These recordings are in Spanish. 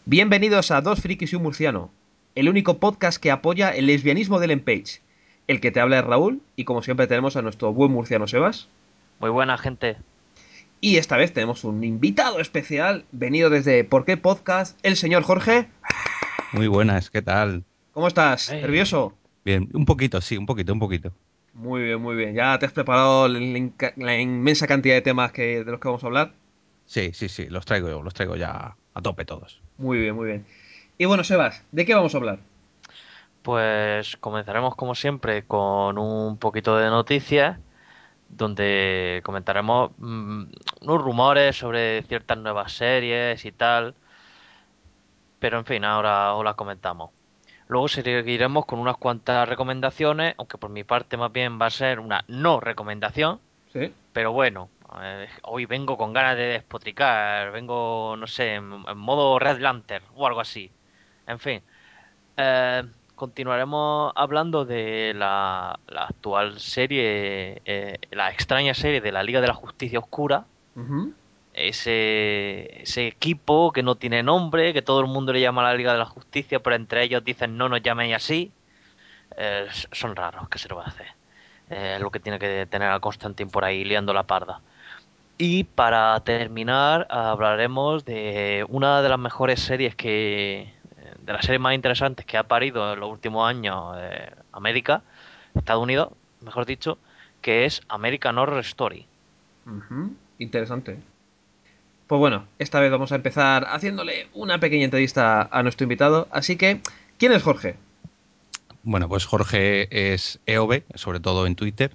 Bienvenidos a Dos Frikis y un Murciano, el único podcast que apoya el lesbianismo del Page. El que te habla es Raúl, y como siempre tenemos a nuestro buen murciano Sebas. Muy buena gente. Y esta vez tenemos un invitado especial, venido desde ¿Por qué Podcast? El señor Jorge. Muy buenas, ¿qué tal? ¿Cómo estás? Eh, ¿Nervioso? Bien, un poquito, sí, un poquito, un poquito. Muy bien, muy bien. ¿Ya te has preparado la inmensa cantidad de temas de los que vamos a hablar? Sí, sí, sí, los traigo ya a tope todos. Muy bien, muy bien. Y bueno, Sebas, ¿de qué vamos a hablar? pues comenzaremos como siempre con un poquito de noticias, donde comentaremos unos rumores sobre ciertas nuevas series y tal, pero en fin, ahora os las comentamos. Luego seguiremos con unas cuantas recomendaciones, aunque por mi parte más bien va a ser una no recomendación, ¿Sí? pero bueno, hoy vengo con ganas de despotricar, vengo, no sé, en modo Red Lantern o algo así. En fin. Eh, Continuaremos hablando de la actual serie, la extraña serie de la Liga de la Justicia Oscura. Ujú. Ese equipo que no tiene nombre, que todo el mundo le llama la Liga de la Justicia, pero entre ellos dicen no nos llaméis así. Son raros, ¿qué se lo va a hacer? Es lo que tiene que tener a Constantine por ahí liando la parda. Y para terminar, hablaremos de una de las mejores series de las series más interesantes que ha parido en los últimos años América, Estados Unidos, mejor dicho, que es American Horror Story. Ujú. Interesante. Pues bueno, esta vez vamos a empezar haciéndole una pequeña entrevista a nuestro invitado. Así que, ¿quién es Jorge? Bueno, pues Jorge es EOB, sobre todo en Twitter.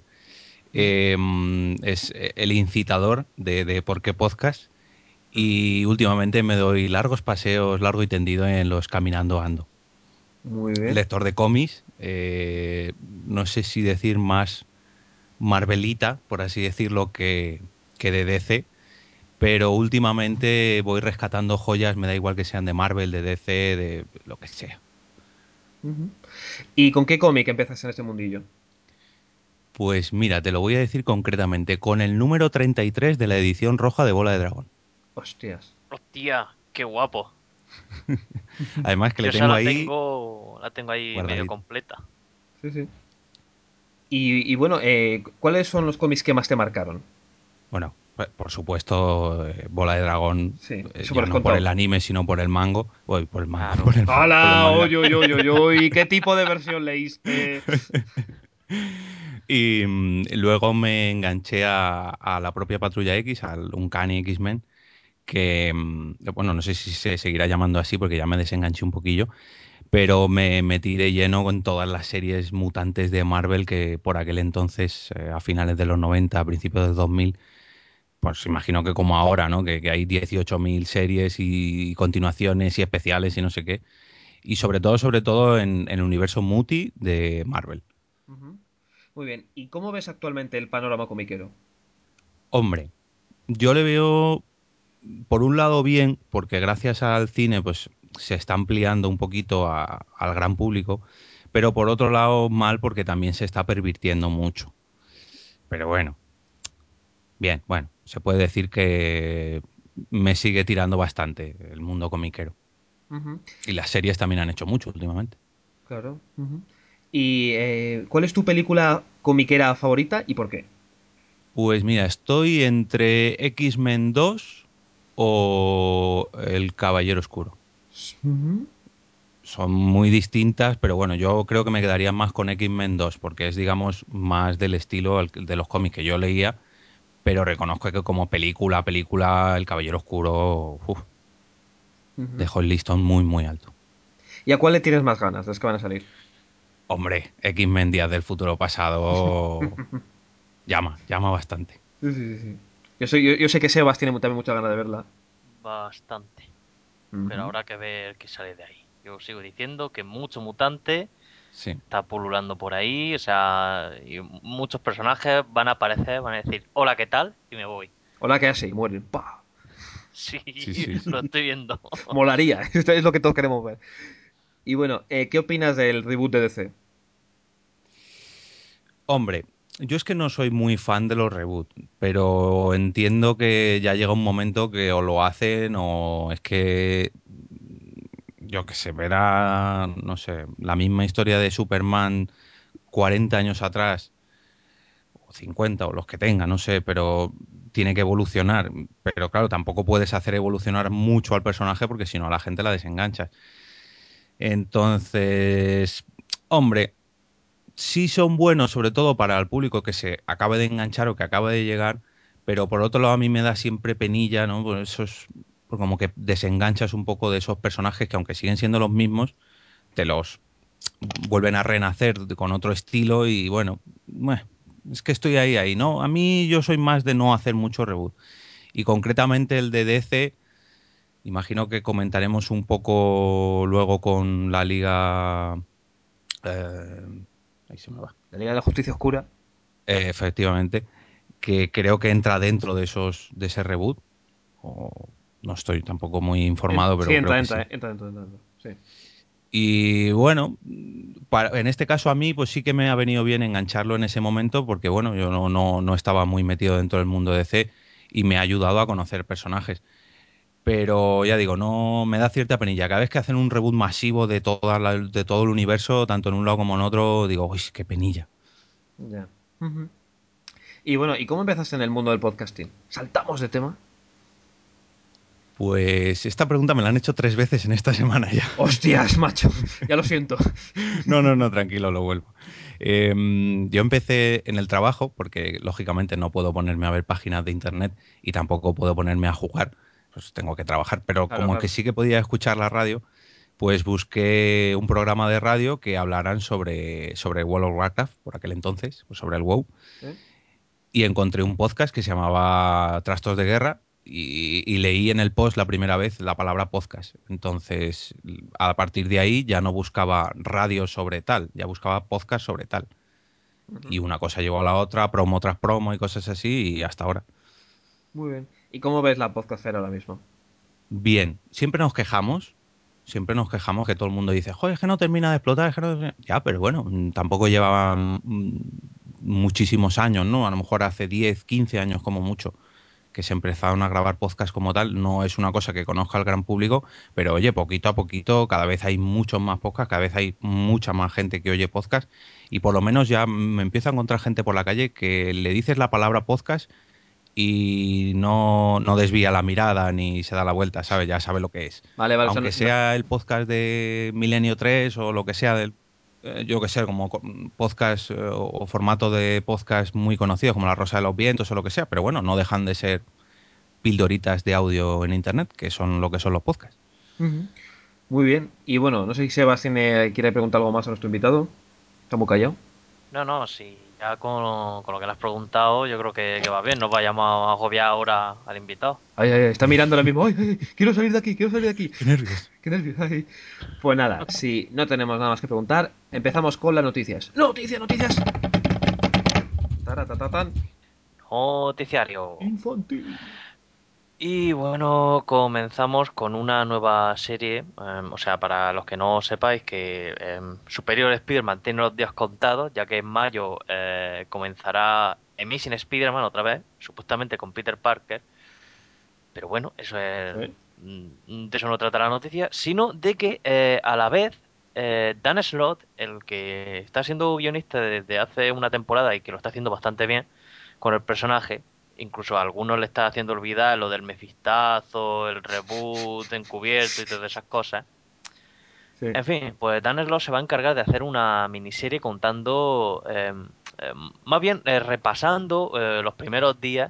Es el incitador de Por qué Podcast. Y últimamente me doy largos paseos, largo y tendido en los Caminando Ando. Muy bien. Lector de cómics, no sé si decir más Marvelita, por así decirlo, que de DC. Pero últimamente voy rescatando joyas, me da igual que sean de Marvel, de DC, de lo que sea. Ujú. ¿Y con qué cómic empiezas en este mundillo? Pues mira, te lo voy a decir concretamente, con el número 33 de la edición roja de Bola de Dragón. Hostias. ¡Hostia! ¡Qué guapo! Además que Yo le esa tengo ahí la tengo ahí medio guardadito. completa. Sí, sí. Y bueno, ¿cuáles son los cómics que más te marcaron? Bueno, por supuesto, Bola de Dragón, Sí, eso por ya no por el descontado. anime, sino por el mango. Uy, por el mango, Claro. por el ¡Hala! manga. ¡Oy, oy, oy, oy, oy! ¿Qué tipo de versión leíste? Y luego me enganché a la propia Patrulla X, al Uncanny X-Men, que, bueno, no sé si se seguirá llamando así porque ya me desenganché un poquillo, pero me metí de lleno con todas las series mutantes de Marvel que por aquel entonces, a finales de los 90, a principios de 2000, pues imagino que como ahora, ¿no? Que hay 18.000 series y continuaciones y especiales y no sé qué. Y sobre todo en el universo Muti de Marvel. Ujú. Muy bien. ¿Y cómo ves actualmente el panorama comiquero? Hombre, yo le veo por un lado bien, porque gracias al cine pues se está ampliando un poquito al gran público, pero por otro lado mal porque también se está pervirtiendo mucho. Pero bueno, bien, bueno, se puede decir que me sigue tirando bastante el mundo comiquero. Ujú. Y las series también han hecho mucho últimamente. Claro. Ujú. ¿Y cuál es tu película comiquera favorita y por qué? Pues mira, estoy entre X-Men 2 o El Caballero Oscuro. Ujú. Son muy distintas, pero bueno, yo creo que me quedaría más con X-Men 2, porque es, digamos, más del estilo de los cómics que yo leía, pero reconozco que como película, El Caballero Oscuro, Ujú. dejó el listón muy, muy alto. ¿Y a cuál le tienes más ganas de los que van a salir? Hombre, X-Men Días del Futuro Pasado llama bastante. Sí, sí, sí, sí. Yo sé que Sebas tiene también muchas ganas de verla. Bastante. Pero Ujú. habrá que ver qué sale de ahí. Yo sigo diciendo que mucho mutante Sí, está pululando por ahí, o sea, y muchos personajes van a aparecer, van a decir, hola, ¿qué tal? Y me voy. Hola, ¿qué hace? Y mueren. ¡Pah! Sí, sí, sí, sí. lo estoy viendo. Molaría. Esto es lo que todos queremos ver. Y bueno, ¿qué opinas del reboot de DC? Hombre, yo es que no soy muy fan de los reboots, pero entiendo que ya llega un momento que o lo hacen o es que yo que sé, verá, no sé, la misma historia de Superman 40 años atrás, o 50 o los que tenga, no sé, pero tiene que evolucionar. Pero claro, tampoco puedes hacer evolucionar mucho al personaje porque si no a la gente la desenganchas. Entonces, hombre, sí son buenos, sobre todo para el público que se acabe de enganchar o que acabe de llegar, pero por otro lado a mí me da siempre penilla, ¿no? Pues eso es pues como que desenganchas un poco de esos personajes que aunque siguen siendo los mismos, te los vuelven a renacer con otro estilo y bueno, es que estoy ahí, ¿no? A mí yo soy más de no hacer mucho reboot. Y concretamente el de DC, imagino que comentaremos un poco luego con la Liga... ahí se me va. La Liga de la Justicia Oscura. Efectivamente, que creo que entra dentro de de ese reboot. O no estoy tampoco muy informado, Sí, pero creo entra, que entra, sí. entra. Sí. Y bueno, en este caso a mí pues sí que me ha venido bien engancharlo en ese momento porque bueno, yo no estaba muy metido dentro del mundo de C y me ha ayudado a conocer personajes. Pero ya digo, no me da cierta penilla. Cada vez que hacen un reboot masivo de, de todo el universo, tanto en un lado como en otro, digo, uy, qué penilla. Ya. Ujú. Y bueno, ¿y cómo empezaste en el mundo del podcasting? ¿Saltamos de tema? Pues esta pregunta me la han hecho 3 veces en esta semana ya. ¡Hostias, macho! Ya lo siento. No, tranquilo, lo vuelvo. Yo empecé en el trabajo, porque lógicamente no puedo ponerme a ver páginas de internet y tampoco puedo ponerme a jugar, pues tengo que trabajar, pero Claro, como que claro. sí que podía escuchar la radio, pues busqué un programa de radio que hablaran sobre World of Warcraft, por aquel entonces, pues sobre el WoW, ¿Eh? y encontré un podcast que se llamaba Trastos de Guerra y leí en el post la primera vez la palabra podcast. Entonces, a partir de ahí ya no buscaba radio sobre tal, ya buscaba podcast sobre tal. Ujú. Y una cosa llevó a la otra, promo tras promo y cosas así, y hasta ahora. Muy bien. ¿Y cómo ves la podcastera ahora mismo? Bien, siempre nos quejamos que todo el mundo dice, joder, es que no termina de explotar, es que no... Ya, pero bueno, tampoco llevaban muchísimos años, ¿no? A lo mejor hace 10 15 años como mucho que se empezaron a grabar podcast como tal. No es una cosa que conozca el gran público, pero oye, poquito a poquito, cada vez hay muchos más podcasts, cada vez hay mucha más gente que oye podcast y por lo menos ya me empiezo a encontrar gente por la calle que le dices la palabra podcast y no desvía la mirada ni se da la vuelta, ¿sabes? Ya sabe lo que es. Vale, vale, o sea, Aunque sea el podcast de Milenio 3 o lo que sea del yo que sé, como podcast o formato de podcast muy conocido como La Rosa de los Vientos o lo que sea, pero bueno, no dejan de ser pildoritas de audio en internet, que son lo que son los podcasts. ujú. Muy bien. Y bueno, no sé si Sebas quiere preguntar algo más a nuestro invitado. Está muy callado. No, no, sí, ya con lo que le has preguntado, yo creo que va bien. No vayamos a agobiar ahora al invitado. Ay, ay, ay, está mirando ahora mismo. Ay, ay, ay, quiero salir de aquí, quiero salir de aquí. Qué nervios. Qué nervios. Ay. Pues nada, si no tenemos nada más que preguntar, empezamos con las noticias. ¡Noticias, noticias! Taratatán. Noticiario. Infantil. Y bueno, comenzamos con una nueva serie. O sea, para los que no sepáis, que Superior Spider-Man tiene los días contados, ya que en mayo comenzará Amazing Spider-Man otra vez, supuestamente con Peter Parker. Pero bueno, eso es, Sí. de eso no trata la noticia, sino de que a la vez Dan Slott, el que está siendo guionista desde hace una temporada y que lo está haciendo bastante bien con el personaje, incluso a algunos le está haciendo olvidar lo del mefistazo, el reboot encubierto y todas esas cosas. Sí. En fin, pues Dan Slott se va a encargar de hacer una miniserie contando, más bien repasando los primeros días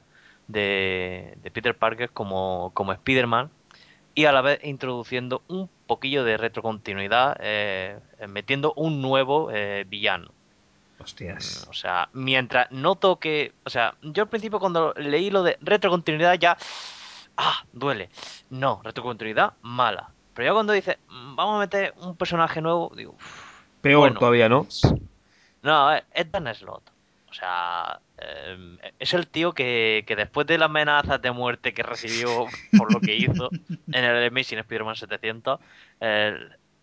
de Peter Parker como Spider-Man y a la vez introduciendo un poquillo de retrocontinuidad, metiendo un nuevo villano. Hostias. O sea, mientras no toque, o sea, yo al principio cuando leí lo de retrocontinuidad ya, duele. No, retrocontinuidad mala. Pero ya cuando dice, vamos a meter un personaje nuevo, digo, Peor bueno, todavía, ¿no? no, es Dan Slott. O sea, es el tío que después de las amenazas de muerte que recibió por lo que hizo en el Amazing Spider-Man 700, eh,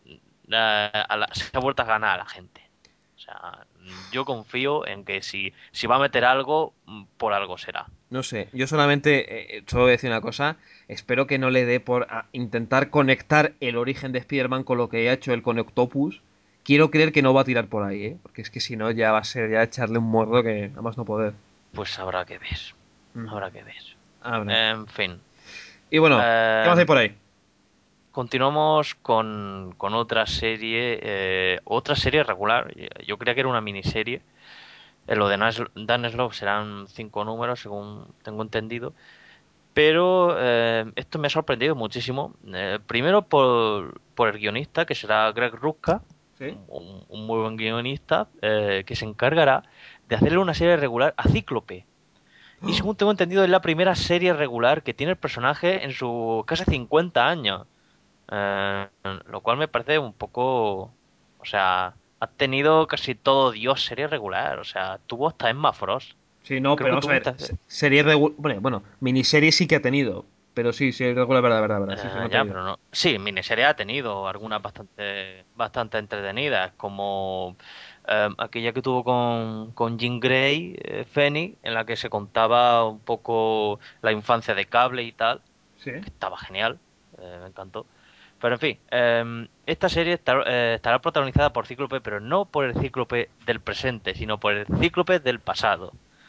se ha vuelto a ganar a la gente. O sea, yo confío en que si va a meter algo, por algo será. No sé, yo solamente solo voy a decir una cosa. Espero que no le dé por intentar conectar el origen de Spider-Man con lo que ha hecho él con Octopus. Quiero creer que no va a tirar por ahí, ¿eh? Porque es que si no ya va a ser ya echarle un morro que nada más no poder. Pues habrá que ver. Mm. Habrá que ver. Habrá. En fin. Y bueno, ¿qué más hay Eh, por ahí? continuamos con otra serie regular. Yo creía que era una miniserie. Lo de Dan Slott serán 5 números, según tengo entendido. Pero esto me ha sorprendido muchísimo. Primero por el guionista, que será Greg Rucka, ¿Sí? un muy buen guionista, que se encargará de hacerle una serie regular a Cíclope. Y según tengo entendido, es la primera serie regular que tiene el personaje en sus casi 50 años. Lo cual me parece un poco... O sea, ha tenido casi todo Dios serie regular. O sea, tuvo hasta Emma Frost. Sí, no, Creo pero que vamos a tuvo ver. hasta... Serie regular. Bueno, miniserie sí que ha tenido. Pero sí, serie regular, verdad, verdad, verdad. Sí, sí, me ha Ya, tenido. pero no. Sí, miniserie ha tenido algunas bastante entretenidas, como aquella que tuvo con Jean Grey, Phoenix, en la que se contaba un poco la infancia de Cable y tal, Sí. que estaba genial, me encantó. Pero en fin, esta serie estará protagonizada por Cíclope, pero no por el Cíclope del presente, sino por el Cíclope del pasado.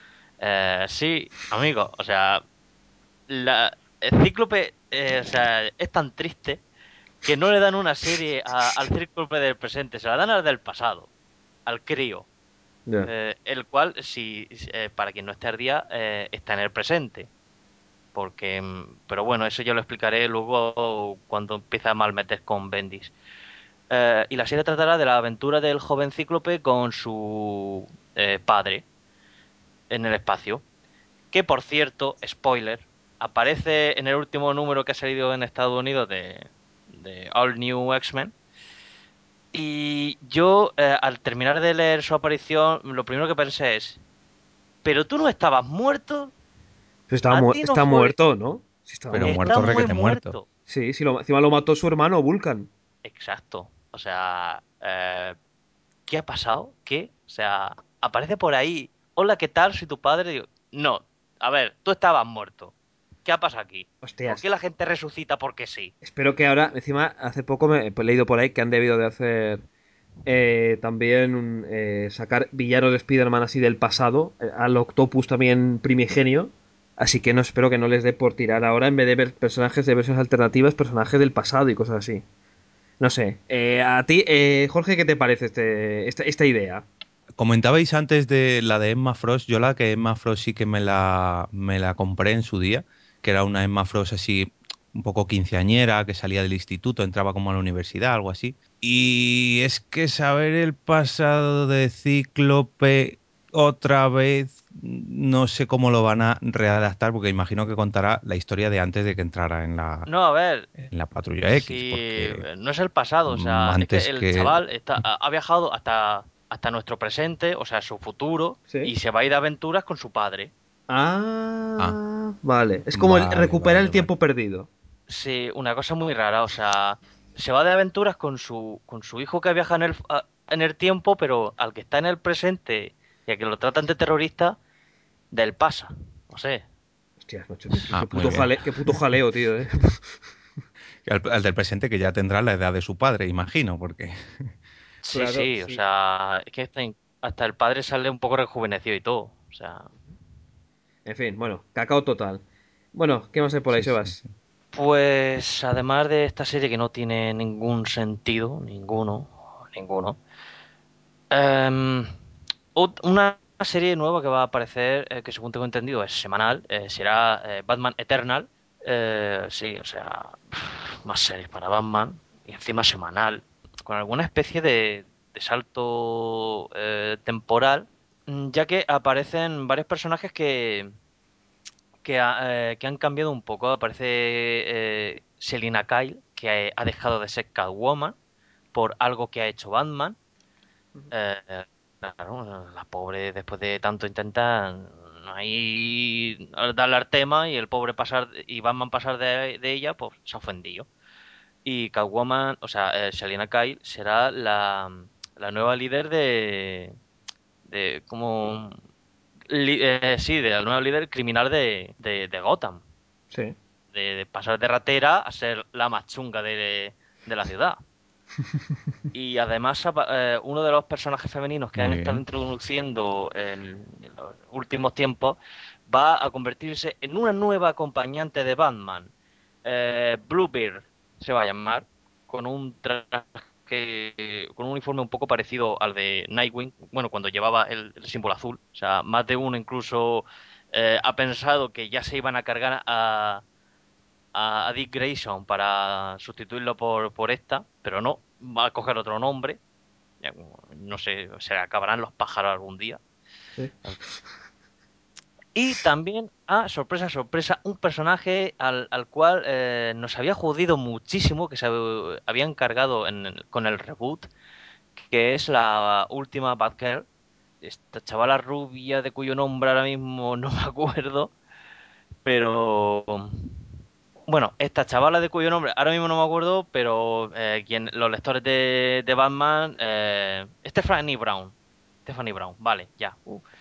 Sí, amigo, o sea, el Cíclope, o sea, es tan triste que no le dan una serie al Cíclope del presente, se la dan al del pasado, al crío, Ya. el cual, para quien no esté al día, está en el presente. Porque, pero bueno, eso ya lo explicaré luego cuando empiece a malmeter con Bendis. Y la serie tratará de la aventura del joven Cíclope con su padre en el espacio. Que por cierto, spoiler, aparece en el último número que ha salido en Estados Unidos de All New X-Men. Y yo, al terminar de leer su aparición, lo primero que pensé es, ¿pero tú no estabas muerto? Pero ¿A ti no está fue? muerto, ¿no? Sí, estaba Pero muerto. Está muerto, muy requete muerto. muerto. Sí, sí, encima lo mató su hermano, Vulcan. Exacto. O sea, ¿qué ha pasado? ¿Qué? O sea, aparece por ahí. Hola, ¿qué tal? Soy tu padre. Digo, no, a ver, tú estabas muerto. ¿Qué ha pasado aquí? ¿Por Hostias. qué la gente resucita porque sí? Espero que ahora, encima, hace poco me he leído por ahí que han debido de hacer también sacar villanos de Spider-Man así del pasado, al Octopus también primigenio. Así que no espero que no les dé por tirar ahora, en vez de ver personajes de versiones alternativas, personajes del pasado y cosas así. No sé. A ti, Jorge, ¿qué te parece esta idea? Comentabais antes de la de Emma Frost, yo la que Emma Frost sí que me la compré en su día, que era una Emma Frost así un poco quinceañera, que salía del instituto, entraba como a la universidad, algo así. Y es que saber el pasado de Cíclope otra vez, no sé cómo lo van a readaptar, porque imagino que contará la historia de antes de que entrara en la, No, a ver, en la Patrulla X, si porque no es el pasado, o sea, es que antes el que... chaval ha viajado hasta nuestro presente, o sea, su futuro, Sí. y se va a ir de aventuras con su padre. Ah, Vale. Es como vale, recuperar el vale, vale. tiempo perdido. Sí, una cosa muy rara, o sea, se va de aventuras con su hijo que viaja en el tiempo, pero al que está en el presente y al que lo tratan de terrorista, del pasa. No sé. Hostias, macho, Ah, muy bien. qué puto jaleo, tío, Al del presente que ya tendrá la edad de su padre, imagino, porque... Sí, Claro, sí, o sí. sea, es que hasta el padre sale un poco rejuvenecido y todo. O sea, En fin, bueno, cacao total. Bueno, ¿qué más hay por ahí, Sí, sí, Sebas? sí. pues además de esta serie que no tiene ningún sentido, ninguno, em, una serie nueva que va a aparecer, que según tengo entendido es semanal, será Batman Eternal. Sí, o sea, más series para Batman y encima semanal, con alguna especie de salto temporal, ya que aparecen varios personajes que han cambiado un poco. Aparece Selina Kyle, que ha dejado de ser Catwoman por algo que ha hecho Batman. Claro, la pobre, después de tanto intentar, no hay darle al tema y el pobre pasar y Batman pasar de ella, pues se ha ofendido. Y Catwoman, o sea, Selina Kyle será la nueva líder de como Sí, del nuevo líder criminal de Gotham. Sí. De pasar de ratera a ser la más chunga de la ciudad. Y además, uno de los personajes femeninos que han Muy estado bien. introduciendo en los últimos tiempos va a convertirse en una nueva acompañante de Batman. Bluebeard se va a llamar, con un traje, con un uniforme un poco parecido al de Nightwing, bueno, cuando llevaba el símbolo azul. O sea, más de uno incluso ha pensado que ya se iban a cargar a Dick Grayson para sustituirlo por esta, pero no, va a coger otro nombre. No sé, se acabarán los pájaros algún día. Sí. En fin. Y también, sorpresa, sorpresa, un personaje al cual nos había jodido muchísimo, que se había encargado con el reboot, que es la última Batgirl. Esta chavala rubia de cuyo nombre ahora mismo no me acuerdo, pero bueno, esta chavala de cuyo nombre ahora mismo no me acuerdo, pero los lectores de Batman, Stephanie Brown. Stephanie Brown, vale, ya.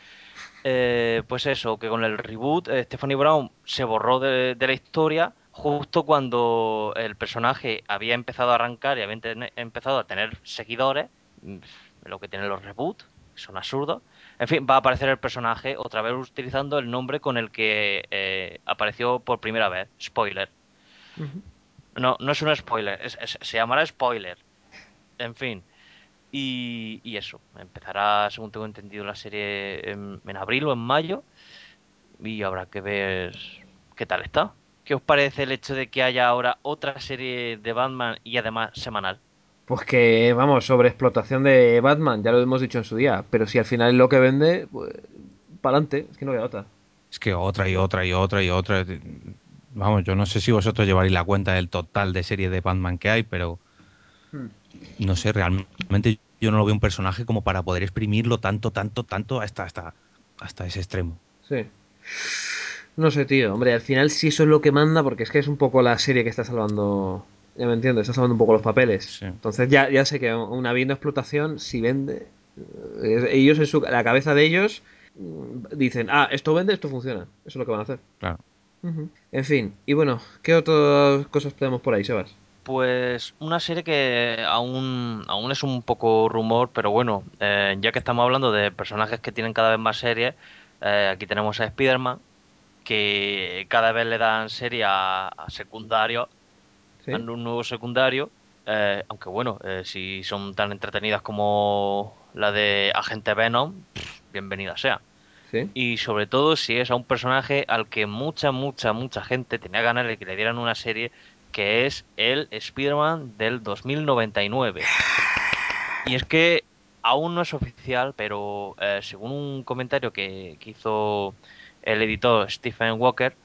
Pues eso, que con el reboot, Stephanie Brown se borró de la historia justo cuando el personaje había empezado a arrancar y había empezado a tener seguidores, mm, lo que tienen los reboots, que son absurdos. En fin, va a aparecer el personaje otra vez utilizando el nombre con el que apareció por primera vez. Spoiler. Ujú. No, no es un spoiler, se llamará spoiler. En fin. Y eso, empezará, según tengo entendido, la serie en abril o en mayo y habrá que ver qué tal está. ¿Qué os parece el hecho de que haya ahora otra serie de Batman y además semanal? Pues que, vamos, sobre explotación de Batman, ya lo hemos dicho en su día, pero si al final es lo que vende, pues para adelante, es que no queda otra. Es que otra y otra y otra y otra. Vamos, yo no sé si vosotros llevaréis la cuenta del total de series de Batman que hay, pero Hmm. no sé, realmente yo no lo veo un personaje como para poder exprimirlo tanto, tanto, tanto hasta ese extremo. Sí. No sé, tío. Hombre, al final sí eso es lo que manda, porque es que es un poco la serie que está salvando. Ya me entiendo, está salvando un poco los papeles. Sí, Entonces ya sé que una habiendo explotación, si vende. Ellos en la cabeza de ellos dicen, esto vende, esto funciona. Eso es lo que van a hacer. claro. Ujú. En fin, y bueno, ¿qué otras cosas tenemos por ahí, Sebas? Pues una serie que aún es un poco rumor, pero bueno, ya que estamos hablando de personajes que tienen cada vez más series, aquí tenemos a Spider-Man, que cada vez le dan serie a secundarios, a ¿Sí? un nuevo secundario, aunque bueno, si son tan entretenidas como la de Agente Venom, bienvenida sea. ¿Sí? Y sobre todo si es a un personaje al que mucha gente tenía ganas de que le dieran una serie, que es el Spider-Man del 2099. Y es que aún no es oficial, pero según un comentario que hizo el editor Stephen Walker,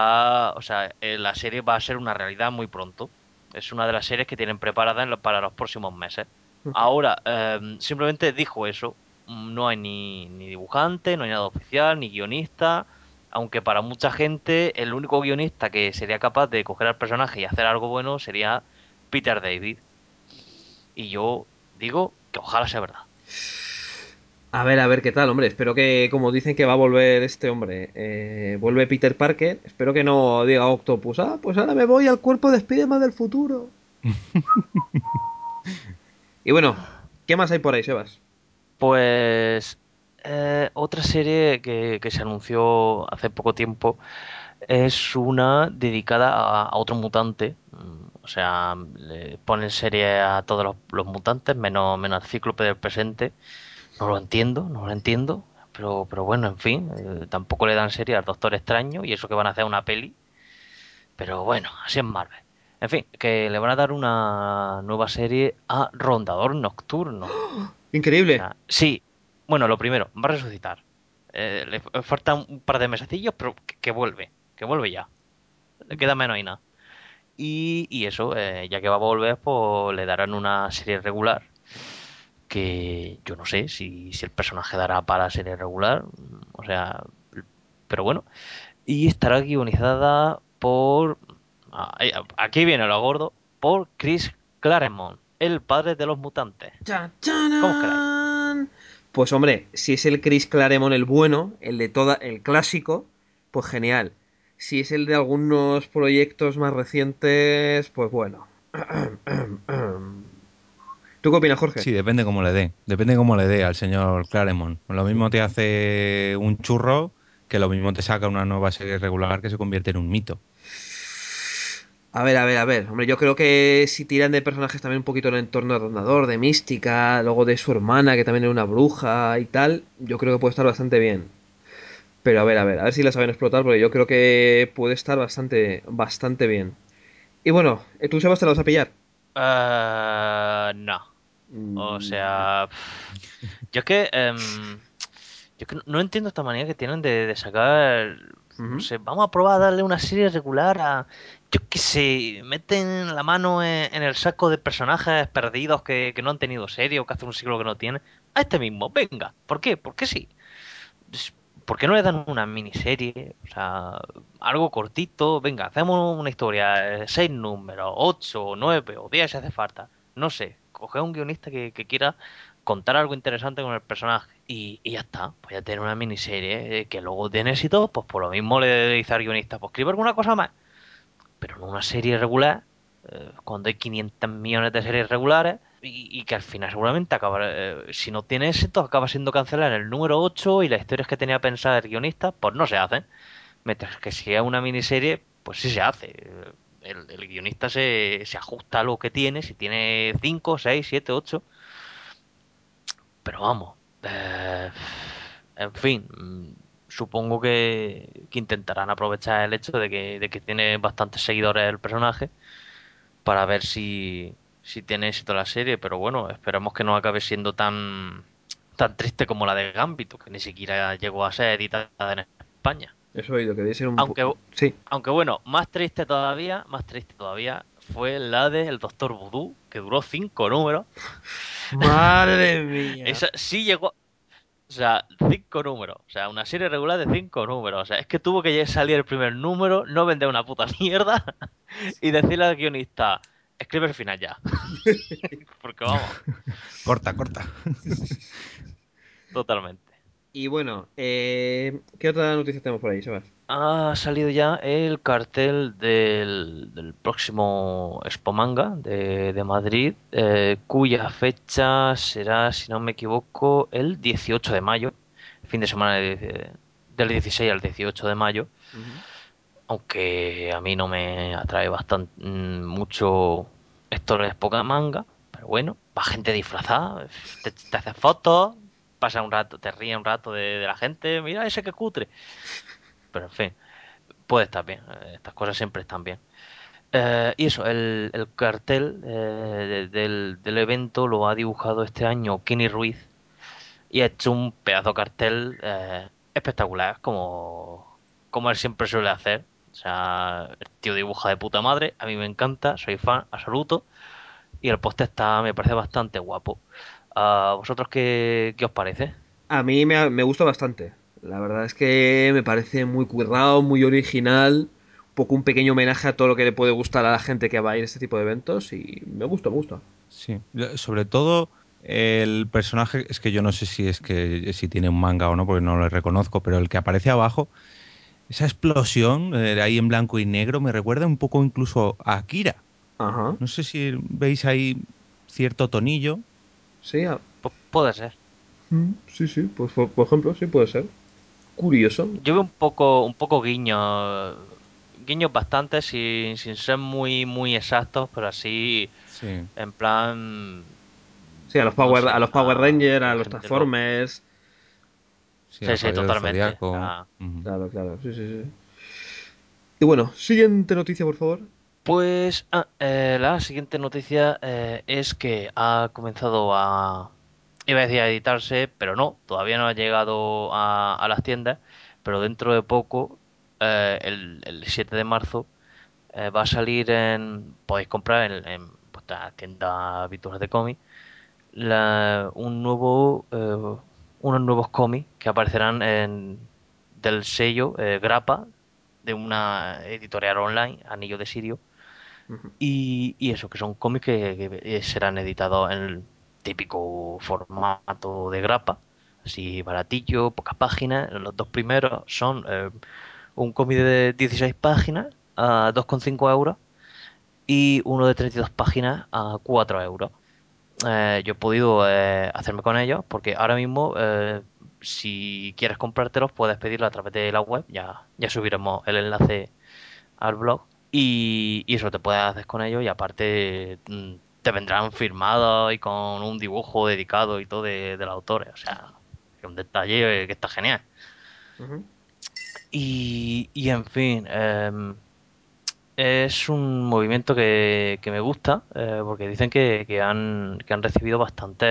o sea, la serie va a ser una realidad muy pronto. Es una de las series que tienen preparadas para los próximos meses. Ahora, simplemente dijo eso. No hay ni dibujante, no hay nada oficial, ni guionista. Aunque para mucha gente el único guionista que sería capaz de coger al personaje y hacer algo bueno sería Peter David. Y yo digo que ojalá sea verdad. A ver qué tal, hombre. Espero que, como dicen que va a volver este hombre, vuelve Peter Parker. Espero que no diga Octopus, pues ahora me voy al cuerpo de Spider-Man del futuro. Y bueno, ¿qué más hay por ahí, Sebas? Pues otra serie que se anunció hace poco tiempo es una dedicada a otro mutante. O sea, le ponen serie a todos los mutantes, menos al Cíclope del presente. No lo entiendo. Pero bueno, en fin, tampoco le dan serie al Doctor Extraño y eso que van a hacer una peli. Pero bueno, así es Marvel. En fin, que le van a dar una nueva serie a Rondador Nocturno. O Increíble. sea, sí, bueno, lo primero, va a resucitar. Le faltan un par de mesecillos, pero que vuelve ya. Le queda menos y nada. Y eso, ya que va a volver, pues le darán una serie regular. Que yo no sé si el personaje dará para serie regular. O sea, pero bueno. Y estará guionizada por. Aquí viene lo gordo. Por Chris Claremont, el padre de los mutantes. Chan, ¿Cómo os quedáis? chanan. Pues hombre, si es el Chris Claremont el bueno, el de toda, el clásico, pues genial. Si es el de algunos proyectos más recientes, pues bueno. ¿Tú qué opinas, Jorge? Sí, depende cómo le dé al señor Claremont. Lo mismo te hace un churro que lo mismo te saca una nueva serie regular que se convierte en un mito. A ver, a ver, a ver. Hombre, yo creo que si tiran de personajes también un poquito en el entorno de Rondador, de mística, luego de su hermana, que también era una bruja y tal, yo creo que puede estar bastante bien. Pero a ver si la saben explotar, porque yo creo que puede estar bastante, bastante bien. Y bueno, ¿tú Sebas te la vas a pillar? No. O Mm, sea, yo es que, yo es que no entiendo esta manía que tienen de sacar, no ujú. sé, vamos a probar a darle una serie regular a, yo qué sé, meten la mano en el saco de personajes perdidos que no han tenido serie o que hace un siglo que no tienen. A este mismo, venga. ¿Por qué? ¿Por qué sí? Es- ¿Por qué no le dan una miniserie? O sea, algo cortito. Venga, hacemos una historia, 6 números, 8 o 9 o 10 si hace falta. No sé, coge a un guionista que quiera contar algo interesante con el personaje y ya está. Pues ya tener una miniserie que luego tiene éxito, pues por lo mismo le dice al guionista, pues escribe alguna cosa más. Pero no una serie regular, cuando hay 500 millones de series regulares y que al final seguramente acaba, si no tiene éxito, acaba siendo cancelada en el número 8 y las historias que tenía pensadas el guionista, pues no se hacen. Mientras que si es una miniserie, pues sí se hace. El guionista se ajusta a lo que tiene, si tiene 5 6 7 8 pero vamos. En fin, supongo que intentarán aprovechar el hecho de que tiene bastantes seguidores el personaje para ver si tiene éxito la serie, pero bueno, esperemos que no acabe siendo tan triste como la de Gambito, que ni siquiera llegó a ser editada en España. Eso he oído, que debe ser un... Aunque, Sí. aunque bueno, más triste todavía fue la de El Doctor Voodoo, que duró 5 números. Madre mía. Esa sí llegó, o sea, 5 números, o sea, una serie regular de 5 números, o sea, es que tuvo que salir el primer número, no vender una puta mierda y decirle al guionista, escribe el final ya, porque vamos. Corta, corta. Totalmente. Y bueno, ¿qué otra noticia tenemos por ahí, Sebas? Ha salido ya el cartel del próximo Expo Manga de Madrid, cuya fecha será, si no me equivoco, el 18 de mayo, fin de semana del 16 al 18 de mayo, Ujú. aunque a mí no me atrae bastante mucho esto de Expo Manga, pero bueno, va gente disfrazada, te haces fotos, pasa un rato, te ríe un rato de la gente, mira ese que cutre. Pero en fin, puede estar bien. Estas cosas siempre están bien. Y eso, el cartel del evento lo ha dibujado este año Kenny Ruiz y ha hecho un pedazo de cartel espectacular, como él siempre suele hacer. O sea, el tío dibuja de puta madre, a mí me encanta, soy fan absoluto y el póster está, me parece bastante guapo. ¿A vosotros qué os parece? A mí me gusta bastante. La verdad es que me parece muy currado, muy original. Un poco un pequeño homenaje a todo lo que le puede gustar a la gente que va a ir a este tipo de eventos. Y me gusta, me gusta. Sí, sobre todo el personaje, es que yo no sé si es que si tiene un manga o no, porque no lo reconozco, pero el que aparece abajo, esa explosión ahí en blanco y negro me recuerda un poco incluso a Akira. Ajá. No sé si veis ahí cierto tonillo. Sí, Puede ser. sí, sí. Pues por ejemplo, sí puede ser. Curioso. Yo veo un poco guiños bastante sin ser muy exactos, pero así Sí, en plan, Sí, no sé, A los Power Rangers, que a la los gente lo... Transformers. sí, Sí, al sí, Caballero del totalmente. Zodiaco. Ujú. Claro, claro. Sí, sí, sí. Y bueno, siguiente noticia, por favor. Pues la siguiente noticia es que ha comenzado iba a decir a editarse, pero no, todavía no ha llegado a las tiendas, pero dentro de poco, el 7 de marzo, va a salir podéis comprar en vuestras tiendas habituales de cómics un unos nuevos cómics que aparecerán del sello Grappa de una editorial online, Anillo de Sirio, Ujú. y eso, que son cómics que serán editados en el típico formato de grapa. así baratillo, pocas páginas. Los dos primeros son un cómic de 16 páginas a 2,5 euros y uno de 32 páginas a 4 euros. Yo he podido hacerme con ellos porque ahora mismo, si quieres comprártelos, puedes pedirlo a través de la web. Ya subiremos el enlace al blog y eso te puedes hacer con ellos y aparte te vendrán firmados y con un dibujo dedicado y todo del autor. O sea, es un detalle que está genial. Ujú. Y en fin, es un movimiento que me gusta, porque dicen que han recibido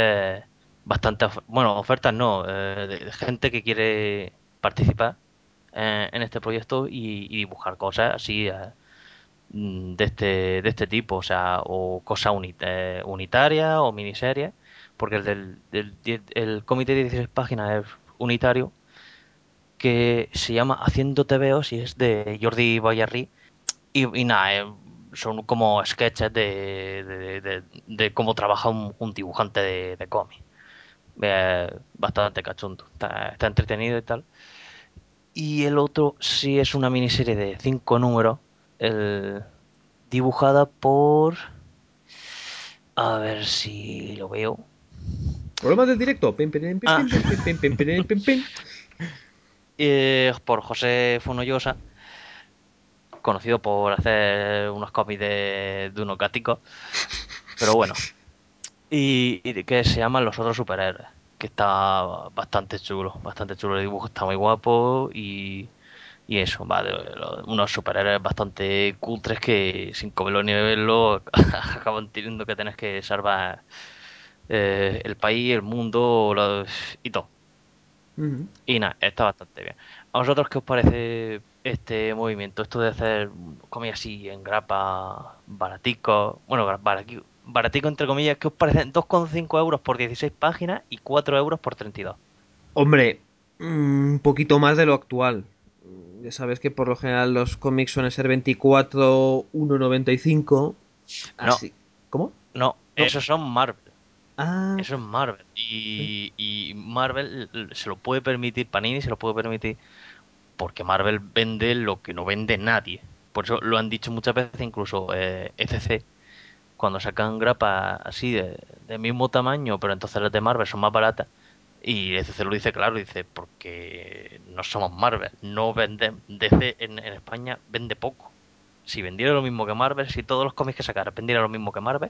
bueno, ofertas no, de gente que quiere participar en este proyecto y dibujar cosas así de este tipo, o sea, o cosas unitarias o miniseries, porque el cómic de 16 páginas es unitario, que se llama Haciendo TVOs y es de Jordi Bayarri y nada, son como sketches de cómo trabaja un dibujante de cómic. Bastante cachondo. Está entretenido y tal. Y el otro sí es una miniserie de 5 números. Dibujada por... A ver si lo veo. Problemas del directo. Pim, pim, pim, Ah, pim, pim, pim, pim, pim, pim, pim, pim. por José Fonollosa, conocido por hacer unos cómics de unos gaticos. Pero bueno, y que se llaman Los Otros Superhéroes, que está bastante chulo el dibujo, está muy guapo y eso, vale, unos superhéroes bastante cutres que sin comerlo ni beberlo acaban teniendo que tener que salvar el país, el mundo y todo. Ujú. Y nada, está bastante bien. ¿A vosotros qué os parece este movimiento? Esto de hacer comida así en grapa, baratico, bueno, baratico entre comillas, ¿qué os parece? 2,5 euros por 16 páginas y 4 euros por 32. Hombre, un poquito más de lo actual. Ya sabes que por lo general los cómics suelen ser 24, 1,95. No, Así. ¿Cómo? no, No. esos son Marvel. Ah, Eso es Marvel. Y Marvel se lo puede permitir, Panini se lo puede permitir, porque Marvel vende lo que no vende nadie. Por eso lo han dicho muchas veces, incluso ECC, cuando sacan grapas así de mismo tamaño, pero entonces las de Marvel son más baratas. Y DC lo dice claro, dice, porque no somos Marvel, no vende, DC en España vende poco. Si vendiera lo mismo que Marvel, si todos los cómics que sacara vendieran lo mismo que Marvel,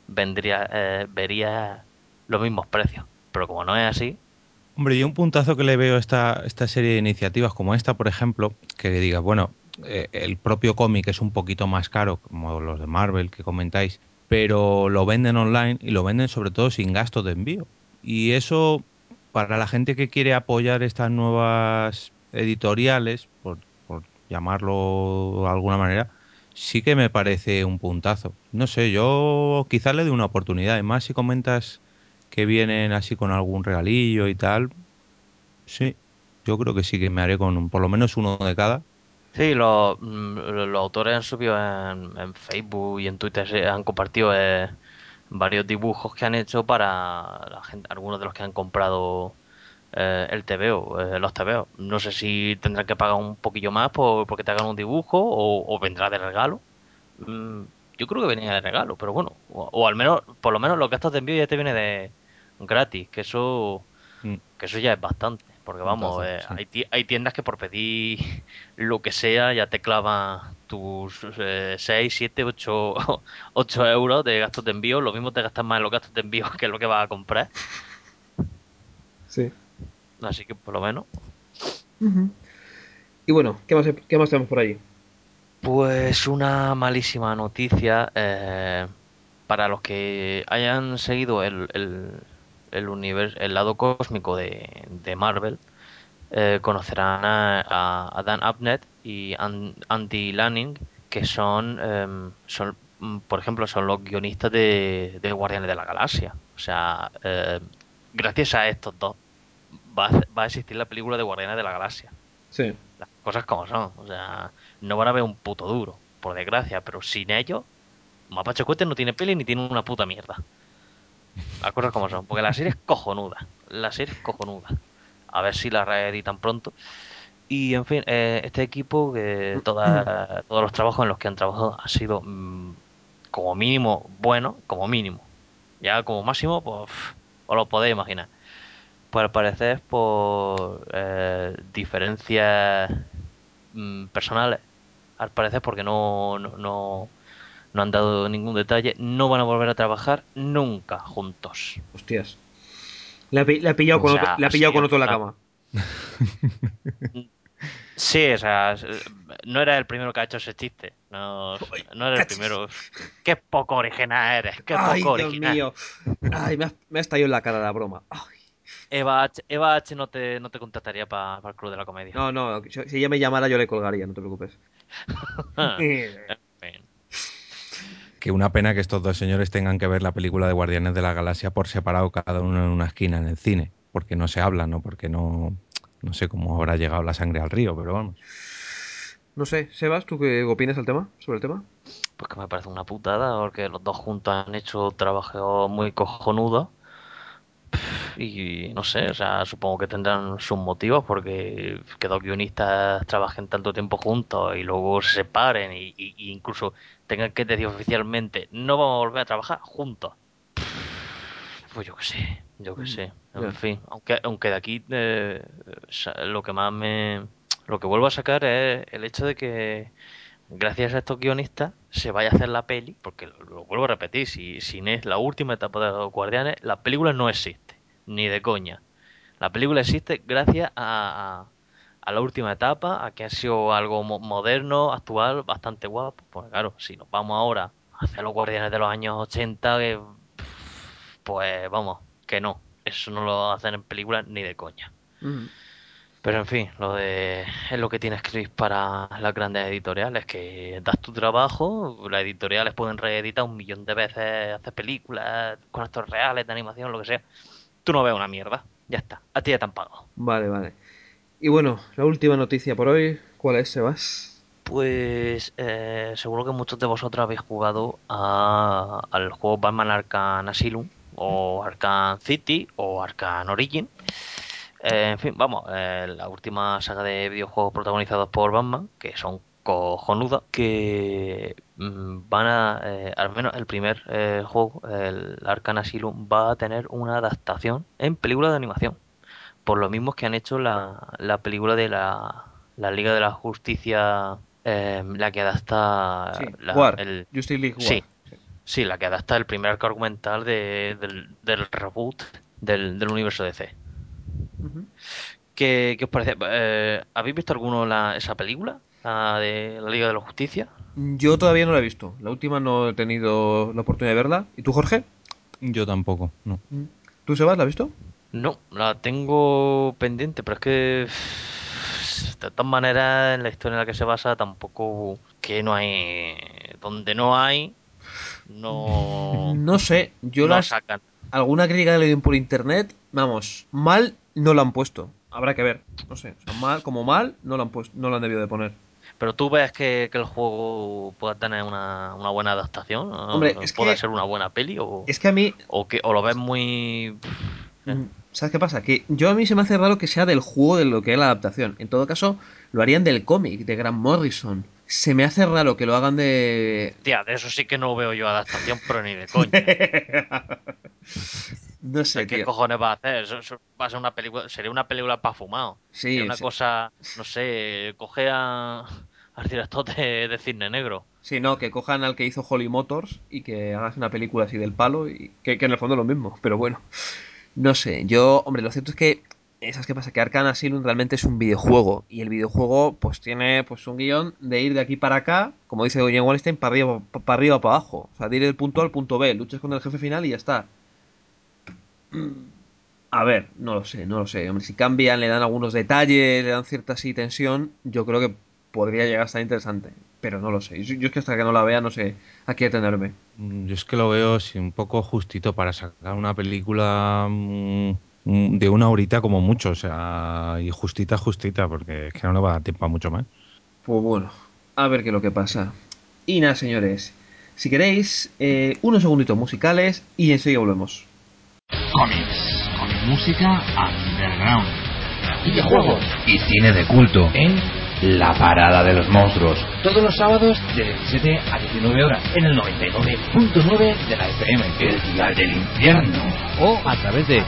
vería los mismos precios. Pero como no es así, Hombre, yo un puntazo que le veo a esta serie de iniciativas como esta, por ejemplo, que diga, bueno, el propio cómic es un poquito más caro, como los de Marvel que comentáis, pero lo venden online y lo venden sobre todo sin gasto de envío. Y eso, para la gente que quiere apoyar estas nuevas editoriales, por llamarlo de alguna manera, sí que me parece un puntazo. No sé, yo quizás le dé una oportunidad. Y más si comentas que vienen así con algún regalillo y tal, sí, yo creo que sí que me haré con por lo menos uno de cada. sí, los autores han subido en Facebook y en Twitter, han compartido varios dibujos que han hecho para la gente, algunos de los que han comprado el TVO, los TVO. No sé si tendrán que pagar un poquillo más porque te hagan un dibujo o vendrá de regalo. Mm, yo creo que venía de regalo, pero bueno, o al menos, por lo menos los gastos de envío ya te viene de gratis, Mm, que eso ya es bastante, porque vamos, puntazo, sí. hay tiendas que por pedir lo que sea ya te clavan tus 6, 7, 8, 8 euros de gastos de envío, lo mismo te gastas más en los gastos de envío que en lo que vas a comprar, sí. así que por lo menos. Ujú. Y bueno, ¿qué más tenemos por ahí? Pues una malísima noticia para los que hayan seguido el lado cósmico de Marvel. Conocerán a Dan Abnett y Andy Lanning, que por ejemplo, son los guionistas de Guardianes de la Galaxia. O sea, gracias a estos dos va a existir la película de Guardianes de la Galaxia. Sí. Las cosas como son. O sea, no van a ver un puto duro, por desgracia, pero sin ellos, Mapache Cohete no tiene peli ni tiene una puta mierda. Las cosas como son, porque la serie es cojonuda. La serie es cojonuda. a ver si la reeditan pronto. Y en fin, este equipo, que todos los trabajos en los que han trabajado han sido como mínimo bueno, como mínimo. Ya como máximo, pues os lo podéis imaginar. Pues al parecer, por diferencias personales, al parecer, porque no han dado ningún detalle, no van a volver a trabajar nunca juntos. Hostias. Le ha pillado O sea, le ha ha pillado con sido otro en la una... cama. Sí, o sea, no era el primero que ha hecho ese chiste. No, Ay, no era el cachis. primero. Qué poco original eres, qué Ay, poco Dios original. mío. Ay, me ha estallado en la cara la broma. Ay. Eva H no te contactaría para el Club de la Comedia. No, no, si ella me llamara yo le colgaría, no te preocupes. En fin. Que una pena que estos dos señores tengan que ver la película de Guardianes de la Galaxia por separado, cada uno en una esquina en el cine, porque no se hablan, ¿no? Porque no sé cómo habrá llegado la sangre al río, pero vamos. No sé, Sebas, ¿tú qué opinas sobre el tema? Pues que me parece una putada, porque los dos juntos han hecho trabajo muy cojonudo. Y no sé, o sea, supongo que tendrán sus motivos porque que dos guionistas trabajen tanto tiempo juntos y luego se separen y incluso tengan que decir oficialmente no vamos a volver a trabajar juntos. Pues yo qué sé, en Ya. fin, aunque de aquí lo que vuelvo a sacar es el hecho de que gracias a estos guionistas se vaya a hacer la peli, porque lo vuelvo a repetir, si no es la última etapa de los Guardianes, la película no existe, ni de coña. La película existe gracias a la última etapa, a que ha sido algo moderno, actual, bastante guapo. Pues claro, si nos vamos ahora a hacer los Guardianes de los años 80, pues vamos, que no. Eso no lo hacen en películas ni de coña. Mm. Pero en fin, es lo que tienes Chris para las grandes editoriales, que das tu trabajo, las editoriales pueden reeditar un millón de veces, hacer películas con actores reales, de animación, lo que sea. Tú no ves una mierda, ya está, a ti ya te han pagado. Vale, vale. Y bueno, la última noticia por hoy, ¿cuál es, Sebas? Pues seguro que muchos de vosotros habéis jugado al juego Batman Arkham Asylum, o Arkham City, o Arkham Origin. En fin, vamos, la última saga de videojuegos protagonizados por Batman, que son cojonudos, que al menos el primer juego, el Arkham Asylum, va a tener una adaptación en película de animación. Por lo mismo que han hecho la película de la Liga de la Justicia, la que adapta Sí, War. el... Justice League War. Sí, Sí. sí, la que adapta el primer arco argumental del reboot del universo DC. Ujú. ¿Qué os parece? ¿Habéis visto esa película? La de la Liga de la Justicia. Yo todavía no la he visto. La última no he tenido la oportunidad de verla. ¿Y tú, Jorge? Yo tampoco, no. ¿Tú, Sebas, la has visto? No, la tengo pendiente, pero es que de todas maneras en la historia en la que se basa tampoco que no hay donde no hay No sé. no sacan. Alguna crítica que le dio por internet, vamos, mal no la han puesto. Habrá que ver. No sé. O sea, mal, no la han puesto, no la han debido de poner. Pero tú ves que el juego pueda tener una buena adaptación, Hombre, pueda ser una buena peli es que a mí, o lo ves muy ¿sabes qué pasa? Que yo a mí se me hace raro que sea del juego de lo que es la adaptación. En todo caso, lo harían del cómic, de Grant Morrison. Se me hace raro que lo hagan de... tía, de eso sí que no veo yo adaptación, pero ni de coña. No O sea, sé, ¿qué tío. cojones va a hacer? Eso va a ser una película, sería una película para fumado. Sería Sí, una sí, cosa, no sé, coge al director de Cisne Negro. sí, no, que cojan al que hizo Holly Motors y que hagas una película así del palo y que en el fondo es lo mismo, pero bueno. No sé, yo, hombre, lo cierto es que ¿sabes qué pasa? Que Arcane Asylum realmente es un videojuego y el videojuego pues tiene pues un guión de ir de aquí para acá, como dice Jane Wallenstein, para arriba, para abajo. O sea, de ir del punto A al punto B, luchas con el jefe final y ya está. A ver, no lo sé, no lo sé. Hombre, si cambian, le dan algunos detalles, le dan cierta así tensión, yo creo que podría llegar a estar interesante. Pero no lo sé. Yo es que hasta que no la vea no sé a qué atenerme. Yo es que lo veo así un poco justito para sacar una película de una horita como mucho, o sea, y justita, justita, porque es que no le va a dar tiempo a mucho más. Pues bueno, a ver qué es lo que pasa. Y nada, señores. Si queréis, unos segunditos musicales y enseguida volvemos. Cómics, música underground. videojuegos y cine de culto en La Parada de los Monstruos. Todos los sábados de 17 a 19 horas en el 99.9 de la FM, el dial del infierno. O a través de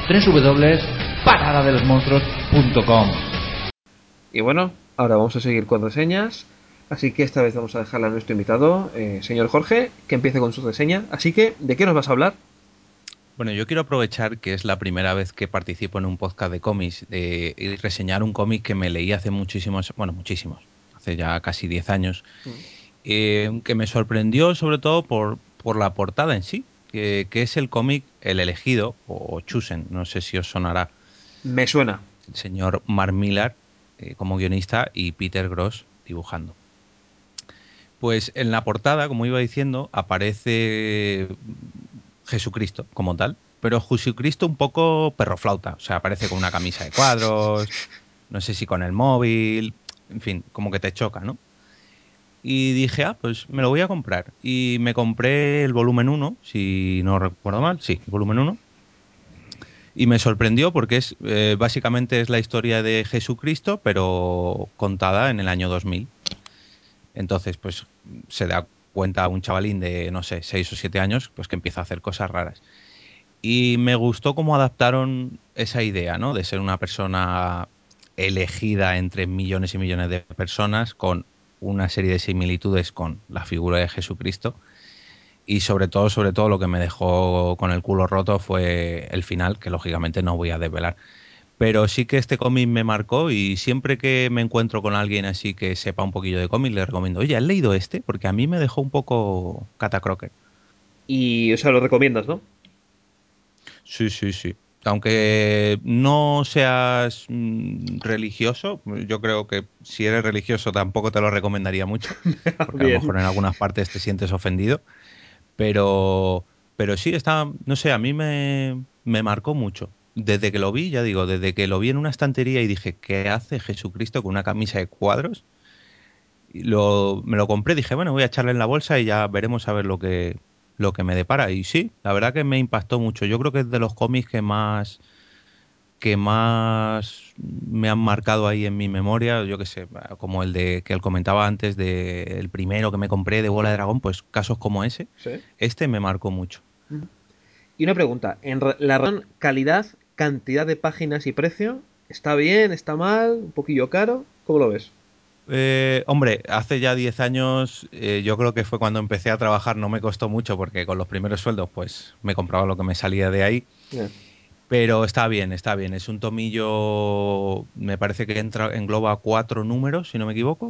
www.paradadelosmonstruos.com. Y bueno, ahora vamos a seguir con reseñas. Así que esta vez vamos a dejarle a nuestro invitado, señor Jorge, que empiece con su reseña. Así que, ¿de qué nos vas a hablar? Bueno, yo quiero aprovechar que es la primera vez que participo en un podcast de cómics y reseñar un cómic que me leí hace muchísimos, hace ya casi 10 años, que me sorprendió sobre todo por la portada en sí, que es el cómic El Elegido, o Chosen, no sé si os sonará. Me suena. El señor Mark Millar como guionista y Peter Gross dibujando. Pues en la portada, como iba diciendo, aparece Jesucristo como tal, pero Jesucristo un poco perroflauta, o sea, aparece con una camisa de cuadros, no sé si con el móvil, en fin, como que te choca, ¿no? Y dije, pues me lo voy a comprar. Y me compré el volumen 1, si no recuerdo mal, sí, el volumen 1. Y me sorprendió porque básicamente es la historia de Jesucristo, pero contada en el año 2000. Entonces, pues se da cuenta un chavalín de, no sé, 6 o 7 años, pues que empieza a hacer cosas raras. Y me gustó cómo adaptaron esa idea, ¿no? De ser una persona elegida entre millones y millones de personas con una serie de similitudes con la figura de Jesucristo. Y sobre todo lo que me dejó con el culo roto fue el final, que lógicamente no voy a desvelar. Pero sí que este cómic me marcó y siempre que me encuentro con alguien así que sepa un poquillo de cómic, le recomiendo, oye, ¿has leído este? Porque a mí me dejó un poco catacroker. Y, o sea, lo recomiendas, ¿no? Sí, sí, sí. Aunque no seas religioso, yo creo que si eres religioso tampoco te lo recomendaría mucho, porque a lo Bien. mejor en algunas partes te sientes ofendido, pero, pero sí, está, no sé, a mí me marcó mucho. Desde que lo vi, ya digo, desde que lo vi en una estantería y dije, ¿qué hace Jesucristo con una camisa de cuadros? Me lo compré, dije, bueno, voy a echarle en la bolsa y ya veremos a ver lo que me depara. Y sí, la verdad que me impactó mucho. Yo creo que es de los cómics que más me han marcado ahí en mi memoria, yo qué sé, como el de que él comentaba antes, de el primero que me compré de Bola de Dragón, pues casos como ese, Sí. este me marcó mucho. Y una pregunta, la relación calidad, cantidad de páginas y precio, ¿está bien, está mal, un poquillo caro? ¿Cómo lo ves? Hombre, hace ya 10 años, yo creo que fue cuando empecé a trabajar, no me costó mucho porque con los primeros sueldos pues me compraba lo que me salía de ahí. Yeah. Pero está bien, está bien. Es un tomillo, me parece que engloba 4 números, si no me equivoco.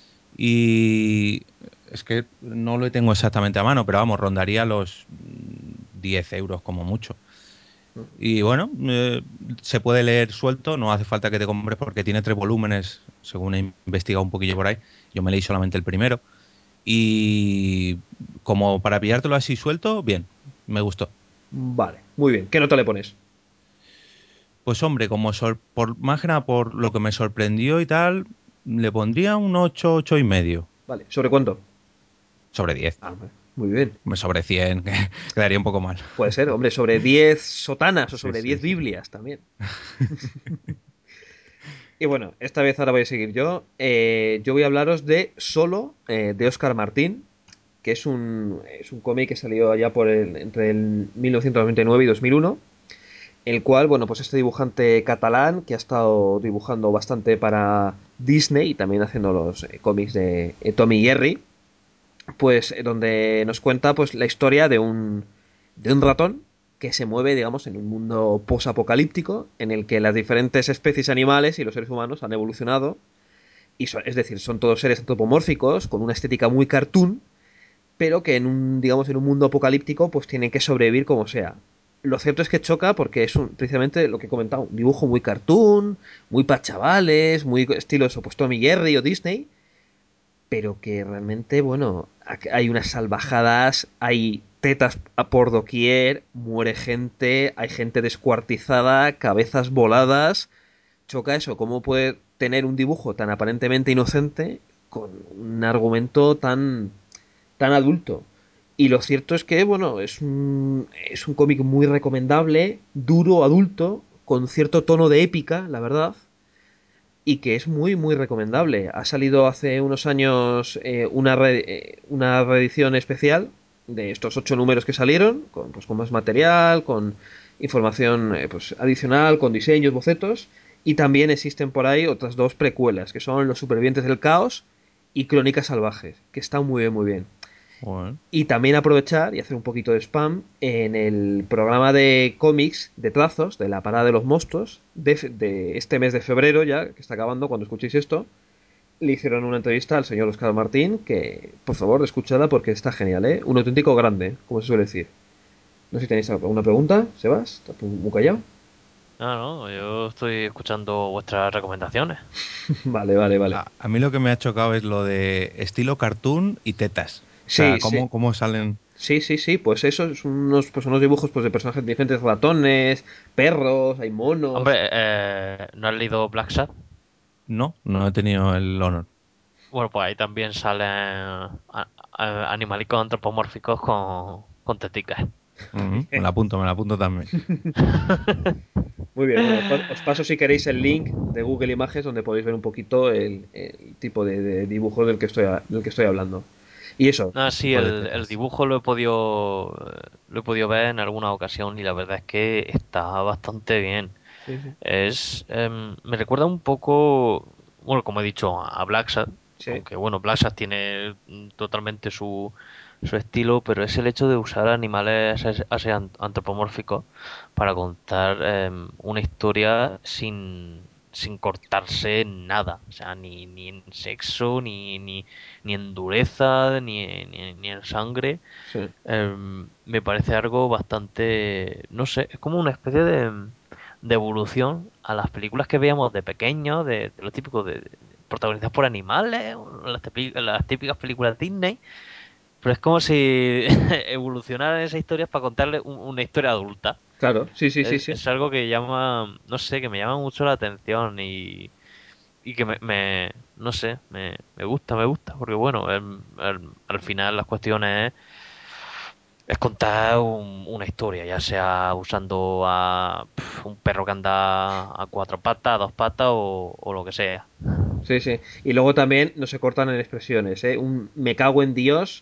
Y es que no lo tengo exactamente a mano, pero vamos, rondaría los 10 euros como mucho. Y bueno, se puede leer suelto, no hace falta que te compres porque tiene 3 volúmenes, según he investigado un poquillo por ahí. Yo me leí solamente el primero. Y como para pillártelo así suelto, bien, me gustó. Vale, muy bien. ¿Qué nota le pones? Pues hombre, más que nada por lo que me sorprendió y tal, le pondría un 8, 8,5 Vale, ¿sobre cuánto? sobre 10. Ah, vale, muy bien. Sobre 100, que quedaría un poco mal. Puede ser, hombre, sobre 10 sotanas o Sí, sobre sí, 10 sí. Biblias también. Y bueno, esta vez ahora voy a seguir yo. Yo voy a hablaros de Solo, de Óscar Martín, que es un cómic que salió allá entre el 1999 y 2001, el cual, bueno, pues este dibujante catalán que ha estado dibujando bastante para Disney y también haciendo los cómics de Tommy y Jerry, pues donde nos cuenta pues la historia de un ratón que se mueve, digamos, en un mundo posapocalíptico en el que las diferentes especies animales y los seres humanos han evolucionado y es decir, son todos seres antropomórficos con una estética muy cartoon, pero que en un, digamos, en un mundo apocalíptico pues tienen que sobrevivir como sea. Lo cierto es que choca porque es precisamente lo que he comentado, un dibujo muy cartoon, muy para chavales, muy estilo eso, pues Tommy Jerry o Disney, pero que realmente, bueno, hay unas salvajadas, hay tetas a por doquier, muere gente, hay gente descuartizada, cabezas voladas. Choca eso, cómo puede tener un dibujo tan aparentemente inocente con un argumento tan adulto. Y lo cierto es que, bueno, es un cómic muy recomendable, duro, adulto, con cierto tono de épica, la verdad, y que es muy, muy recomendable. Ha salido hace unos años una reedición especial de estos 8 números que salieron, con más material, con información pues, adicional, con diseños, bocetos, y también existen por ahí otras 2 precuelas, que son Los Supervivientes del Caos y Crónicas Salvajes, que están muy bien, muy bien. Joder. Y también aprovechar y hacer un poquito de spam en el programa de cómics de trazos de la Parada de los Monstruos de este mes de febrero, ya que está acabando cuando escuchéis esto. Le hicieron una entrevista al señor Oscar Martín, que por favor escuchadla porque está genial, ¿eh? Un auténtico grande, como se suele decir. No sé si tenéis alguna pregunta, Sebas, estás muy callado. No, no, yo estoy escuchando vuestras recomendaciones. Vale, vale, vale. A mí lo que me ha chocado es lo de estilo cartoon y tetas. O sea, Sí, sí. cómo salen. Sí, sí, sí, pues eso, son unos dibujos pues, de personajes diferentes, ratones, perros, hay monos. Hombre, ¿no has leído Black Sad? No, no he tenido el honor. Bueno, pues ahí también salen animalicos antropomórficos con teticas. Me la apunto también. Muy bien, bueno, os paso si queréis el link de Google Images donde podéis ver un poquito el tipo de dibujo del que estoy hablando. Y eso, Ah, sí, Tipo de el tetas. dibujo lo he podido ver en alguna ocasión y la verdad es que está bastante bien. sí, sí. Me recuerda un poco, bueno, como he dicho, a Black Sad, Sí, aunque bueno, Black Sad tiene totalmente su estilo, pero es el hecho de usar animales así antropomórficos para contar una historia sin cortarse en nada, o sea, ni en sexo, ni en dureza, ni en sangre. sí. Me parece algo bastante, no sé, es como una especie de evolución a las películas que veíamos de pequeños, de lo típico de protagonizadas por animales, o las típicas películas Disney, pero es como si evolucionaran esas historias para contarle una historia adulta. Claro, sí, sí, sí, sí. Es algo que llama, no sé, que me llama mucho la atención y que no sé, me gusta, porque bueno, al final las cuestiones es contar una historia, ya sea usando a un perro que anda a 4 patas, a 2 patas o lo que sea. Sí, sí. Y luego también no se cortan en expresiones, ¿eh? Un me cago en Dios,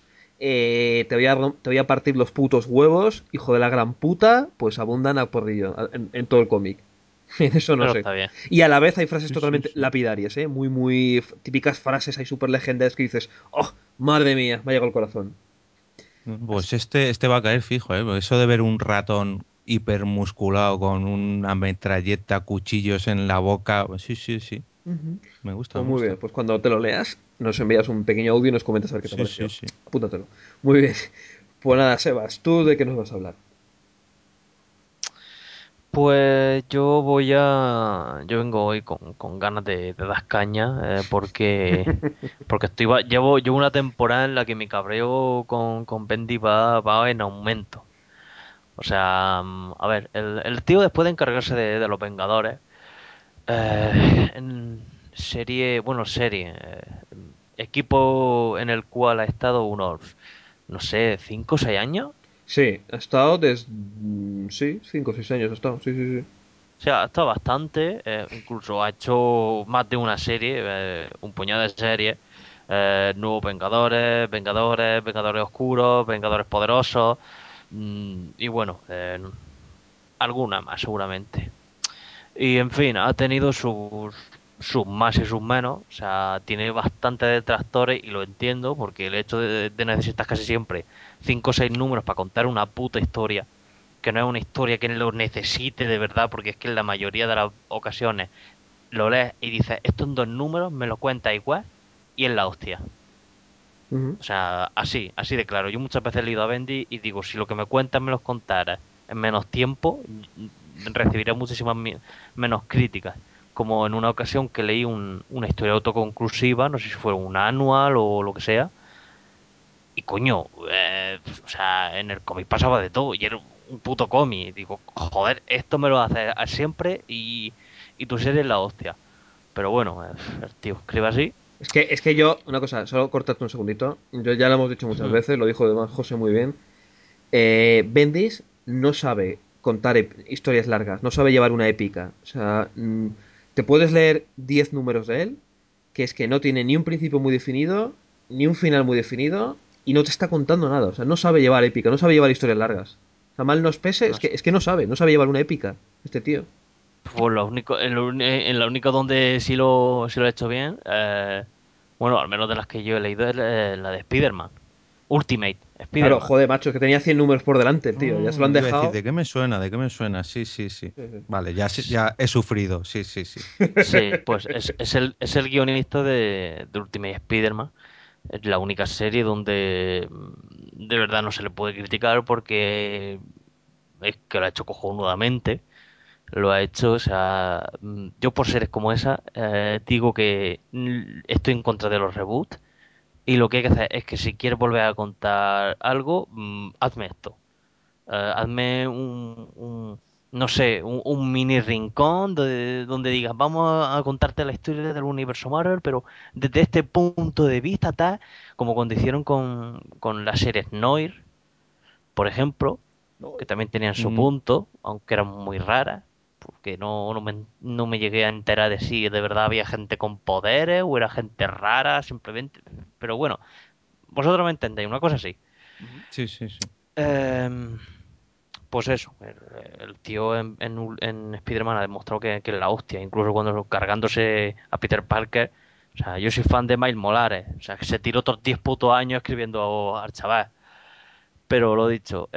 te voy a partir los putos huevos, hijo de la gran puta, pues abundan a porrillo en todo el cómic. En eso no Eso sé. está bien. Y a la vez hay frases Sí, sí, totalmente sí. lapidarias, ¿eh? Muy, muy típicas frases, hay súper legendarias que dices, oh, madre mía, me ha llegado el corazón. Pues este va a caer fijo, ¿eh? Porque eso de ver un ratón hipermusculado con una metralleta, cuchillos en la boca. Pues sí, sí, sí. Ujú. Me gusta, Pues me muy bien, gusta. pues cuando te lo leas, nos envías un pequeño audio y nos comentas a ver qué te ha Sí, sí, parecido. sí. Apúntatelo. Muy bien. Pues nada, Sebas, ¿tú de qué nos vas a hablar? Pues yo vengo hoy con ganas de dar caña, porque llevo una temporada en la que mi cabreo con Bendy va en aumento. O sea, a ver, el tío después de encargarse de los Vengadores, en serie, equipo en el cual ha estado unos, no sé, 5 o 6 años. Sí, ha estado desde... Sí, 5 o 6 años ha estado, sí, sí, sí. O sea, ha estado bastante, incluso ha hecho más de una serie, un puñado de series. Nuevos Vengadores Oscuros, Vengadores Poderosos, y bueno, alguna más seguramente. Y en fin, ha tenido sus más y sus menos. O sea, tiene bastantes detractores y lo entiendo porque el hecho de necesitar casi siempre 5 o 6 números para contar una puta historia, que no es una historia que lo necesite de verdad, porque es que en la mayoría de las ocasiones lo lees y dices, estos 2 números me lo cuenta igual y es la hostia. Ujú. O sea, así de claro. Yo muchas veces he leído a Bendy y digo, si lo que me cuentas me los contara en menos tiempo, recibiré muchísimas menos críticas. Como en una ocasión que leí una historia autoconclusiva, no sé si fue un anual o lo que sea, y coño, o sea, en el cómic pasaba de todo, y era un puto cómic. Digo, joder, esto me lo hace siempre y tu serie es la hostia. Pero bueno, el tío escribe así. Es que yo, una cosa, solo cortarte un segundito. Yo ya lo hemos dicho muchas veces, lo dijo además José muy bien. Bendis no sabe contar historias largas, no sabe llevar una épica. O sea, te puedes leer 10 números de él, que es que no tiene ni un principio muy definido, ni un final muy definido, y no te está contando nada. O sea, no sabe llevar épica, no sabe llevar historias largas. O sea, mal nos pese, No sé. es que no sabe llevar una épica, este tío. Pues lo único, en la única donde sí lo he hecho bien, bueno, al menos de las que yo he leído, es la de Spider-Man. Ultimate Claro, Spider-Man. joder, macho, que tenía 100 números por delante el tío. Ya se lo han Iba a decir, dejado. ¿de qué me suena? ¿De qué me suena? Sí, sí, sí. Sí, sí. Vale, ya, ya he sufrido. Sí, sí, sí. Sí, pues es el guionista de Ultimate Spider-Man. Es la única serie donde de verdad no se le puede criticar porque es que lo ha hecho cojonudamente. Lo ha hecho, o sea, yo por series como esa digo que estoy en contra de los reboots y lo que hay que hacer es que si quieres volver a contar algo, hazme esto. Hazme no sé, un mini rincón donde digas, vamos a contarte la historia del universo Marvel, pero desde este punto de vista, tal, como cuando hicieron con las series Noir, por ejemplo, No, que también tenían su Ujú. punto, aunque eran muy raras, porque no me llegué a enterar de si de verdad había gente con poderes o era gente rara, simplemente. Pero bueno, vosotros me entendéis, una cosa así. Sí, sí, sí. Em, pues eso, el tío en Spider-Man ha demostrado que es la hostia, incluso cuando cargándose a Peter Parker. O sea, yo soy fan de Miles Morales, o sea, que se tiró otros 10 putos años escribiendo al chaval. Pero lo dicho,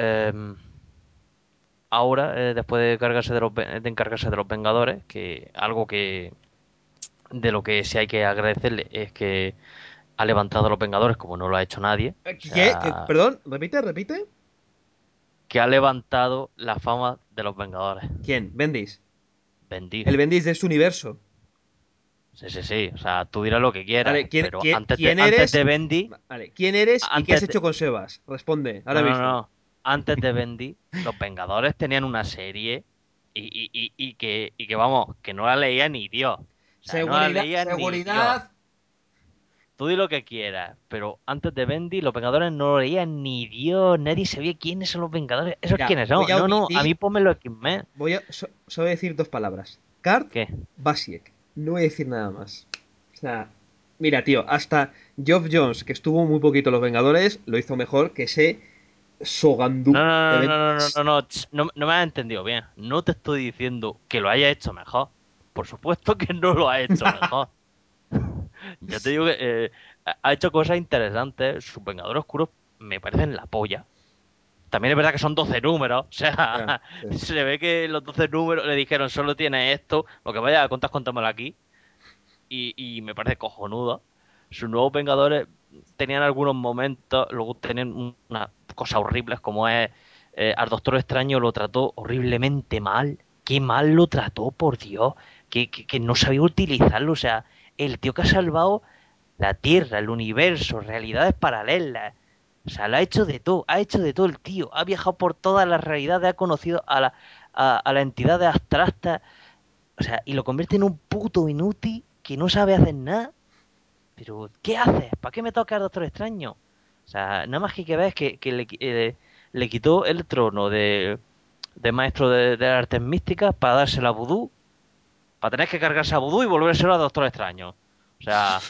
ahora, después de encargarse de los Vengadores, que algo que de lo que sí hay que agradecerle es que ha levantado a los Vengadores como no lo ha hecho nadie. O ¿Qué? sea, Perdón, repite. que ha levantado la fama de los Vengadores. ¿Quién? Bendis. Bendis. El Bendis de este universo. Sí, sí, sí. O sea, tú dirás lo que quieras, Vale, ¿quién, pero quién, antes de, quién antes eres? de Bendy, Vale, ¿quién eres y qué has antes de, hecho con Sebas? Responde, ahora no, no, mismo. no. Antes de Bendy, los Vengadores tenían una serie y que vamos, que no la leía ni Dios. O sea, no la Seguridad, leía ni Dios. seguridad. Tú di lo que quieras, pero antes de Bendy, los Vengadores no lo leían ni Dios. Nadie sabía quiénes son los Vengadores. ¿Esos Mira, quiénes voy son? a No, no, a mí omitir, ponme los X-Men. solo voy a decir dos palabras. Kurt ¿Qué? Basiek. No voy a decir nada más. O sea, mira, tío, hasta Geoff Jones, que estuvo muy poquito en Los Vengadores, lo hizo mejor que ese No, Sogandú de no, no, no, no, no, Bendis. no, no me has entendido bien. No te estoy diciendo que lo haya hecho mejor. Por supuesto que no lo ha hecho mejor. Ya te digo que ha hecho cosas interesantes. Sus Vengadores Oscuros me parecen la polla. También es verdad que son 12 números. O Ya, sea, sí. se ve que los 12 números le dijeron solo tienes esto. Lo que vaya a contar, contámoslo aquí. Y me parece cojonudo. Sus nuevos Vengadores tenían algunos momentos, luego tenían unas cosas horribles como es al Doctor Extraño lo trató horriblemente mal. Qué mal lo trató, por Dios. Que no sabía utilizarlo. O sea, el tío que ha salvado la Tierra, el universo, realidades paralelas. O sea, lo ha hecho de todo, ha hecho de todo el tío. Ha viajado por todas las realidades, ha conocido a la entidad de abstracta. O sea, y lo convierte en un puto inútil que no sabe hacer nada. Pero, ¿qué haces? ¿Para qué me toca el Doctor Extraño? O sea, nada más que ves que le quitó el trono de maestro de artes místicas para dársela a Vudú, para tener que cargarse a Vudú y volvérselo a Doctor Extraño. O sea,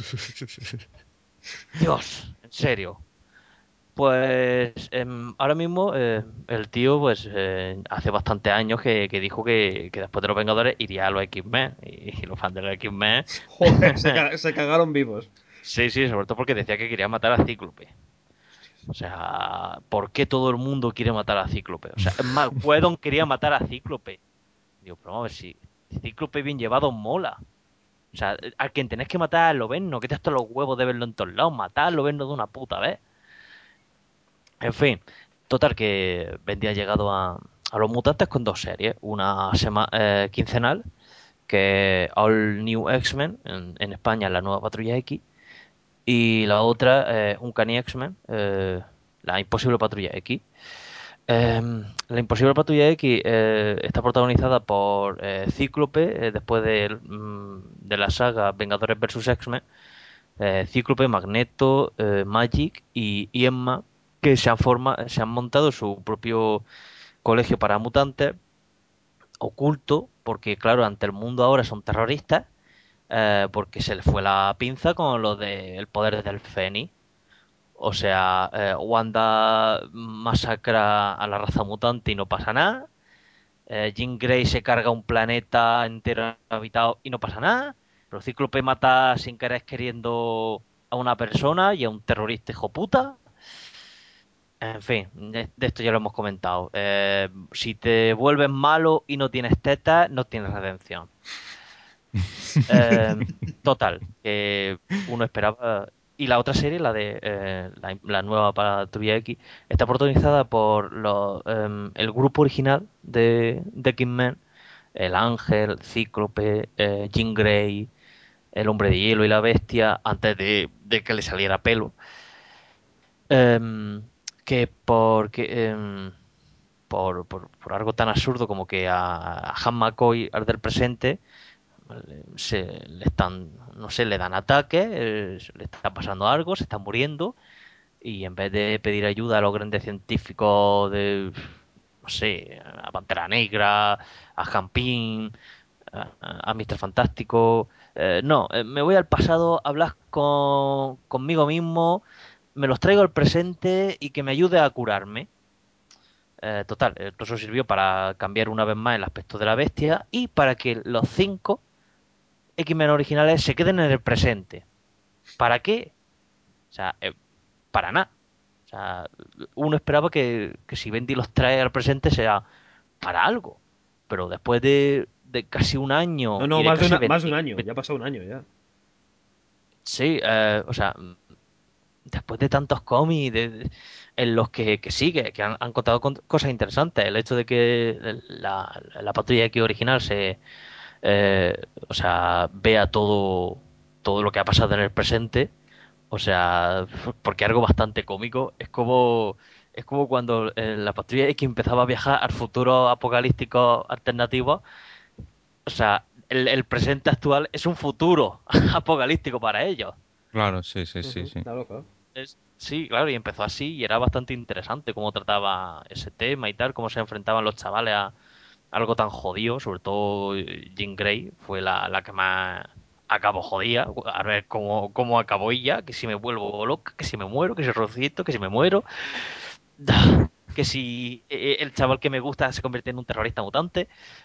Dios, en serio. Pues ahora mismo el tío pues hace bastantes años que dijo que después de los Vengadores iría a los X-Men y los fans de los X-Men. Joder, se cagaron vivos. Sí, sí, sobre todo porque decía que quería matar a Cíclope. O sea, ¿por qué todo el mundo quiere matar a Cíclope? O sea, es más, Whedon quería matar a Cíclope. Digo, pero vamos a ver si Cíclope bien llevado mola. O sea, a quien tenés que matar a Loveno, que te hasta los huevos de verlo en todos lados, matar a Loveno de una puta vez. En fin, total que vendía llegado a los mutantes con dos series, una quincenal, que es All New X-Men, en España la nueva Patrulla X, y la otra, un Uncanny X-Men, la Imposible Patrulla X. La Imposible Patrulla X está protagonizada por Cíclope, después de la saga Vengadores vs. X-Men, Cíclope, Magneto, Magic y Emma, que se han montado su propio colegio para mutantes, oculto, porque claro, ante el mundo ahora son terroristas, porque se les fue la pinza con lo del poder del Fénix. O sea, Wanda masacra a la raza mutante y no pasa nada. Jean Grey se carga un planeta entero habitado y no pasa nada. Pero Cíclope mata sin querer queriendo a una persona y a un terrorista hijo puta. En fin, de esto ya lo hemos comentado. Si te vuelves malo y no tienes tetas, no tienes redención. Eh, Total, que uno esperaba. Y la otra serie, la de la nueva Patrulla X, está protagonizada por el grupo original de X-Men: el Ángel, Cíclope, Jean Grey, el Hombre de Hielo y la Bestia, antes de que le saliera pelo. Em, que porque por algo tan absurdo como que a Han McCoy, al del presente, le están, no sé, le dan ataques, le está pasando algo, se está muriendo, y en vez de pedir ayuda a los grandes científicos de, no sé, a Pantera Negra, a Jampín, a Mr. Fantástico, no, me voy al pasado a hablar conmigo mismo, me los traigo al presente y que me ayude a curarme. Total, todo eso sirvió para cambiar una vez más el aspecto de la bestia y para que los cinco X-Men originales se queden en el presente. ¿Para qué? O sea, para nada. O sea, uno esperaba que si Bendy los trae al presente sea para algo. Pero después de casi un No, año no, y de casi más de 20, un año. Ya ha pasado un año ya. sí, o sea, después de tantos cómics en los que sí, que han contado cosas interesantes. El hecho de que la Patrulla X original eh, o sea, vea todo lo que ha pasado en el presente. O sea, porque algo bastante cómico. Es como cuando la Patrulla X empezaba a viajar al futuro apocalíptico alternativo. O sea, el presente actual es un futuro apocalíptico para ellos. Claro, sí, sí, sí, Ujú, sí. claro, claro. Sí, claro, y empezó así y era bastante interesante cómo trataba ese tema y tal, cómo se enfrentaban los chavales a algo tan jodido, sobre todo Jean Grey fue la que más acabó jodida. A ver cómo acabó ella, que si me vuelvo loca, que si me muero, que si resucito, que si me muero, que si el chaval que me gusta se convierte en un terrorista mutante,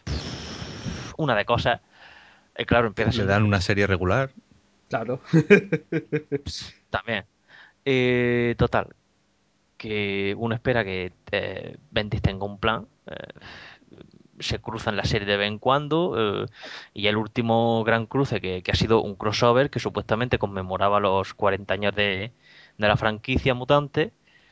una de cosas. Claro, empieza a ser Le muy dan una interesante serie regular. Claro. también. Total, que uno espera que Bendis tenga un plan. Se cruzan la serie de vez en cuando, y el último gran cruce que ha sido un crossover que supuestamente conmemoraba los 40 años de la franquicia mutante,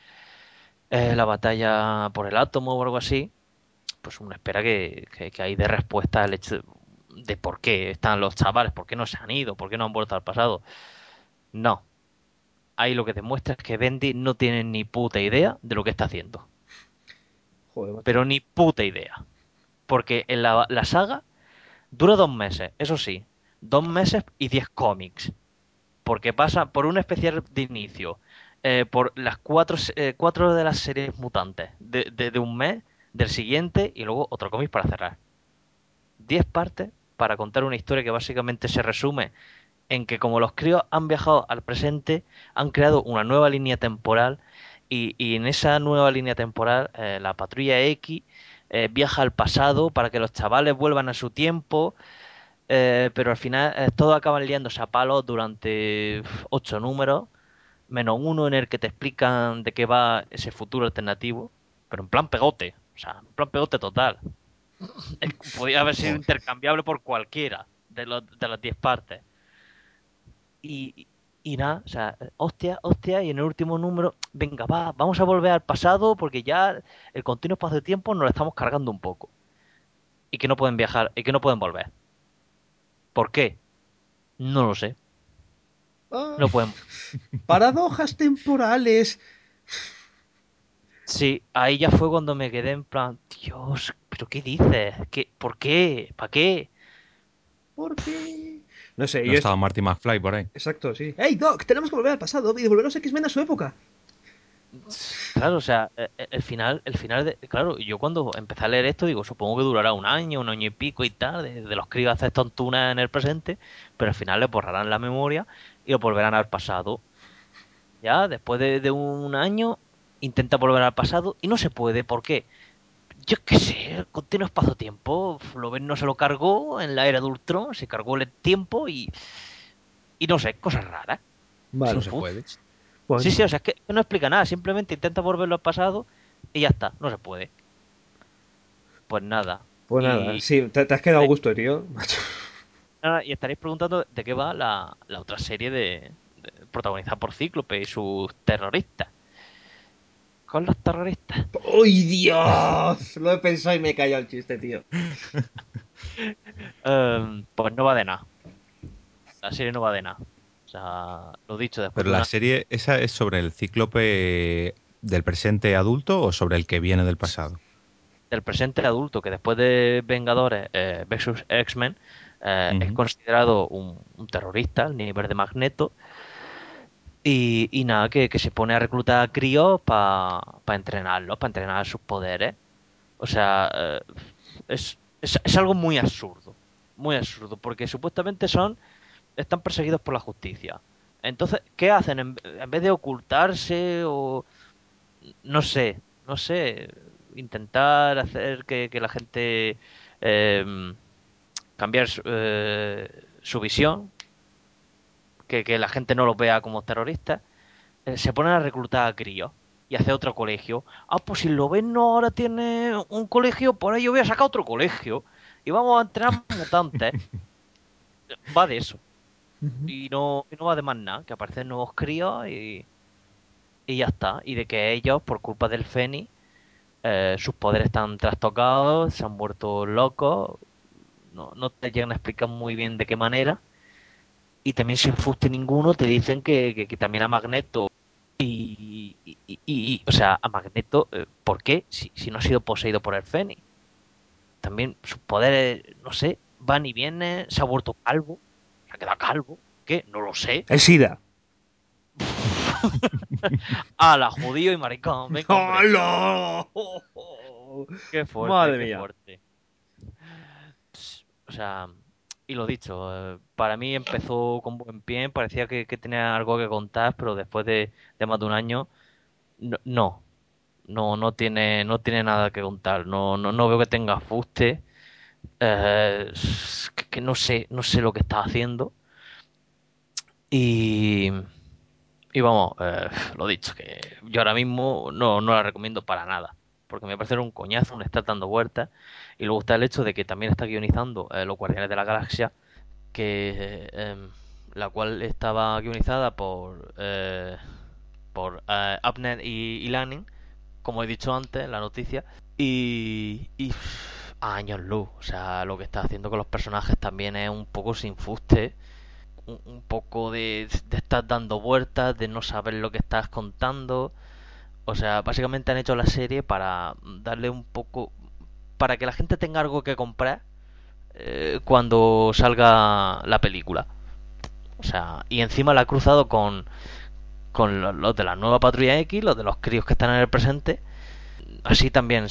la batalla por el átomo o algo así. Pues uno espera que ahí dé respuesta al hecho de por qué están los chavales, por qué no se han ido, por qué no han vuelto al pasado. No, ahí lo que demuestra es que Bendy no tiene ni puta idea de lo que está haciendo, Joder, macho. pero ni puta idea, porque en la saga dura 2 meses, eso sí, 2 meses y 10 cómics, porque pasa por un especial de inicio, por las cuatro de las series mutantes de un mes, del siguiente y luego otro cómic para cerrar. 10 partes para contar una historia que básicamente se resume en que como los críos han viajado al presente, han creado una nueva línea temporal y en esa nueva línea temporal la Patrulla X viaja al pasado para que los chavales vuelvan a su tiempo, pero al final todos acaban liándose a palos durante 8 números, menos uno en el que te explican de qué va ese futuro alternativo, pero en plan pegote, o sea, en plan pegote total. Podía haber sido Joder. intercambiable por cualquiera de las 10 partes. Y, y nada, o sea, hostia, hostia, y en el último número, venga, vamos a volver al pasado porque ya el continuo espacio-tiempo nos lo estamos cargando un poco. Y que no pueden viajar, y que no pueden volver. ¿Por qué? No lo sé. Ah, No pueden. paradojas temporales. Sí, ahí ya fue cuando me quedé en plan, Dios, ¿pero qué dices? ¿Por qué? ¿Para qué? ¿Por qué? No sé, No yo esto. estaba Marty McFly por ahí. Exacto, sí. ¡Hey, Doc! Tenemos que volver al pasado y devolver los X-Men a su época. Claro, o sea, el final de, claro, yo cuando empecé a leer esto digo, supongo que durará un año y pico y tal, de los críos hacer tontunas en el presente, pero al final le borrarán la memoria y lo volverán al pasado. Ya, después de un año, intenta volver al pasado y no se puede, ¿por qué? Yo qué sé, continuo espacio-tiempo, Floven no se lo cargó en la era de Ultron, se cargó el tiempo y no sé, cosas raras, No sin Vale. se fun. puede. Sí, Bueno, sí, o sea, es que no explica nada, simplemente intenta volverlo al pasado y ya está, no se puede. Pues nada. pues nada. Y, Sí, te has quedado a gusto, tío. Macho. y estaréis preguntando de qué va la otra serie protagonizada por Cíclope y sus terroristas. Con los terroristas. ¡Uy, Dios! Lo he pensado y me he callado el chiste, tío. Pues no va de nada. La serie no va de nada. O sea, lo dicho, después Pero de la una serie, ¿esa es sobre el cíclope del presente adulto o sobre el que viene del pasado? del presente adulto que después de Vengadores versus X-Men es Ujú. considerado un terrorista al nivel de Magneto y nada, que se pone a reclutar a críos para entrenarlos, para entrenar sus poderes. O sea, es algo muy absurdo, porque supuestamente están perseguidos por la justicia. Entonces, ¿qué hacen? En vez de ocultarse o no sé, intentar hacer que la gente eh, cambiar su visión, que la gente no los vea como terroristas, se ponen a reclutar a críos y hacer otro colegio. Ah, pues si lo ven no ahora tiene un colegio, por ahí yo voy a sacar otro colegio y vamos a entrenar mutantes. Va de eso. Y no va de más nada, que aparecen nuevos críos y ya está. Y de que ellos, por culpa del Fénix, sus poderes están trastocados, se han vuelto locos, no te llegan a explicar muy bien de qué manera. Y también sin fuste ninguno te dicen que también a Magneto o sea, a Magneto, ¿por qué? Si no ha sido poseído por el Fénix. También sus poderes, no sé, van y vienen, se ha vuelto calvo, se ha quedado calvo, ¿qué? No lo sé. El SIDA. La judío y maricón, venga, hombre. ¡Hola! Qué fuerte, Madre qué mía. fuerte. O sea, y lo dicho, para mí empezó con buen pie, parecía que tenía algo que contar, pero después de más de un año, no tiene nada que contar. No veo que tenga fuste. Que no sé lo que está haciendo. Y, y vamos, lo dicho, que yo ahora mismo no la recomiendo para nada. Porque me parece un coñazo, un estar dando vueltas. Y luego está el hecho de que también está guionizando Los Guardianes de la Galaxia, la cual estaba guionizada por Abner y Lanning, como he dicho antes en la noticia, a años luz. O sea, lo que está haciendo con los personajes también es un poco sin fuste, un poco de estar dando vueltas, de no saber lo que estás contando. O sea, básicamente han hecho la serie para darle un poco, para que la gente tenga algo que comprar cuando salga la película. O sea, y encima la ha cruzado con los de la nueva Patrulla X, los de los críos que están en el presente, así también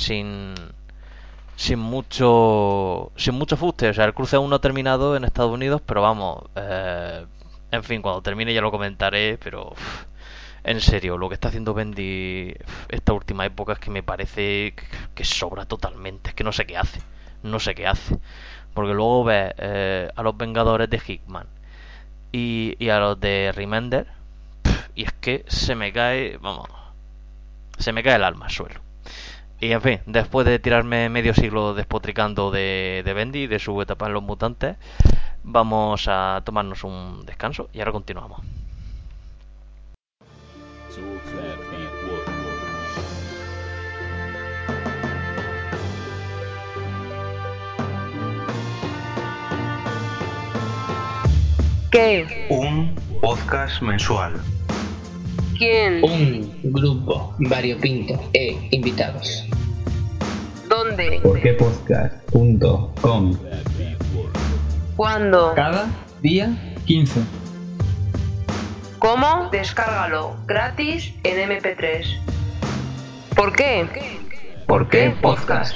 sin mucho fuste. O sea, el cruce aún no ha terminado en Estados Unidos, pero vamos, en fin, cuando termine ya lo comentaré, pero en serio, lo que está haciendo Bendy esta última época es que me parece que sobra totalmente, es que no sé qué hace, no sé qué hace, porque luego ves a los Vengadores de Hickman y a los de Remender, y es que vamos, se me cae el alma al suelo. Y en fin, después de tirarme medio siglo despotricando de Bendy y de su etapa en los mutantes, vamos a tomarnos un descanso y ahora continuamos. ¿Qué? Un podcast mensual. ¿Quién? Un grupo variopinto e invitados. ¿Dónde? Porquepodcast.com. ¿Cuándo? Cada día 15. ¿Cómo? Descárgalo gratis en MP3. ¿Por qué? ¿Por qué podcast?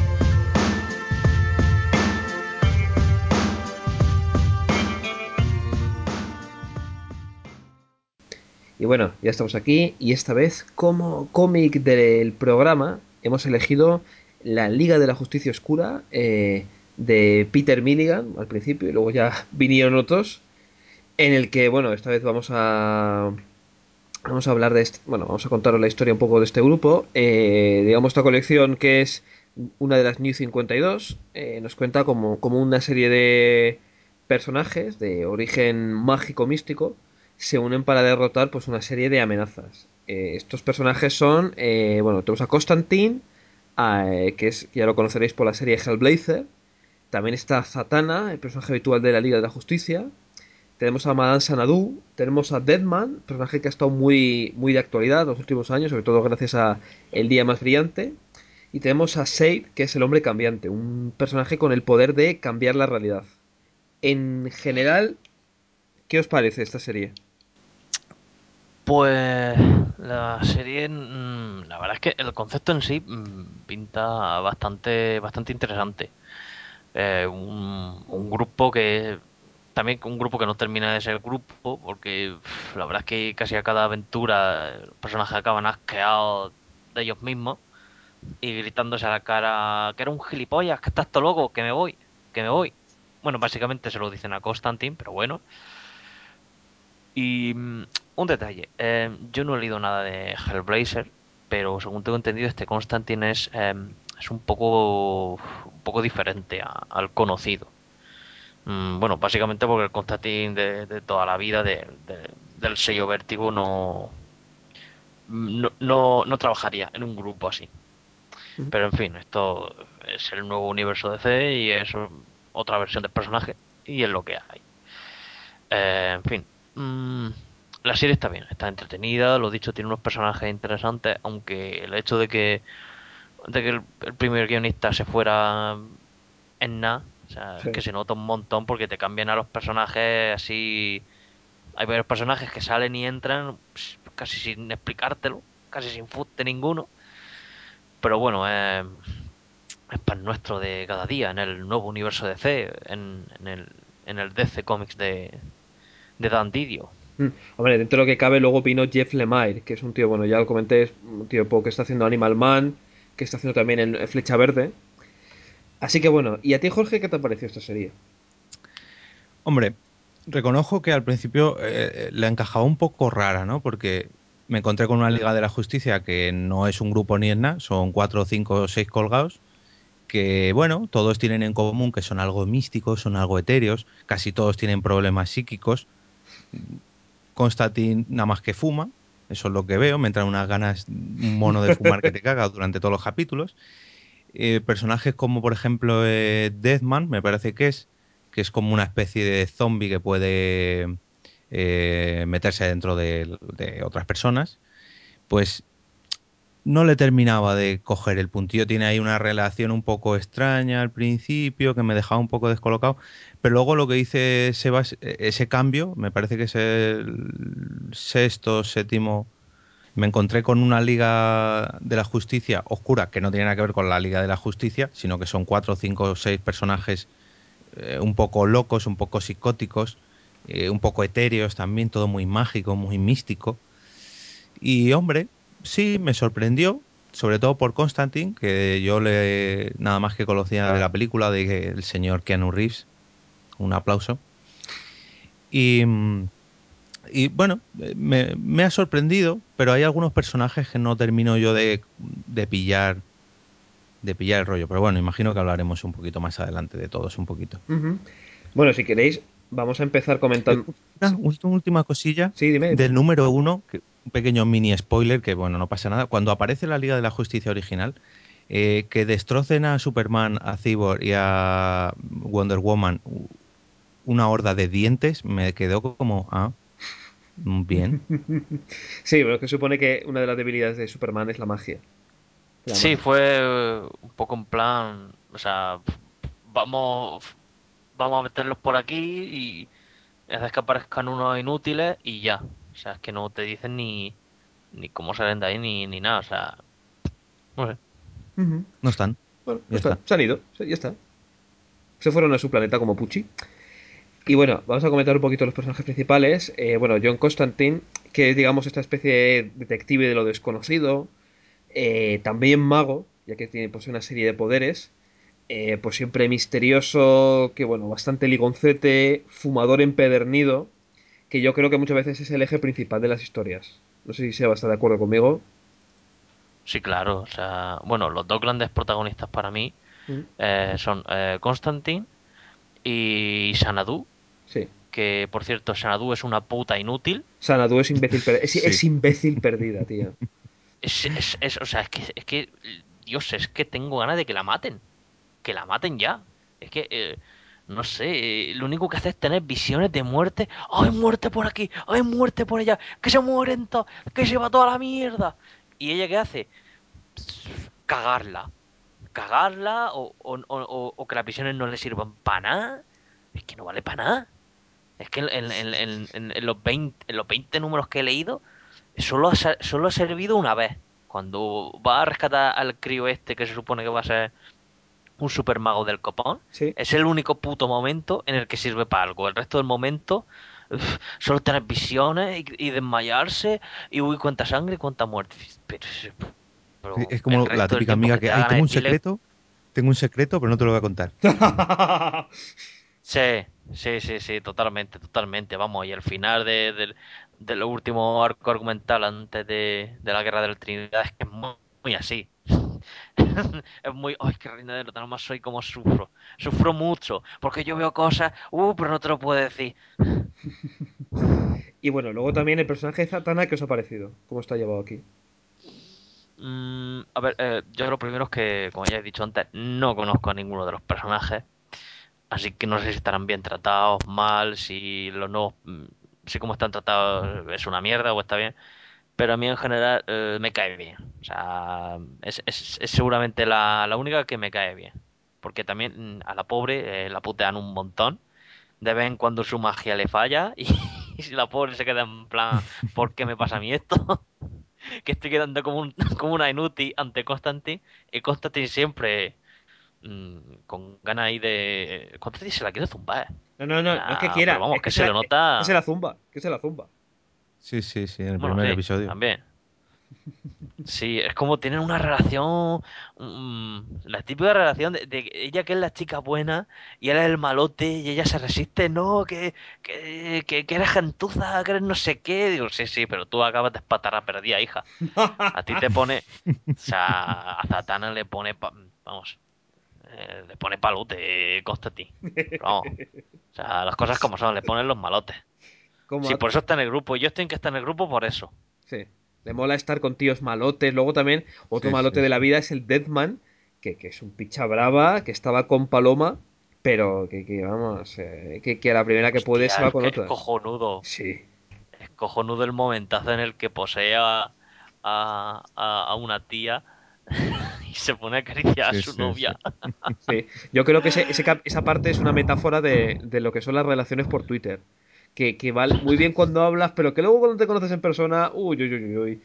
Y bueno, ya estamos aquí y esta vez como cómic del programa hemos elegido La Liga de la Justicia Oscura de Peter Milligan al principio y luego ya vinieron otros en el que, bueno, esta vez vamos a hablar de bueno, vamos a contaros la historia un poco de este grupo. Digamos, esta colección que es una de las New 52 nos cuenta como una serie de personajes de origen mágico místico se unen para derrotar pues una serie de amenazas. Estos personajes son, bueno, tenemos a Constantine, que ya lo conoceréis por la serie Hellblazer. También está Zatanna, el personaje habitual de la Liga de la Justicia. Tenemos a Madame Xanadu, tenemos a Deadman, personaje que ha estado muy de actualidad los últimos años, sobre todo gracias a El Día Más Brillante. Y tenemos a Shade, que es el hombre cambiante, un personaje con el poder de cambiar la realidad. En general, ¿qué os parece esta serie? Pues la serie, la verdad es que el concepto en sí pinta bastante interesante. Un grupo que también un grupo que no termina de ser grupo, porque la verdad es que casi a cada aventura los personajes acaban asqueados de ellos mismos y gritándose a la cara que era un gilipollas, que estás todo loco, que me voy, que me voy. Bueno, básicamente se lo dicen a Constantine, pero bueno. Y un detalle, yo no he leído nada de Hellblazer, pero según tengo entendido este Constantine es un poco diferente al conocido. Bueno, básicamente porque el Constantine de toda la vida del sello Vértigo no trabajaría en un grupo así. Pero en fin, esto es el nuevo universo de DC y es otra versión del personaje y es lo que hay. En fin, la serie está bien, está entretenida, lo dicho, tiene unos personajes interesantes, aunque el hecho de que el primer guionista se fuera en nada, o sea, es Sí. que se nota un montón porque te cambian a los personajes así. Hay varios personajes que salen y entran casi sin explicártelo, casi sin fuste ninguno. Pero bueno, es pan nuestro de cada día, en el nuevo universo de DC, en el DC Comics de Dan Didio. Hombre, dentro de lo que cabe, luego vino Jeff Lemire, que es un tío, bueno, ya lo comenté, es un tío que está haciendo Animal Man, que está haciendo también el Flecha Verde. Así que bueno, ¿y a ti, Jorge, qué te ha parecido esta serie? Hombre, reconozco que al principio le encajaba un poco rara, ¿no? Porque me encontré con una Liga de la Justicia que no es un grupo ni es nada, son 4, 5 o 6 colgados, que, bueno, todos tienen en común que son algo místicos, son algo etéreos, casi todos tienen problemas psíquicos. Constantine nada más que fuma, eso es lo que veo, me entran unas ganas, un mono de fumar que te caga durante todos los capítulos. Personajes como, por ejemplo, Deathman, me parece que es como una especie de zombie que puede meterse dentro de otras personas, pues no le terminaba de coger el puntillo. Tiene ahí una relación un poco extraña al principio, que me dejaba un poco descolocado, pero luego lo que dice Sebas, ese cambio, me parece que es el sexto, séptimo. Me encontré con una Liga de la Justicia oscura que no tiene nada que ver con la Liga de la Justicia, sino que son 4, 5 o 6 personajes un poco locos, un poco psicóticos, un poco etéreos también, todo muy mágico, muy místico. Y hombre, sí, me sorprendió, sobre todo por Constantine, que yo le nada más que conocía de la película del señor Keanu Reeves. Un aplauso. Y, y bueno, me ha sorprendido, pero hay algunos personajes que no termino yo de pillar el rollo. Pero bueno, imagino que hablaremos un poquito más adelante de todos un poquito. Ujú. Bueno, si queréis, vamos a empezar comentando. Una última cosilla Sí, dime, dime. del número uno, un pequeño mini spoiler, que bueno, no pasa nada. Cuando aparece la Liga de la Justicia original, que destrocen a Superman, a Cyborg y a Wonder Woman una horda de dientes, me quedó como, bien. Sí, pero es que supone que una de las debilidades de Superman es la magia. La Sí, magia. fue un poco en plan, o sea, vamos, vamos a meterlos por aquí y haces que aparezcan unos inútiles y ya. O sea, es que no te dicen ni cómo salen de ahí ni nada. O sea, No sé. Ujú. No están. Bueno, Ya está. está. Se han ido, ya está. Se fueron a su planeta como Pucci. Y bueno, vamos a comentar un poquito los personajes principales. Bueno, John Constantine, que es, digamos, esta especie de detective de lo desconocido. También mago, ya que tiene pues una serie de poderes. Pues siempre misterioso, que bueno, bastante ligoncete, fumador empedernido, que yo creo que muchas veces es el eje principal de las historias. No sé si Seba está de acuerdo conmigo. Sí, claro. O sea, bueno, los dos grandes protagonistas para mí Mm. son Constantine y Xanadu, Sí. que por cierto, Xanadu es una puta inútil. Sanadu es imbécil, Sí. es imbécil perdida, tío. O sea, Dios, es que tengo ganas de que la maten ya. Es que, no sé, lo único que hace es tener visiones de muerte. ¡Hay muerte por aquí! ¡Hay muerte por allá! ¡Que se mueren todos! ¡Que se va toda la mierda! ¿Y ella qué hace? Cagarla. Cagarla o que las visiones no le sirvan para nada. Es que no vale para nada. Es que en los 20 números que he leído, solo ha servido una vez. Cuando va a rescatar al crío este que se supone que va a ser un super mago del copón, Sí. es el único puto momento en el que sirve para algo. El resto del momento, solo tener visiones y desmayarse y uy, cuánta sangre y cuánta muerte. Sí, Pero es el como la resto del típica tiempo amiga que te que, da ay, ganas de decirle. tengo un secreto, pero no te lo voy a contar. Sí, sí, totalmente, totalmente. Vamos, y al final del último arco argumental antes de la Guerra del Trinidad es que es muy así. Es muy, ay, qué reina de nada más soy como sufro. Sufro mucho, porque yo veo cosas, pero no te lo puedo decir. Y bueno, luego también el personaje de Zatanna, ¿qué os ha parecido? ¿Cómo está llevado aquí? A ver, yo lo primero es que, como ya he dicho antes, no conozco a ninguno de los personajes, así que no sé si estarán bien tratados, mal, si los nuevos, si cómo están tratados es una mierda o está bien. Pero a mí en general me cae bien. O sea, es seguramente la única que me cae bien. Porque también a la pobre la putean un montón. De vez en cuando su magia le falla y si la pobre se queda en plan, ¿por qué me pasa a mí esto? Que estoy quedando como una inútil ante Constantine y Constantine siempre con ganas ahí de. Constantine se la quiere zumbar. No, no, no, no es que Pero quiera, vamos, es que se le que se nota. la zumba, que se la zumba. Sí, sí, sí, en el Bueno, primer sí, episodio. también. Sí, es como tienen una relación, la típica relación de ella que es la chica buena y él es el malote y ella se resiste, no, que eres gentuza, que eres no sé qué. Digo, sí, sí, pero tú acabas de espatarra perdida, hija. A ti te pone, o sea, a Zatanna le pone, vamos, le pone palote, Constantine. Pero vamos, o sea, las cosas como son, le ponen los malotes. Como Sí, a- por eso está en el grupo, yo estoy en que está en el grupo por eso. Sí. Le mola estar con tíos malotes. Luego también, otro Sí, malote sí, de la sí. vida es el Deathman, que es un picha brava, que estaba con Paloma, pero que vamos, que a la primera que puede se Hostia, va es con que es otra. cojonudo. Sí. Es cojonudo el momentazo en el que posee a una tía y se pone a acariciar a Sí, su sí, sí. novia. Sí, yo creo que esa parte es una metáfora de lo que son las relaciones por Twitter. Que vale muy bien cuando hablas, pero que luego cuando te conoces en persona, uy, uy, uy, uy, uy.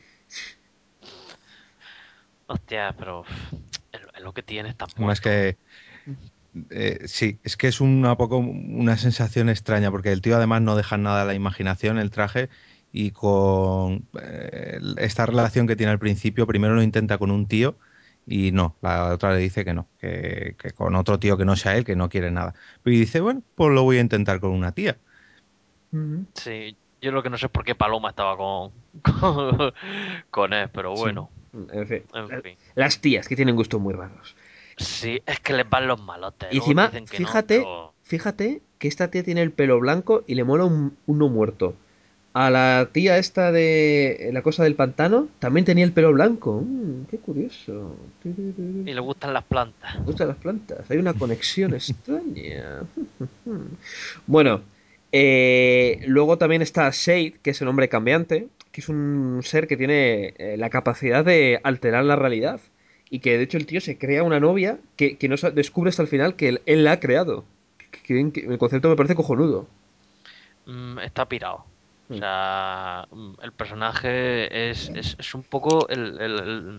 Hostia, pero es lo que tiene, estás Además muerto. que sí, es que es una poco una sensación extraña, porque el tío además no deja nada a la imaginación, el traje, y con esta relación que tiene al principio, primero lo intenta con un tío y no, la otra le dice que no, que con otro tío que no sea él, que no quiere nada. Y dice, bueno, pues lo voy a intentar con una tía. Ujú. Sí, yo lo que no sé es por qué Paloma estaba con, con él, pero Sí. bueno, En fin, en fin. las tías que tienen gustos muy raros. Sí, es que les van los malotes. Y Luego encima, dicen que no, fíjate, pero. fíjate que esta tía tiene el pelo blanco y le mola uno muerto. A la tía esta de la cosa del pantano también tenía el pelo blanco. Qué curioso. Y le gustan las plantas. Me gustan las plantas. Hay una conexión extraña. Bueno, luego también está Shade, que es el hombre cambiante, que es un ser que tiene la capacidad de alterar la realidad. Y que de hecho el tío se crea una novia que no descubre hasta el final que él la ha creado. El concepto me parece cojonudo. Está pirado. O Mm. sea, el personaje es un poco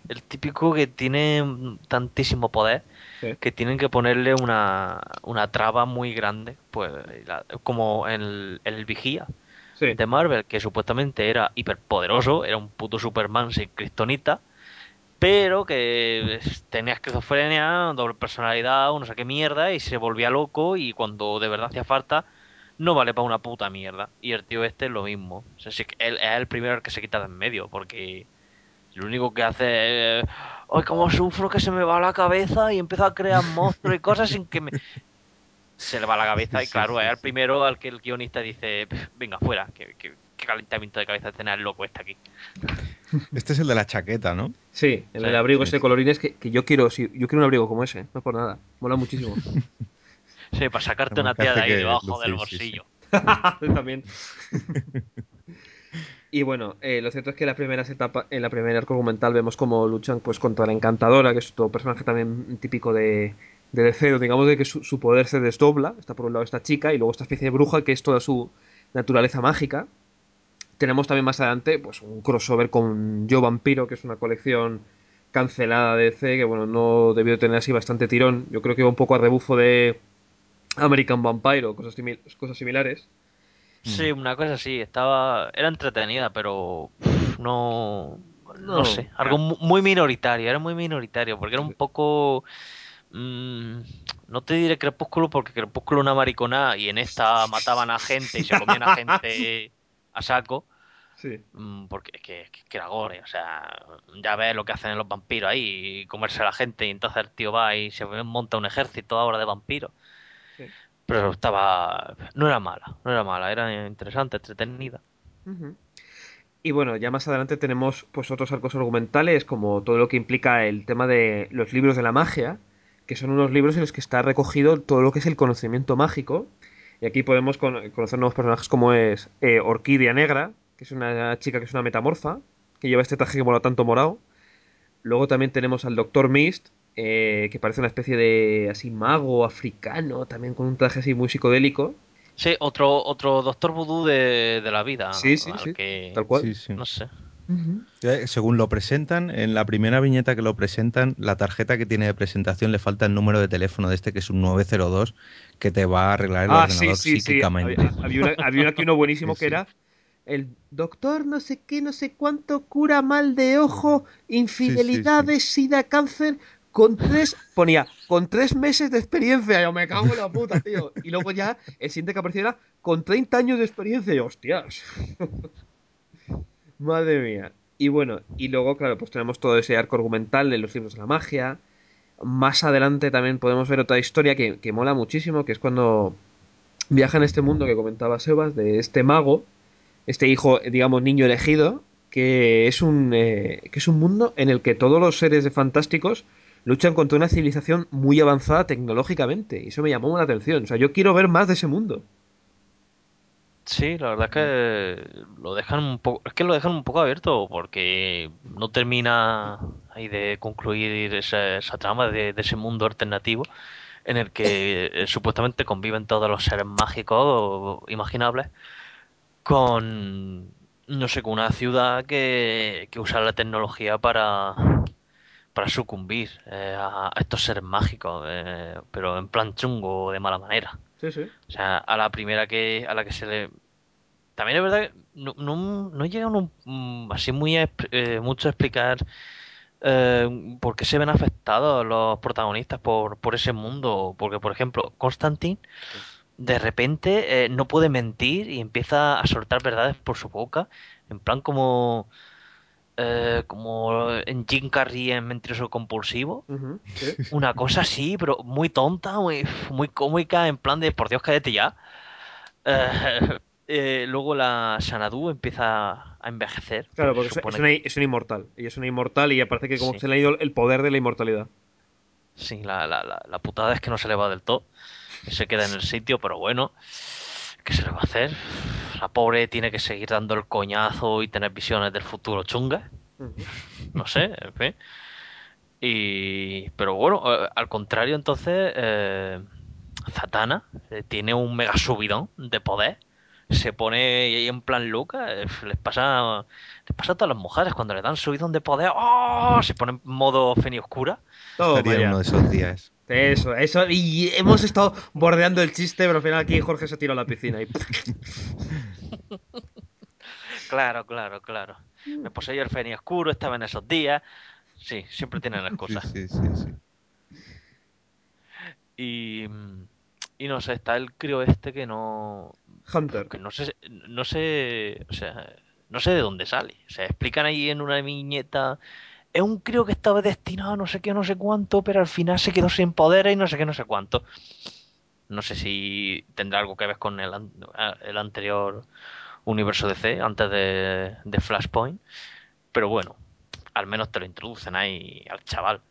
El típico que tiene tantísimo poder Sí, que tienen que ponerle una traba muy grande, pues como el Vigía sí. de Marvel, que supuestamente era hiperpoderoso, era un puto Superman sin kriptonita, pero que tenía esquizofrenia, doble personalidad, o no sé qué mierda, y se volvía loco y cuando de verdad hacía falta, no vale para una puta mierda. Y el tío este es lo mismo. O sea, sí que él es el primero al que se quita de en medio, porque lo único que hace es... ¡Ay, cómo sufro que se me va la cabeza! Y empieza a crear monstruos y cosas sin que me... Se le va la cabeza Sí, y sí, claro, sí, es el sí. primero al que el guionista dice, venga, fuera, que calentamiento de cabeza tener el loco este aquí. Este es el de la chaqueta, ¿no? Sí, Sí. el abrigo Sí, ese de sí. colorines que yo quiero, sí, yo quiero un abrigo como ese, no por nada. Mola muchísimo. Sí, para sacarte Además una que tía de hace ahí que debajo del luce, sí, sí. bolsillo. También. Y bueno, lo cierto es que en la primera arco argumental vemos cómo luchan pues contra la Encantadora, que es otro personaje también típico de DC, digamos de que su poder se desdobla. Está por un lado esta chica y luego esta especie de bruja que es toda su naturaleza mágica. Tenemos también más adelante pues un crossover con Yo Vampiro, que es una colección cancelada de DC, que bueno, no debió tener así bastante tirón. Yo creo que iba un poco a rebufo de American Vampire o cosas similares. Mm. Sí, una cosa así, era entretenida, pero no, no No, sé, algo muy minoritario, era muy minoritario, porque era sí, un sí. poco, mm, no te diré Crepúsculo, porque Crepúsculo una mariconada y en esta mataban a gente y se comían a gente a saco, Sí. porque es que era gore, o sea, ya ves lo que hacen los vampiros ahí, comerse a la gente y entonces el tío va y se monta un ejército ahora de vampiros. Sí. Pero no era mala, no era mala, era interesante, entretenida. Ujú. Y bueno, ya más adelante tenemos pues otros arcos argumentales, como todo lo que implica el tema de los libros de la magia, que son unos libros en los que está recogido todo lo que es el conocimiento mágico. Y aquí podemos conocer nuevos personajes como es Orquídea Negra, que es una chica que es una metamorfa, que lleva este traje que mola tanto morado. Luego también tenemos al Doctor Mist, que parece una especie de así mago africano, también con un traje así muy psicodélico. Sí, otro Doctor Vudú de la vida, Sí, sí, al sí, que, tal cual. Sí, sí. no sé. Ujú. Según lo presentan, en la primera viñeta que lo presentan, la tarjeta que tiene de presentación le falta el número de teléfono de este, que es un 902, que te va a arreglar el Ah, sí, ordenador sí, sí. psíquicamente. Había aquí uno Sí, buenísimo que sí. era el doctor no sé qué, no sé cuánto, cura mal de ojo, Sí, sí, sí. infidelidades, sida, cáncer, con 3 meses de experiencia. Yo me cago en la puta, tío. Y luego ya el siguiente que apareció era con 30 años de experiencia. Y hostias, madre mía. Y bueno, y luego, claro, pues tenemos todo ese arco argumental de los libros de la magia. Más adelante también podemos ver otra historia que mola muchísimo, que es cuando viaja en este mundo que comentaba Sebas, de este mago, este hijo, digamos, niño elegido, que es un mundo en el que todos los seres de fantásticos luchan contra una civilización muy avanzada tecnológicamente. Y eso me llamó la atención. O sea, yo quiero ver más de ese mundo. Sí, la verdad es que lo dejan un poco, es que lo dejan un poco abierto porque no termina ahí de concluir esa trama de ese mundo alternativo en el que supuestamente conviven todos los seres mágicos imaginables con, no sé, con una ciudad que usa la tecnología para sucumbir a estos seres mágicos, pero en plan chungo, de mala manera. Sí, sí. O sea, a la que se le... También es verdad que no llegan así mucho a explicar por qué se ven afectados los protagonistas por ese mundo. Porque, por ejemplo, Constantine de repente no puede mentir y empieza a soltar verdades por su boca, en plan como en Jim Carrey en Mentiroso Compulsivo. Ujú, sí. Una cosa así, pero muy tonta, muy cómica, en plan de por Dios, cállate ya. Eh, luego la Xanadu empieza a envejecer, Claro, porque se porque supone que es una inmortal. Ella es una inmortal y parece que como sí. se le ha ido el poder de la inmortalidad. Sí, la putada es que no se le va del todo. Que se queda en el sitio, pero bueno, ¿qué se le va a hacer? La pobre tiene que seguir dando el coñazo y tener visiones del futuro chungas. Ujú. No sé, en fin. Pero bueno, al contrario, entonces, Zatanna tiene un mega subidón de poder se pone ahí en plan loca, les pasa a todas las mujeres cuando le dan subidón de poder, ¡oh! Se pone en modo Fenioscura. Toma Estaría ya. uno de esos días. Eso. Y hemos estado bordeando el chiste, pero al final aquí Jorge se tiró a la piscina. Y... Claro, claro, claro. Me poseyó el Fenioscuro, estaba en esos días. Sí, siempre tienen Sí, excusas. sí, sí, sí. Y, y no sé, está el crío este que no. Hunter. Que no sé, o sea, no sé de dónde sale. O sea, explican ahí en una viñeta. Es un crío que estaba destinado a no sé qué, no sé cuánto, pero al final se quedó sin poderes y no sé qué, no sé cuánto. No sé si tendrá algo que ver con el anterior universo DC, antes de Flashpoint. Pero bueno, al menos te lo introducen ahí al chaval.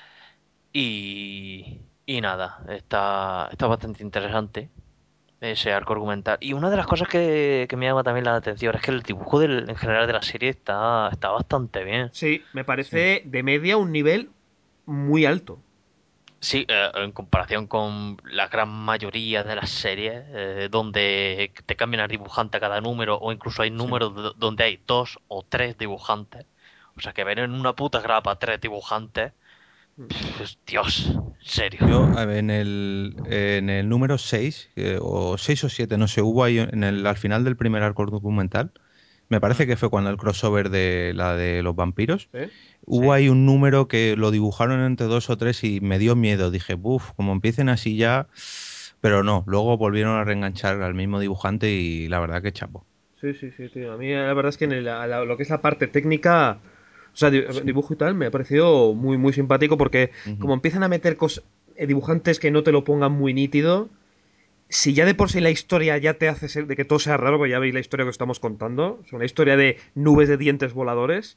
Y nada, está bastante interesante ese arco argumental. Y una de las cosas que me llama también la atención es que el dibujo en general de la serie está bastante bien. Sí, me Sí. parece de media un nivel muy alto. Sí, en comparación con la gran mayoría de las series, donde te cambian al dibujante a cada número, o incluso hay Sí. números donde hay dos o tres dibujantes. O sea, que ver en una puta grapa tres dibujantes, pues, Dios, en serio. Yo, a ver, en el número 6 o 6 o 7 no sé, hubo ahí al final del primer arco documental, me parece Mm, que fue cuando el crossover de la de los vampiros, ¿Sí? hubo sí. ahí un número que lo dibujaron entre dos o tres y me dio miedo. Dije, buf, como empiecen así ya. Pero no, luego volvieron a reenganchar al mismo dibujante y la verdad que chapo. Sí, tío. A mí la verdad es que lo que es la parte técnica, o sea, Sí. dibujo y tal, me ha parecido muy simpático porque Ujú. como empiezan a meter dibujantes que no te lo pongan muy nítido, si ya de por sí la historia ya te hace ser de que todo sea raro, pues ya veis la historia que os estamos contando, es una historia de nubes de dientes voladores,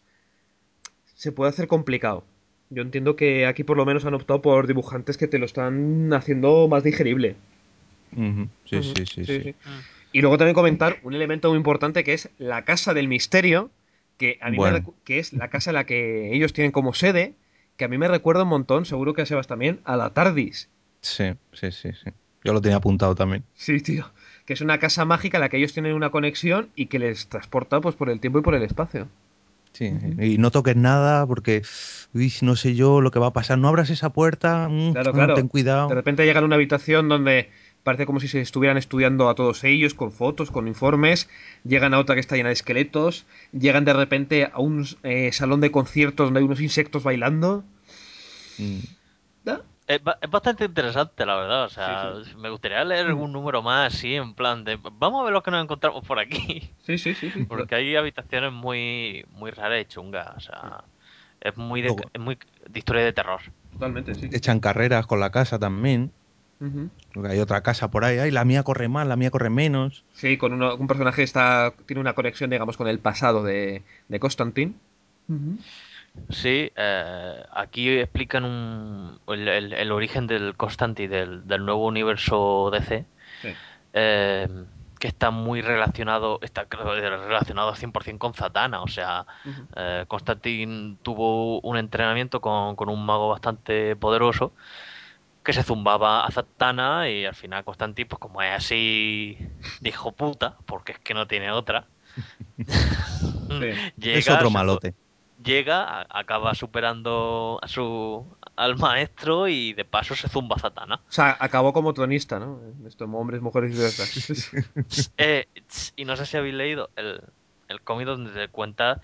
se puede hacer complicado. Yo entiendo que aquí por lo menos han optado por dibujantes que te lo están haciendo más digerible. Ujú. Sí, Ujú, sí, sí, sí, sí. sí. Y luego también comentar un elemento muy importante que es la Casa del Misterio, que a mí Bueno, que es la casa en la que ellos tienen como sede, que a mí me recuerda un montón, seguro que a Sebas también, a la TARDIS. sí, sí, sí, sí. Yo lo tenía apuntado también. Sí, tío. Que es una casa mágica en la que ellos tienen una conexión y que les transporta pues por el tiempo y por el espacio. Sí, y no toques nada porque, uy, no sé yo lo que va a pasar. No abras esa puerta, Claro, ten claro. De cuidado. repente llegan a una habitación donde parece como si se estuvieran estudiando a todos ellos, con fotos, con informes. Llegan a otra que está llena de esqueletos. Llegan de repente a un salón de conciertos donde hay unos insectos bailando. Mm, ¿Ah? Es bastante interesante, la verdad. O Sí, sea, sí. me gustaría leer algún número más así, en plan de. Vamos a ver lo que nos encontramos por aquí. Sí. Porque hay habitaciones muy raras y chungas. O sea, Luego, es muy de historia de terror. Totalmente, sí. echan carreras con la casa también. Ujú. Porque hay otra casa por ahí. Ay, la mía corre más, la mía corre menos. Sí, con un personaje tiene una conexión, digamos, con el pasado de Constantine. Ujú. Sí, aquí explican el origen del Constantine, del nuevo universo DC, Sí. eh, que está muy relacionado, está creo, relacionado 100% con Zatanna. O sea, Ujú. Constantine tuvo un entrenamiento con un mago bastante poderoso que se zumbaba a Zatanna y al final Constantine, pues como es así de hijo puta, porque es que no tiene otra, Sí. Es llega, otro malote. acaba superando al maestro y de paso se zumba a Zatanna. O sea, acabó como tronista, ¿no? Esto, hombres, mujeres y diversas. Y no sé si habéis leído el cómic donde te cuenta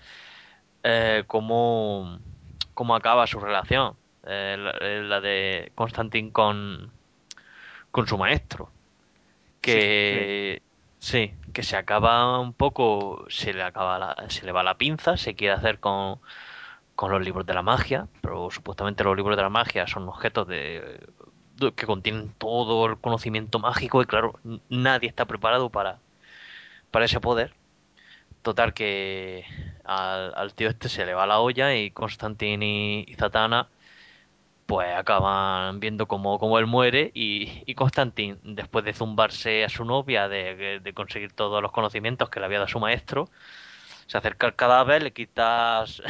cómo acaba su relación, la de Constantine con su maestro. Sí. Que sí, que se acaba un poco, se le va la pinza, se quiere hacer con los libros de la magia, pero supuestamente los libros de la magia son objetos que contienen todo el conocimiento mágico y claro, nadie está preparado para ese poder. Total que al tío este se le va la olla y Constantine y Zatanna pues acaban viendo cómo él muere y Constantine, después de zumbarse a su novia, de conseguir todos los conocimientos que le había dado su maestro, se acerca al cadáver, le quitas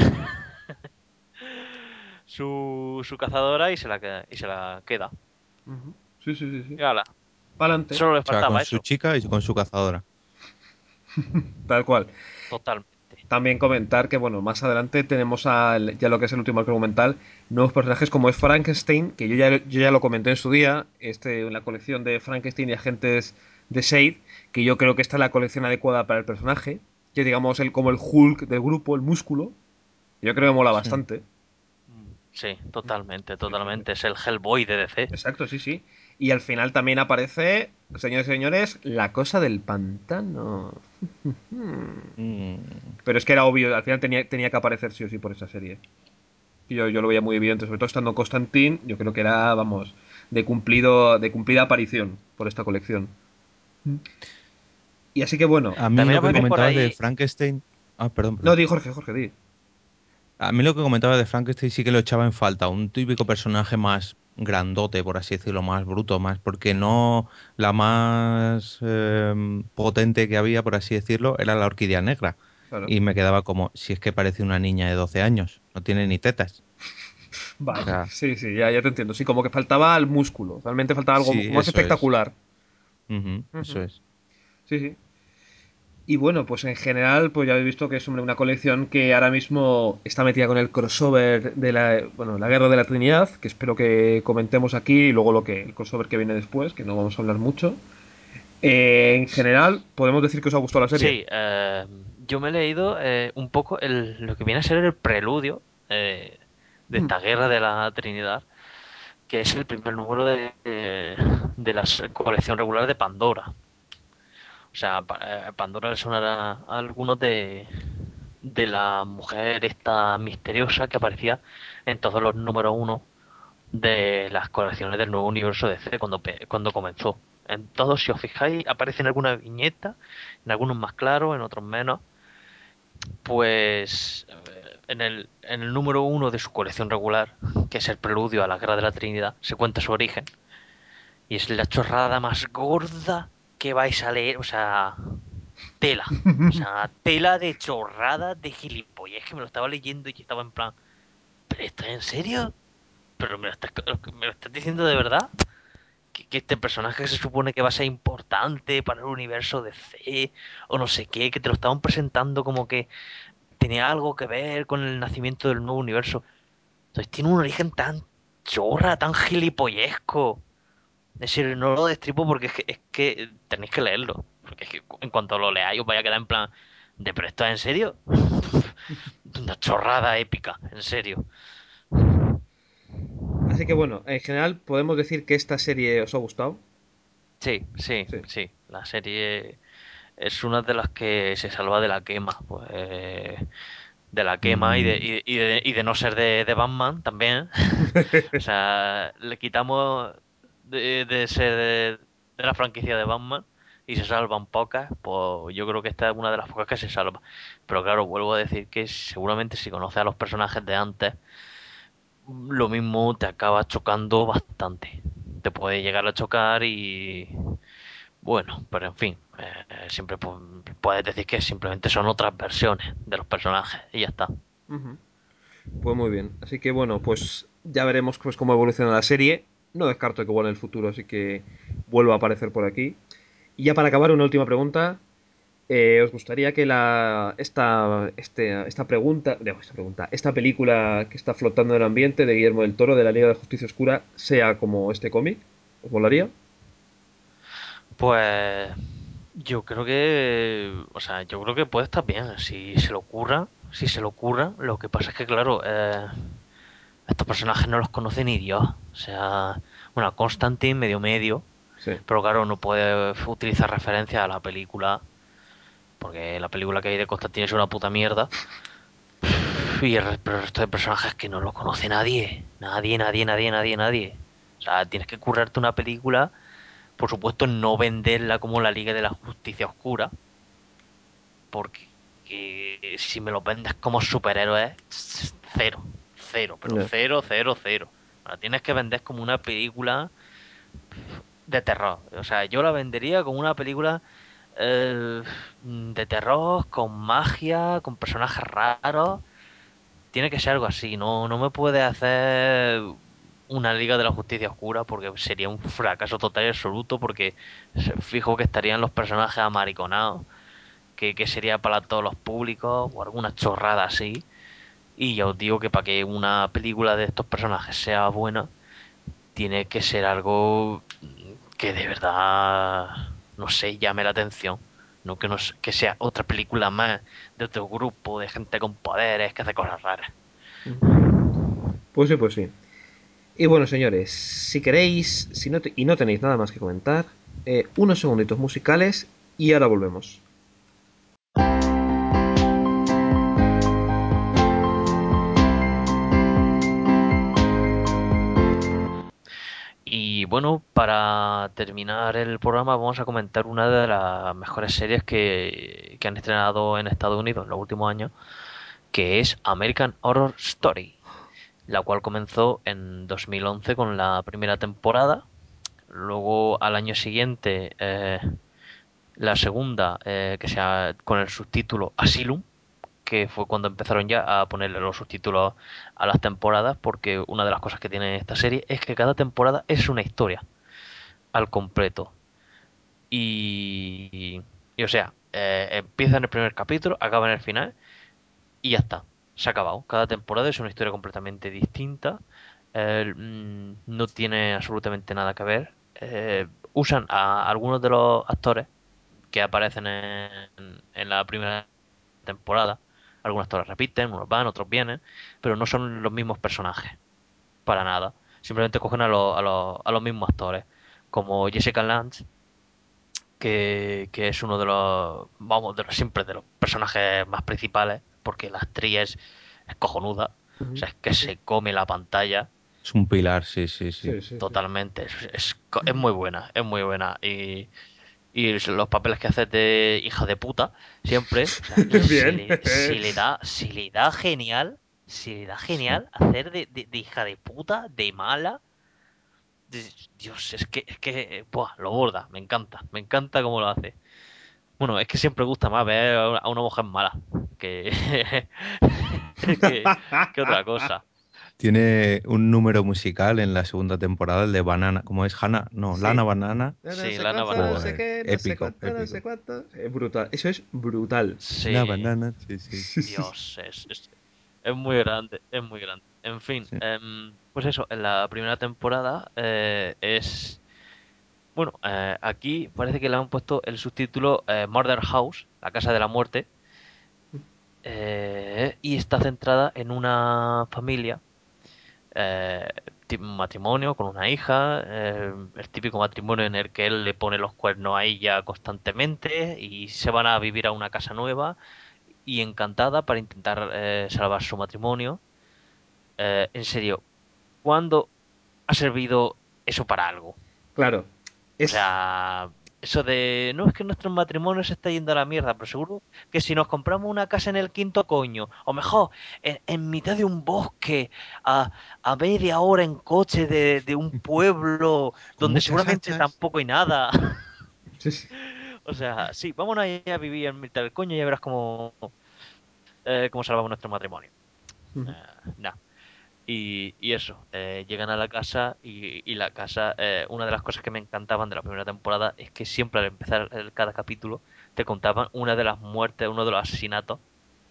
su cazadora y se la queda. Ujú. Sí. Y ala, Pa'lante. solo le O sea, con faltaba su eso. chica y con su cazadora. Tal cual. Totalmente. También comentar que, bueno, más adelante tenemos ya lo que es el último argumental, nuevos personajes como es Frankenstein, que yo ya lo comenté en su día, en la colección de Frankenstein y agentes de Shade, que yo creo que esta es la colección adecuada para el personaje, que digamos como el Hulk del grupo, el músculo. Yo creo que mola Sí. bastante. Sí, totalmente, Sí, sí, sí. totalmente. Es el Hellboy de DC. Exacto, sí, sí. Y al final también aparece, señores y señores, la cosa del pantano. Mm. Pero es que era obvio, al final tenía que aparecer sí o sí por esa serie. Y yo lo veía muy evidente, sobre todo estando Constantine, yo creo que era, vamos, de cumplida aparición por esta colección. Y así que bueno. A mí También lo que aparece por comentabas de ahí. Frankenstein. Ah, perdón, No, perdón. di Jorge, Jorge, di. A mí lo que comentabas de Frankenstein sí que lo echaba en falta. Un típico personaje más grandote, por así decirlo, más bruto, más. Porque no. La más potente que había, por así decirlo, era la orquídea negra. Claro. Y me quedaba como, si es que parece una niña de 12 años, no tiene ni tetas. O Vale, sea, sí, sí, ya te entiendo. Sí, como que faltaba el músculo. Realmente faltaba algo sí, más eso es. espectacular. Ujú, eso Ujú. es. Sí, sí. Y bueno, pues en general, pues ya habéis visto que es una colección que ahora mismo está metida con el crossover de la Guerra de la Trinidad, que espero que comentemos aquí, y luego el crossover que viene después, que no vamos a hablar mucho. En general, podemos decir que os ha gustado la serie. Sí, yo me he leído un poco lo que viene a ser el preludio de Hmm. esta guerra de la Trinidad, que es el primer número de la colección regular de Pandora. O sea, Pandora le sonará a algunos de la mujer esta misteriosa que aparecía en todos los números uno de las colecciones del nuevo universo de DC cuando comenzó. En todos, si os fijáis, aparece en alguna viñeta, en algunos más claros, en otros menos. Pues en el número uno de su colección regular, que es el preludio a la Guerra de la Trinidad, se cuenta su origen. Y es la chorrada más gorda que vais a leer. O sea, tela. O sea, tela de chorrada de gilipollez que me lo estaba leyendo y estaba en plan, ¿pero estás en serio? ¿Pero me lo estás diciendo de verdad? Que este personaje se supone que va a ser importante para el universo de C o no sé qué, que te lo estaban presentando como que tenía algo que ver con el nacimiento del nuevo universo. Entonces tiene un origen tan chorra, tan gilipollesco. Es decir, no lo destripo porque es que tenéis que leerlo. Porque es que en cuanto lo leáis os vaya a quedar en plan de, ¿pero esto es en serio? Una chorrada épica, en serio. Así que bueno, en general podemos decir que esta serie os ha gustado. Sí, sí, Sí. sí. La serie es una de las que se salva de la quema. Pues, de la quema y de, Mm, y, y de, y de no ser de Batman también. O sea, le quitamos de ser de la franquicia de Batman y se salvan pocas, pues yo creo que esta es una de las pocas que se salva. Pero claro, vuelvo a decir que seguramente si conoces a los personajes de antes, lo mismo te acaba chocando bastante. Te puede llegar a chocar y bueno, pero en fin, siempre puedes decir que simplemente son otras versiones de los personajes y ya está. Ujú. Pues muy bien. Así que bueno, pues ya veremos pues, cómo evoluciona la serie. No descarto que igual en el futuro así que vuelva a aparecer por aquí. Y ya para acabar, una última pregunta. ¿Os gustaría que esta película que está flotando en el ambiente de Guillermo del Toro de la Liga de Justicia Oscura sea como este cómic? ¿Os molaría? Pues yo creo que, o sea, yo creo que puede estar bien, si se le ocurra. Lo que pasa es que, claro, estos personajes no los conoce ni Dios. O sea, bueno, Constantine medio medio, Sí. pero claro, no puede utilizar referencia a la película, porque la película que hay de Constantine es una puta mierda. Pero el resto de personajes que no lo conoce nadie, nadie, nadie, nadie, nadie, nadie. O sea, tienes que currarte una película, por supuesto, no venderla como la Liga de la Justicia Oscura, porque si me lo vendes como superhéroes, cero, cero, pero Ya. cero, cero, cero. La tienes que vender como una película de terror. O sea, yo la vendería como una película eh, de terror, con magia, con personajes raros. Tiene que ser algo así, no me puede hacer una Liga de la Justicia Oscura porque sería un fracaso total y absoluto porque fijo que estarían los personajes amariconados que sería para todos los públicos o alguna chorrada así. Y ya os digo que para que una película de estos personajes sea buena, tiene que ser algo que de verdad, no sé, llame la atención. No que, que sea otra película más de otro grupo de gente con poderes que hace cosas raras. Pues sí, pues sí. Y bueno, señores, si queréis, si no y no tenéis nada más que comentar, unos segunditos musicales y ahora volvemos. Y bueno, para terminar el programa vamos a comentar una de las mejores series que han estrenado en Estados Unidos en los últimos años, que es American Horror Story, la cual comenzó en 2011 con la primera temporada. Luego al año siguiente la segunda, con el subtítulo Asylum, que fue cuando empezaron ya a ponerle los subtítulos a las temporadas, porque una de las cosas que tiene esta serie es que cada temporada es una historia al completo. Y o sea, empieza en el primer capítulo, acaba en el final y ya está. Se ha acabado. Cada temporada es una historia completamente distinta. No tiene absolutamente nada que ver. Usan a algunos de los actores que aparecen en la primera temporada. Algunos actores repiten, unos van, otros vienen, pero no son los mismos personajes, para nada. Simplemente cogen a los mismos actores, como Jessica Lange, que es uno de los, vamos, de los siempre de los personajes más principales, porque la actriz es cojonuda, o sea, es que se come la pantalla Es un pilar, sí, sí, sí. Sí, sí, sí. totalmente, es muy buena, es muy buena. Y los papeles que hace de hija de puta, siempre, o sea, Bien. se le da genial, se le da Sí. genial hacer de hija de puta, de mala. Dios, buah, lo borda, me encanta cómo lo hace. Bueno, es que siempre gusta más ver a una mujer mala que, que, que otra cosa. Tiene un número musical en la segunda temporada, el de Banana. ¿Cómo es? Hannah, no, Lana Sí. Banana. No Sí, sé Lana cuánto, no Banana. sé Joder, qué, no sé épico, cuánto, no sé épico. cuánto. Es brutal. Eso es brutal. La Sí, banana, sí, sí. Dios, es muy grande, es muy grande. En fin, Sí. pues eso, en la primera temporada bueno, aquí parece que le han puesto el subtítulo Murder House, la casa de la muerte, y está centrada en una familia, eh, un matrimonio con una hija, el típico matrimonio en el que él le pone los cuernos a ella constantemente y se van a vivir a una casa nueva y encantada para intentar salvar su matrimonio. En serio, ¿cuándo ha servido eso para algo? Claro. O Es. sea, eso de, no es que nuestro matrimonio se está yendo a la mierda, pero seguro que si nos compramos una casa en el quinto coño, o mejor, en mitad de un bosque, a, a media hora en coche de un pueblo Con donde muchas seguramente hachas. tampoco hay nada. Sí, sí. O sea, sí, vámonos ahí a vivir en mitad del coño y ya verás cómo salvamos nuestro matrimonio. Nah. Y eso, llegan a la casa y la casa, una de las cosas que me encantaban de la primera temporada es que siempre al empezar cada capítulo te contaban una de las muertes, uno de los asesinatos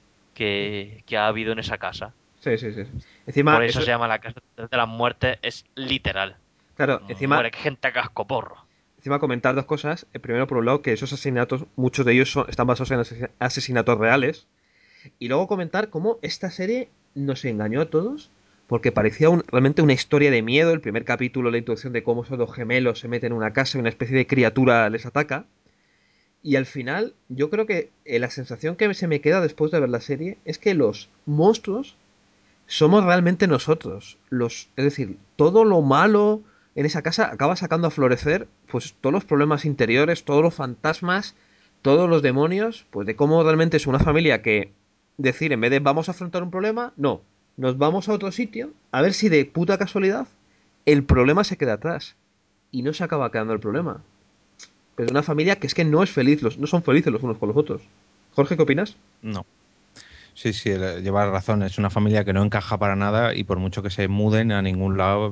que ha habido en esa casa. Sí, sí, sí. Encima, Por eso eso. se llama la casa de las muertes, es literal. Claro, encima. Muere gente a cascoporro. Encima comentar dos cosas. Primero, por un lado, que esos asesinatos, muchos de ellos están basados en asesinatos reales. Y luego comentar cómo esta serie nos engañó a todos, porque parecía realmente una historia de miedo. El primer capítulo, la introducción de cómo esos dos gemelos se meten en una casa y una especie de criatura les ataca. Y al final, yo creo que la sensación que se me queda después de ver la serie es que los monstruos somos realmente nosotros. Es decir, todo lo malo en esa casa acaba sacando a florecer pues todos los problemas interiores, todos los fantasmas, todos los demonios, pues de cómo realmente es una familia que decir en vez de vamos a afrontar un problema, no, nos vamos a otro sitio a ver si de puta casualidad el problema se queda atrás y no se acaba quedando el problema. Pero una familia que es que no es feliz, no son felices los unos con los otros. Jorge, ¿qué opinas? No. Sí, sí, lleva razón. Es una familia que no encaja para nada y por mucho que se muden a ningún lado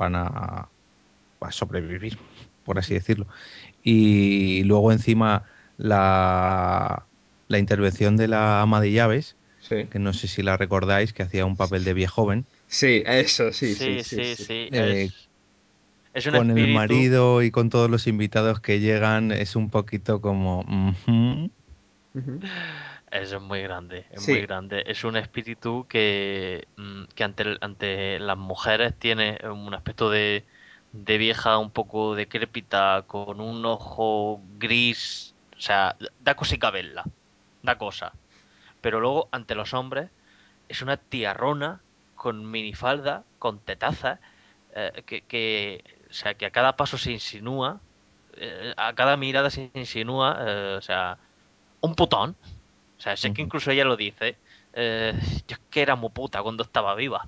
van a sobrevivir, por así decirlo. Y luego encima la, la intervención de la ama de llaves, Sí. que no sé si la recordáis, que hacía un papel de viejoven, Sí, eso, sí, sí, Sí, sí, sí, sí. sí. eh, Es un con el espíritu. marido y con todos los invitados que llegan, es un poquito como... ujú. Ujú. Eso es muy grande, es muy Sí, grande. Es un espíritu que ante las mujeres tiene un aspecto de vieja un poco decrépita, con un ojo gris. O sea, da cosica verla, da cosa. Pero luego ante los hombres es una tiarrona con minifalda, con tetazas, o sea, que a cada paso se insinúa, a cada mirada se insinúa, o sea, un putón. O sea, si es que Ujú. incluso ella lo dice. Yo es que era muy puta cuando estaba viva.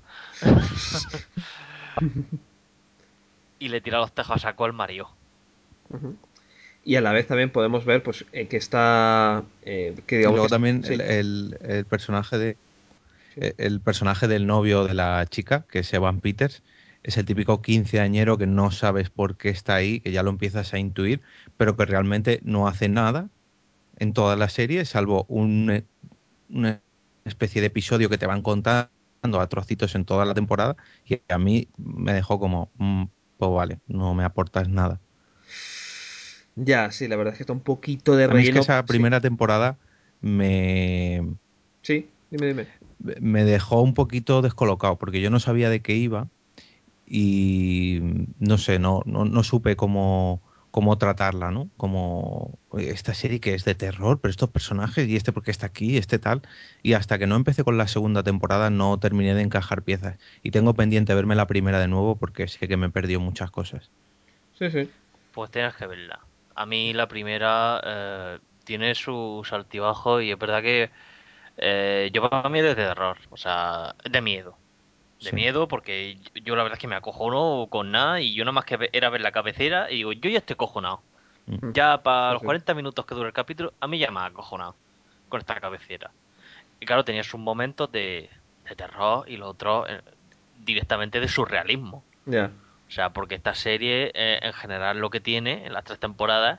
Y le tira los tejos a saco al marido. ujú. Y a la vez también podemos ver pues que está que Y digamos que luego también sí, el personaje sí. el personaje del novio de la chica, que es Evan Peters, es el típico quinceañero que no sabes por qué está ahí, que ya lo empiezas a intuir, pero que realmente no hace nada en toda la serie, salvo una especie de episodio que te van contando a trocitos en toda la temporada, y a mí me dejó como, pues vale, no me aportas nada. Ya, sí, la verdad es que está un poquito de A mí es que relleno, esa sí. primera temporada me, Sí, dime, dime. me dejó un poquito descolocado, porque yo no sabía de qué iba y no sé, no supe cómo tratarla, ¿no? Como "Oye, esta serie que es de terror, pero estos personajes y este porque está aquí, este tal, y hasta que no empecé con la segunda temporada no terminé de encajar piezas y tengo pendiente verme la primera de nuevo porque sé que me perdió muchas cosas. Sí, sí. Pues tienes que verla. A mí la primera tiene sus altibajos y es verdad que yo para mí es de terror. O sea, es de miedo. De Sí. miedo porque yo la verdad es que me acojono con nada y yo nada más que era ver la cabecera y digo, yo ya estoy acojonado. Mm. Mm, Ya para sí, los sí. 40 minutos que dura el capítulo, a mí ya me ha acojonado con esta cabecera. Y claro, tenía sus momentos de terror y los otros directamente de surrealismo. Ya. O sea, porque esta serie, en general, lo que tiene en las 3 temporadas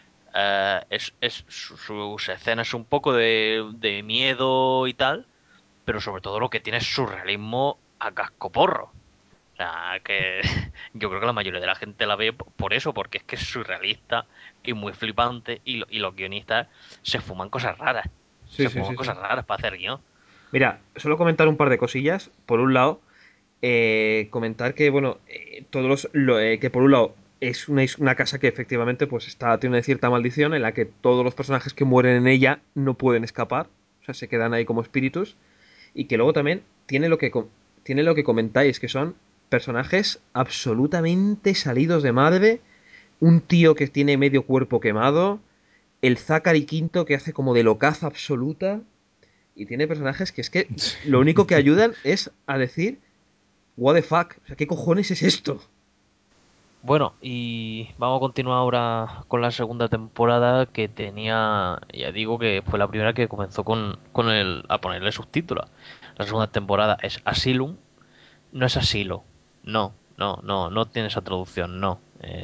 sus escenas un poco de miedo y tal, pero sobre todo lo que tiene es surrealismo a cascoporro. O sea, que yo creo que la mayoría de la gente la ve por eso, porque es que es surrealista y muy flipante y los guionistas se fuman cosas raras. Sí, Se sí, fuman sí, sí. cosas raras para hacer guión. Mira, solo comentar un par de cosillas. Por un lado, comentar que, bueno, que por un lado es una casa que efectivamente pues tiene una cierta maldición en la que todos los personajes que mueren en ella no pueden escapar. O sea, se quedan ahí como espíritus. Y que luego también tiene lo que comentáis, que son personajes absolutamente salidos de madre. Un tío que tiene medio cuerpo quemado. El Zachary Quinto que hace como de locaza absoluta. Y tiene personajes que es que lo único que ayudan es a decir, what the fuck, o sea, ¿qué cojones es esto? Bueno, y vamos a continuar ahora con la segunda temporada que tenía, ya digo que fue la primera que comenzó a ponerle subtítulos. La segunda temporada es Asylum, no es asilo, no tiene esa traducción, no.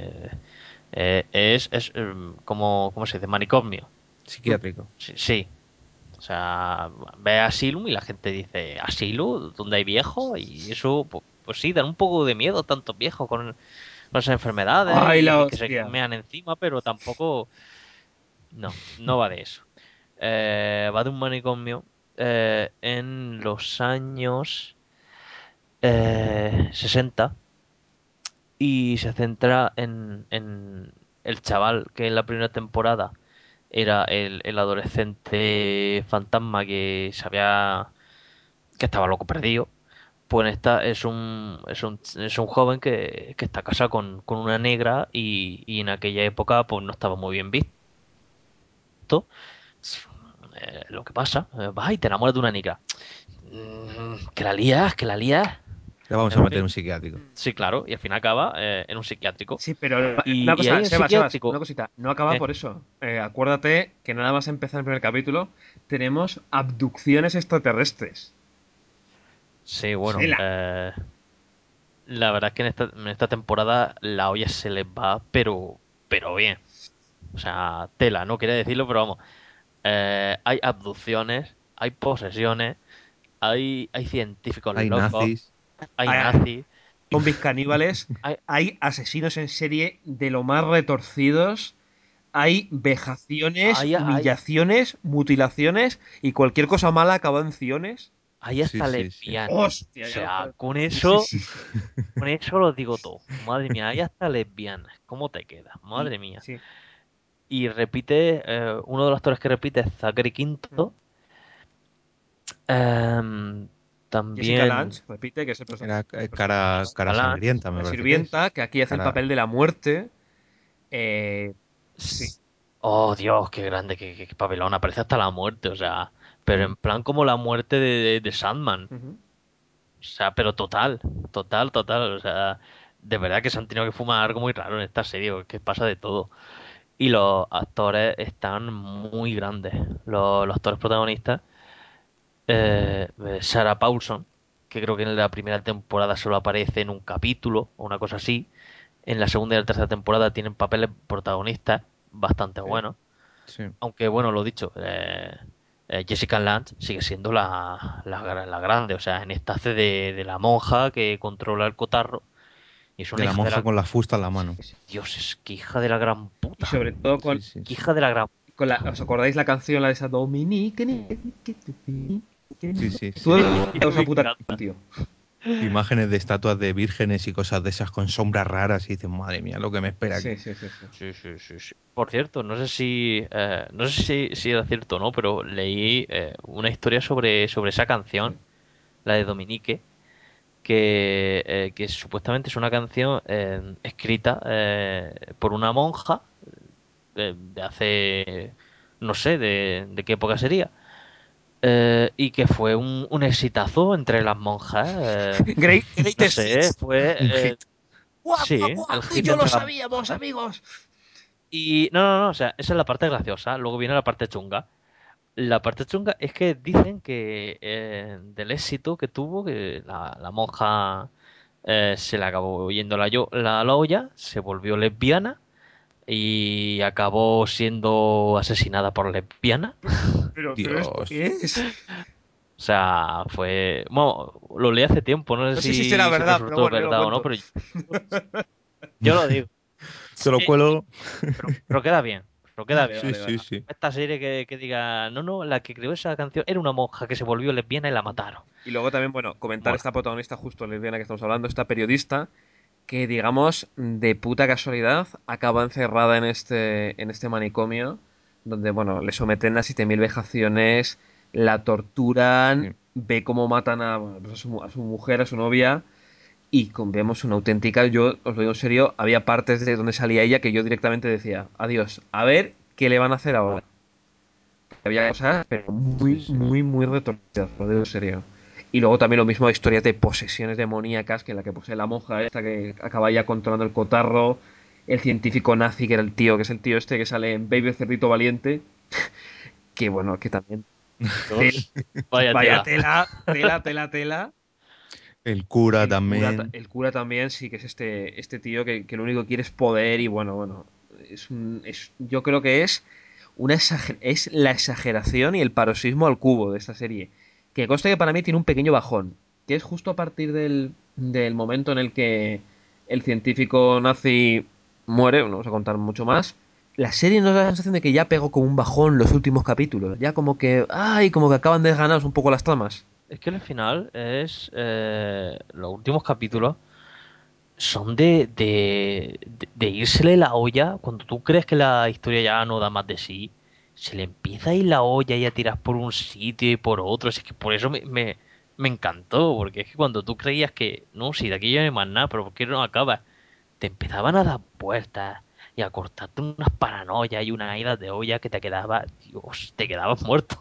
¿Cómo se dice? Manicomio. Psiquiátrico. Sí, sí. O sea, ve a Asylum y la gente dice, ¿Asylum? ¿Donde hay viejos? Y eso, pues sí, dan un poco de miedo tantos viejos con las enfermedades ¡Ay, la y que se hostia! mean encima, pero tampoco... No va de eso. Va de un manicomio en los años 60 y se centra en el chaval que en la primera temporada era el adolescente fantasma que estaba loco perdido. Pues en esta es un joven que está casado con una negra y en aquella época pues no estaba muy bien visto. Lo que pasa, vas y te enamoras de una negra. Que la lías, que la lías. Te vamos a En meter en fin. un psiquiátrico. Sí, claro, y al fin acaba en un psiquiátrico. Sí, pero una Y ahí cosa, en el Sebas, una psiquiátrico, cosita, no acaba ¿qué? por eso. Acuérdate que nada más empezar el primer capítulo, tenemos abducciones extraterrestres. Sí, bueno, Tela. la verdad es que en esta temporada la olla se les va, pero bien. O sea, tela, no quería decirlo, pero vamos. Hay abducciones, hay posesiones, hay científicos Hay locos, nazis. hay Hay nazis, zombies caníbales, hay, hay asesinos en serie de lo más retorcidos, hay vejaciones, hay, hay, humillaciones, mutilaciones y cualquier cosa mala acaba en ciones. hay Sí, hasta sí, sí. lesbianas. O Hostia, ya lo sea, sabes. Sí, sí, sí. con eso lo digo todo. Madre mía, hay hasta lesbianas. ¿Cómo te queda? Y Madre mía. sí. Y repite, uno de los actores que repite es Zachary Quinto. Em, Jessica también Lange, repite, que es Era el personaje cara Galán. sangrienta, me la parece que es. sirvienta, que aquí hace el Cara... papel de la muerte. Sí. Oh, Dios, qué grande, qué papelón. Aparece hasta la muerte, o sea. Pero Mm. en plan como la muerte de Sandman. Ujú. O sea, pero total, total, total. O sea, de verdad que se han tenido que fumar algo muy raro en esta serie, porque pasa de todo. Y los actores están muy grandes. Los actores protagonistas. Sarah Paulson, que creo que en la primera temporada solo aparece en un capítulo o una cosa así. En la segunda y la tercera temporada tienen papeles protagonistas bastante Sí. buenos. Sí. Aunque, bueno, lo dicho, Jessica Lange sigue siendo la grande. O sea, en esta hace de la monja que controla el cotarro. Y es De una la hija de monja la... con la fusta en la mano. Dios, es que hija de la gran Y puta. sobre todo Sí, sí, Que sí. hija de la gran... con la. ¿Os acordáis la canción, la de esa Dominique? Sí, sí, Tú sí. esa Me puta encanta. canción, tío. Imágenes de estatuas de vírgenes y cosas de esas con sombras raras y dices, madre mía, lo que me espera aquí. Sí, sí, sí, sí. Sí, sí, sí, sí. Por cierto, no sé si era cierto o no, pero leí una historia sobre esa canción, Sí. la de Dominique, que supuestamente es una canción escrita por una monja de hace, no sé, de qué época sería, y que fue un exitazo entre las monjas. No Greatest sé, hits. fue, Un hit. ¡Guau, guau, sí, guau! el ¡Y hit yo lo entre las sabíamos, monjas. amigos! Y no, o sea, esa es la parte graciosa. Luego viene la parte chunga. La parte chunga es que dicen que del éxito que tuvo, que la monja se le acabó yendo la olla, se volvió lesbiana y acabó siendo asesinada por lesbiana. Pero ¿esto Dios. qué es? O sea, fue... Bueno, lo leí hace tiempo, no sé No sé si será si verdad, pero resultó bueno, yo lo verdad o no, cuento. pero yo lo digo. Se lo cuelo. Pero queda bien, pero queda bien. Sí, Vale, vale. sí, sí. Esta serie que diga, no, la que creó esa canción era una monja que se volvió lesbiana y la mataron. Y luego también, bueno, comentar Mola. esta protagonista justo lesbiana que estamos hablando, esta periodista, que digamos, de puta casualidad, acaba encerrada en este manicomio, donde, bueno, le someten a 7000 vejaciones, la torturan, Sí. ve cómo matan pues, a su mujer, a su novia, y vemos una auténtica, yo os lo digo en serio, había partes de donde salía ella que yo directamente decía, adiós, a ver qué le van a hacer ahora. Había cosas, pero Sí, muy, sí. muy, muy retorcidas, lo digo en serio. Y luego también lo mismo, historias de posesiones demoníacas, que la que posee la monja esta que acaba ya controlando el cotarro, el científico nazi, que era el tío, que es el tío este que sale en Baby el Cerdito Valiente, que bueno, que también... Dios, vaya Vaya tela. tela, tela, tela, tela. El cura también. El cura también, sí, que es este tío que lo único que quiere es poder y bueno, yo creo que es es la exageración y el paroxismo al cubo de esta serie. Que consta que para mí tiene un pequeño bajón, que es justo a partir del momento en el que el científico nazi muere, no vamos a contar mucho más. La serie nos da la sensación de que ya pegó como un bajón los últimos capítulos, ya como que acaban de ganar un poco las tramas. Es que el final es... los últimos capítulos son de írsele la olla. Cuando tú crees que la historia ya no da más de sí, se le empieza a ir la olla y a tirar por un sitio y por otro. Es que por eso me encantó, porque es que cuando tú creías que, no, si de aquí ya no hay más nada, pero ¿por qué no acaba? Te empezaban a dar vueltas y a cortarte unas paranoias y unas idas de olla que te quedaba, Dios, te quedabas muerto.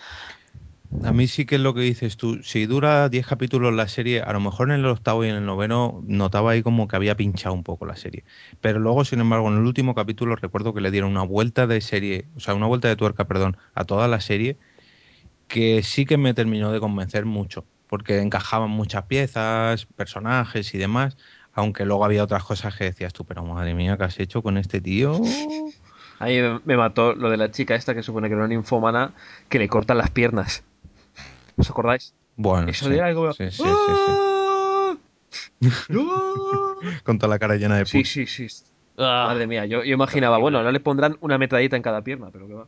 A mí sí que es lo que dices tú. Si dura 10 capítulos la serie, a lo mejor en el octavo y en el noveno notaba ahí como que había pinchado un poco la serie. Pero luego, sin embargo, en el último capítulo recuerdo que le dieron una vuelta de serie, o sea, una vuelta de tuerca, perdón, a toda la serie, que sí que me terminó de convencer mucho, porque encajaban muchas piezas, personajes y demás, aunque luego había otras cosas que decías tú, pero madre mía, ¿qué has hecho con este tío? A mí me mató lo de la chica esta que supone que era una ninfómana que le cortan las piernas. ¿Os acordáis? Bueno, Eso sí. de algo. Sí, sí, sí, sí. ¡Ah! ¡No! Con toda la cara llena de Sí, pus. sí, sí. Ah, Madre mía, yo imaginaba, bueno, terrible. ahora le pondrán una metralleta en cada pierna, pero qué va.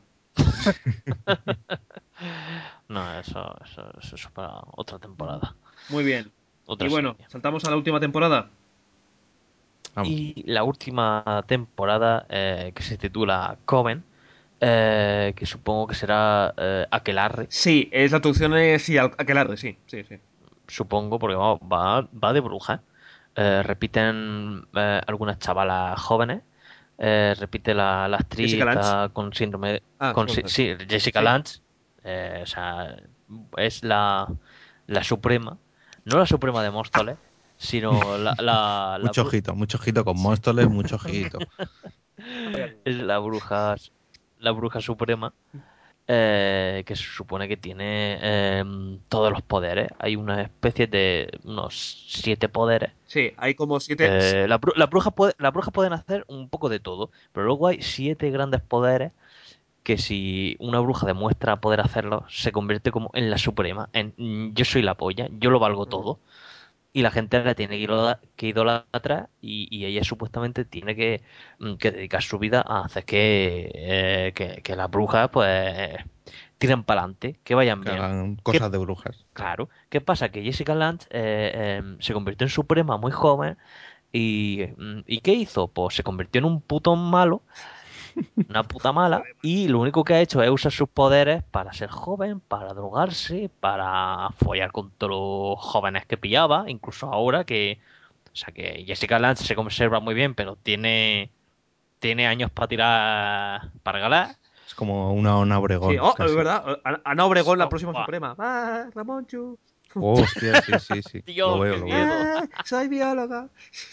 No, eso es para otra temporada, Muy bien. Y otra bueno, serie. saltamos a la última temporada. Vamos. Y la última temporada, que se titula Coven, que supongo que será Aquelarre, Sí, es la traducción sí, aquelarre, sí, sí, sí. supongo, porque vamos, va de bruja. Repiten algunas chavalas jóvenes. Repite la actriz Jessica Lange. está con síndrome Ah, con, supongo. sí, Jessica Sí. Lange. O sea, es la suprema. No la suprema de Móstoles, sino Mucho ojito con Móstoles, mucho ojito. es la bruja suprema, que se supone que tiene todos los poderes. Hay una especie de unos 7 poderes. Sí, hay como 7. Las brujas pueden hacer un poco de todo, pero luego hay 7 grandes poderes que si una bruja demuestra poder hacerlo, se convierte como en la suprema, en yo soy la polla, yo lo valgo todo. Y la gente la tiene que idolatrar y ella supuestamente tiene que dedicar su vida a hacer que las brujas pues tiren para adelante, que vayan Que bien. hagan ¿Qué, cosas de brujas. claro, ¿qué pasa? Que Jessica Lange se convirtió en suprema muy joven ¿y qué hizo? Pues se convirtió en un puto malo, una puta mala, y lo único que ha hecho es usar sus poderes para ser joven, para drogarse, para follar con todos los jóvenes que pillaba, incluso ahora que, o sea, que Jessica Lange se conserva muy bien, pero tiene años para tirar para galar. Es como una Ona Sí, Obregón, oh, es casi. verdad. Ana Obregón, la Oh, próxima buah, suprema. ¡Ah, Ramonchu! Oh, hostia, sí, sí, sí. Lo Dios, veo, qué lo veo. miedo. ¡Ah, soy bióloga!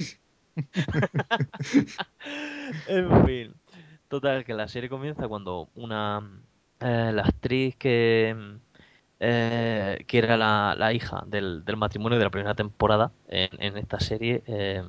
En fin. Total, que la serie comienza cuando la actriz que era la hija del matrimonio de la primera temporada en esta serie,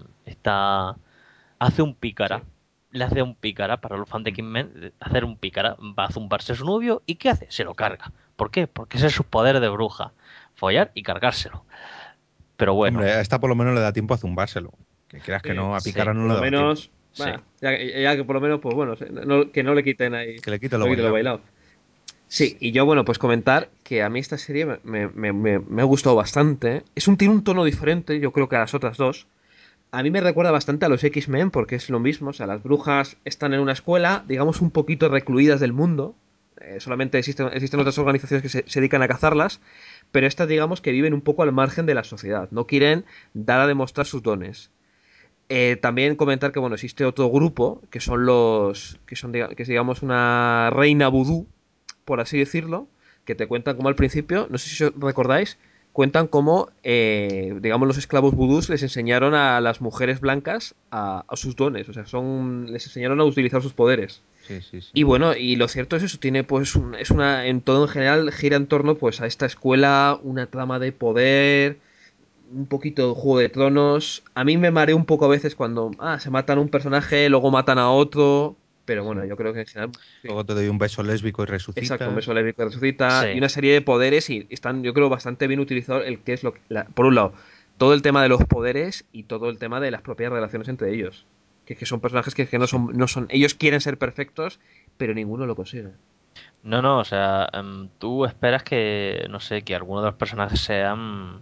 hace un pícara. Sí. Le hace un pícara para los fans de Mm. Kingman, hacer un pícara, va a zumbarse a su novio y ¿qué hace? Se lo carga. ¿Por qué? Porque ese es su poder de bruja, follar y cargárselo. Pero bueno, Hombre, a esta por lo menos le da tiempo a zumbárselo. Que creas que Sí, no, a sí, Picara no por le lo daba tiempo. menos. sí. Bueno, ya que por lo menos, pues bueno, que no le quiten ahí. Que le quite lo No le quiten lo bailado. bailado. Sí, y yo, bueno, pues comentar que a mí esta serie me ha gustado bastante. Tiene un tono diferente, yo creo que a las otras dos. A mí me recuerda bastante a los X-Men porque es lo mismo. O sea, las brujas están en una escuela, digamos, un poquito recluidas del mundo. Solamente existen otras organizaciones que se dedican a cazarlas. Pero estas, digamos, que viven un poco al margen de la sociedad. No quieren dar a demostrar sus dones. También comentar que bueno, existe otro grupo que son que es digamos una reina vudú, por así decirlo, que te cuentan como al principio, no sé si os recordáis, cuentan cómo digamos los esclavos vudús les enseñaron a las mujeres blancas a sus dones, o sea, les enseñaron a utilizar sus poderes. Sí, sí, sí. Y bueno, y lo cierto es eso, tiene pues es una en todo en general gira en torno pues a esta escuela, una trama de poder, un poquito de Juego de Tronos. A mí me mareo un poco a veces cuando se matan a un personaje, luego matan a otro. Pero bueno, Sí. yo creo que en general. Sí. Luego te doy un beso lésbico y Exacto, un resucitas. beso lésbico que resucita y Sí. una serie de poderes y están, yo creo, bastante bien utilizados el que es por un lado, todo el tema de los poderes y todo el tema de las propias relaciones entre ellos. Que son personajes que Sí. no son. Ellos quieren ser perfectos, pero ninguno lo consigue. No, no, o sea, tú esperas que, no sé, que alguno de los personajes sean,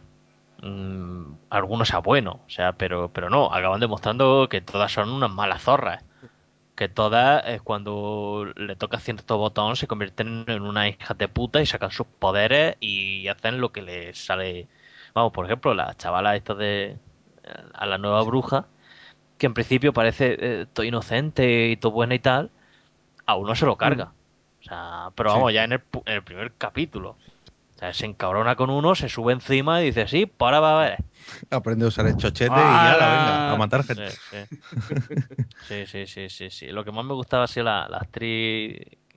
alguno sea bueno, o sea, pero no, acaban demostrando que todas son unas malas zorras, que todas, cuando le toca cierto botón, se convierten en una hija de puta y sacan sus poderes y hacen lo que les sale. Vamos, por ejemplo, la chavala esta a la nueva bruja, que en principio parece todo inocente y todo buena y tal, a uno se lo Mm. carga. O sea, pero Sí. vamos, ya en el primer capítulo. O sea, se encabrona con uno, se sube encima y dice, sí, para va a ver. Aprende a usar el chochete y ala, venga, a ¡Hala! matar Sí, gente. sí. Sí, sí, sí, sí, sí. Lo que más me gustaba ha sido la actriz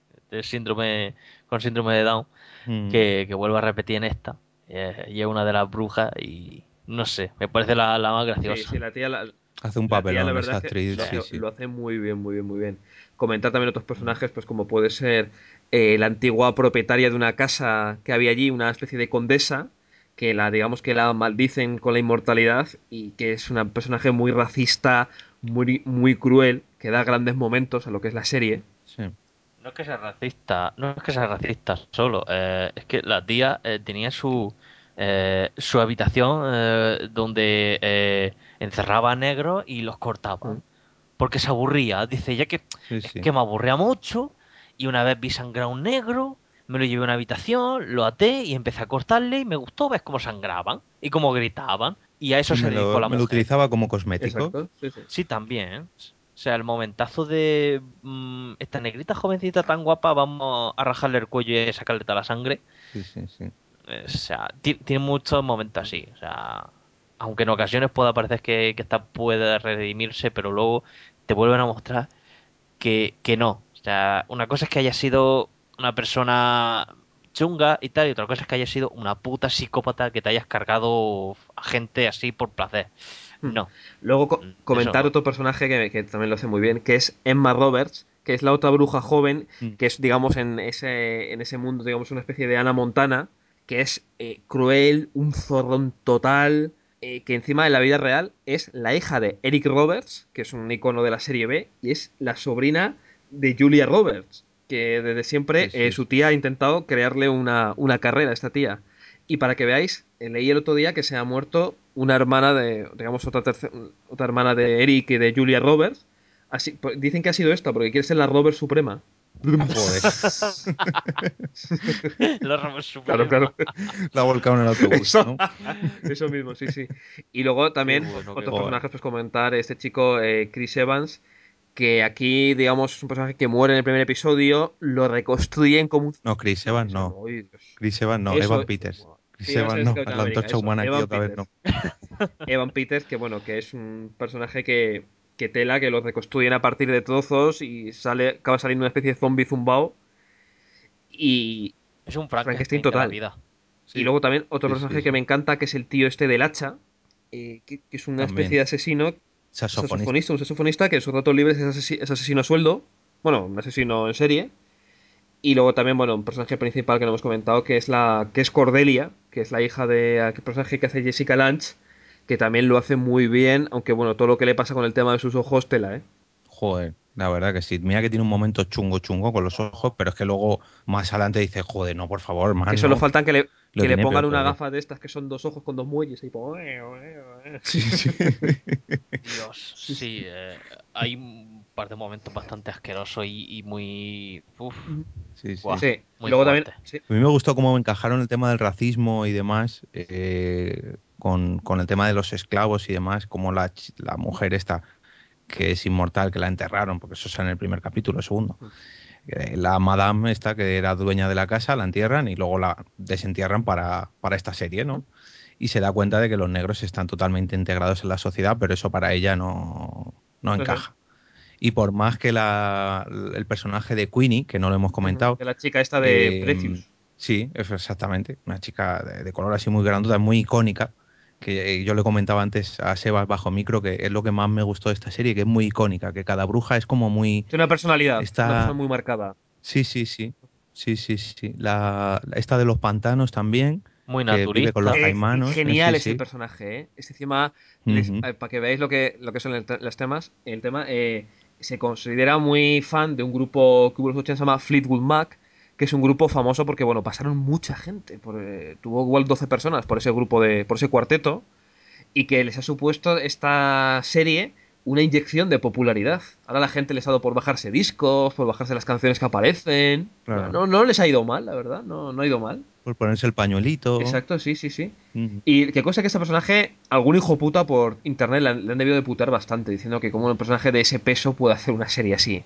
con síndrome de Down, Mm. que vuelve a repetir en esta. Y es una de las brujas y no sé, me parece la más Sí, graciosa. sí, la tía Hace un La tía, la papelón verdad esa es que actriz, lo sí, hace, sí. lo hace muy bien, muy bien, muy bien. Comentar también otros personajes, pues como puede ser la antigua propietaria de una casa que había allí, una especie de condesa, que digamos que la maldicen con la inmortalidad y que es un personaje muy racista, muy, muy cruel, que da grandes momentos a lo que es la serie. Sí. No es que sea racista, no es que sea racista solo, es que la tía tenía su habitación donde encerraba a negros y los cortaba. Mm. Porque se aburría. Dice, ya que Sí, es sí. que me aburría mucho y una vez vi sangrar a un negro, me lo llevé a una habitación, lo até y empecé a cortarle y me gustó ver cómo sangraban y cómo gritaban. Y a eso Sí, se dedicó la me lo mujer. utilizaba como cosmético. Exacto, sí, sí. Sí, también. O sea, el momentazo de esta negrita jovencita tan guapa, vamos a rajarle el cuello y sacarle toda la sangre. Sí, sí, sí. O sea, tiene muchos momentos así. O sea, aunque en ocasiones pueda parecer que esta puede redimirse, pero luego te vuelven a mostrar que no. O sea, una cosa es que haya sido una persona chunga y tal, y otra cosa es que haya sido una puta psicópata que te hayas cargado a gente así por placer. Mm. No, Luego eso comentar no. otro personaje que también lo hace muy bien, que es Emma Roberts, que es la otra bruja joven, Mm. que es, digamos, en ese mundo, digamos, una especie de Hannah Montana, que es cruel, un zorrón total, que encima en la vida real es la hija de Eric Roberts, que es un icono de la serie B, y es la sobrina de Julia Roberts, que desde siempre Sí, sí, su sí. tía ha intentado crearle una carrera a esta tía. Y para que veáis, leí el otro día que se ha muerto una hermana de, digamos, otra hermana de Eric y de Julia Roberts. Así, dicen que ha sido esta, porque quiere ser la Roberts Suprema. Joder. La Roma Claro, Suprema. claro. La ha volcado en el autobús, Eso, ¿no? eso mismo, sí, sí. Y luego Qué también bueno, qué otros bueno. Joder. personajes, pues comentar este chico Chris Evans, que aquí, digamos, es un personaje que muere en el primer episodio, lo reconstruyen como un... No, Chris No, Evans Chris Evans, no. no, uy, Dios. Chris Evans no. Eso, Evan Peters. Chris sí, va a Evans ser ese no. Capitán La América, antorcha eso. humana aquí Evan otra vez no. Peters. Evan Peters, que bueno, que es un personaje que tela, que lo reconstruyen a partir de trozos y acaba saliendo una especie de zombie zumbao y Es un Frankenstein Frankenstein de la total. vida. Y Sí, luego también otro sí, sí, personaje que sí. me encanta, que es el tío este del hacha, que es una especie También. de asesino, Saxofonista. un saxofonista que en sus ratos libres es asesino a sueldo, bueno, un asesino en serie. Y luego también, bueno, un personaje principal que no hemos comentado, que es Cordelia, que es la hija de aquel personaje que hace Jessica Lange, que también lo hace muy bien, aunque bueno, todo lo que le pasa con el tema de sus ojos, tela, ¿eh? Joder, la verdad que sí. Mira que tiene un momento chungo, chungo con los ojos, pero es que luego más adelante dice, joder, no, por favor, Que man, solo no. faltan Lo que le tiene pongan peor una todavía. gafa de estas que son dos ojos con dos muelles y Sí, sí. Dios, Sí, sí. sí, hay un par de momentos bastante asquerosos y muy... Uf, Sí, sí. buah, Sí, y muy luego también, fuerte. sí. A mí me gustó cómo encajaron el tema del racismo y demás con el tema de los esclavos y demás, como la mujer esta, que es inmortal, que la enterraron, porque eso sale en el primer capítulo, el segundo. La madame esta, que era dueña de la casa, la entierran y luego la desentierran para esta serie, ¿no? Y se da cuenta de que los negros están totalmente integrados en la sociedad, pero eso para ella no Sí, sí. encaja. Y por más que el personaje de Queenie, que no lo hemos Ujú. comentado, De la chica esta de eh, Precious. sí, es exactamente, una chica de color así muy grandota, muy icónica, que yo le comentaba antes a Sebas bajo micro, que es lo que más me gustó de esta serie, que es muy icónica, que cada bruja es como muy... Tiene una persona Está... muy marcada. Sí, sí, sí. Sí, sí, sí. Esta de los pantanos también, Muy que vive con los naturista. caimanos. Genial Sí, es el sí. personaje, ¿eh? Es encima, Ujú. para que veáis lo que son los temas, el tema se considera muy fan de un grupo que hubo en los 80 se llama Fleetwood Mac, que es un grupo famoso porque, bueno, pasaron mucha gente. Tuvo igual 12 personas por ese grupo por ese cuarteto, y que les ha supuesto esta serie una inyección de popularidad. Ahora la gente les ha dado por bajarse discos, por bajarse las canciones que aparecen. Bueno, Claro. no les ha ido mal, la verdad, no ha ido mal. Por ponerse el pañuelito. Exacto, sí, sí, sí. Ujú. Y qué cosa que este personaje, algún hijo puta por internet le han debido de putar bastante, diciendo que como un personaje de ese peso puede hacer una serie así.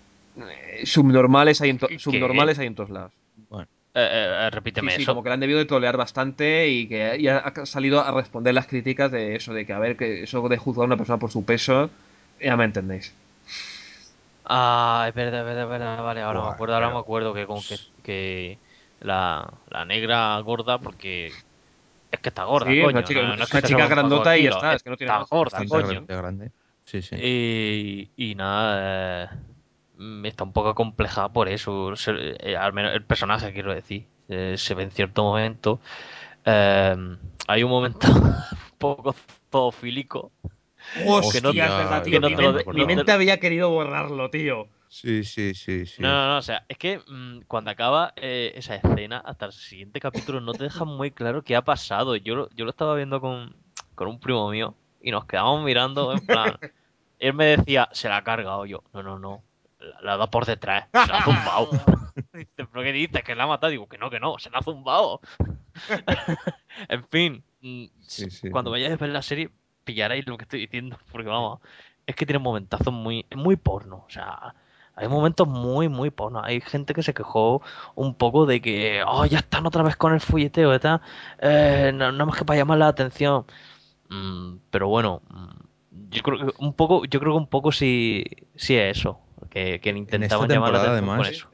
¿Qué? Subnormales hay en todos lados. Bueno, Sí, Repíteme sí, eso. como que le han debido de trolear bastante y que ha salido a responder las críticas de eso, de que a ver, que eso de juzgar a una persona por su peso, ya me entendéis. Ah, es verdad, vale, buah, ahora me pero... acuerdo que que la negra gorda, porque es que está gorda, Sí, coño, es no es que una te chica sobreponga grandota y ya 2 kilos, está, es que no tiene está más. gorda, Sí, Bastante sí, coño. sí. grande. Sí, sí. Y nada, está un poco compleja por eso. Al menos el personaje, quiero decir. Se ve en cierto momento. Hay un momento un poco zoofílico que no, Hostia, es verdad, Hostia, es tío. que no Mi, te verdad, no lo, me mi no acordaba. te mente lo- había querido borrarlo, tío. Sí, sí, sí, No, sí. no, no, o sea, es que cuando acaba esa escena, hasta el siguiente capítulo no te dejan muy claro qué ha pasado. Yo lo estaba viendo con un primo mío y nos quedamos mirando en plan. Él me decía, se la ha cargado yo. No, no, no. La ha dado por detrás. Se la ha zumbado. Dice, ¿pero qué dices? ¿Que la ha matado? Digo, que no, se la ha zumbado. En fin, Sí, sí, cuando sí. vayáis a ver la serie, pillaréis lo que estoy diciendo. Porque vamos, es que tiene momentazos muy porno. O sea, hay momentos muy porno. Hay gente que se quejó un poco de que, oh, ya están otra vez con el folleteo y tal. No, nada más que para llamar la atención. Pero bueno, yo creo que un poco sí es eso. Que En esta intentaban llamar la temporada, atención con además, eso.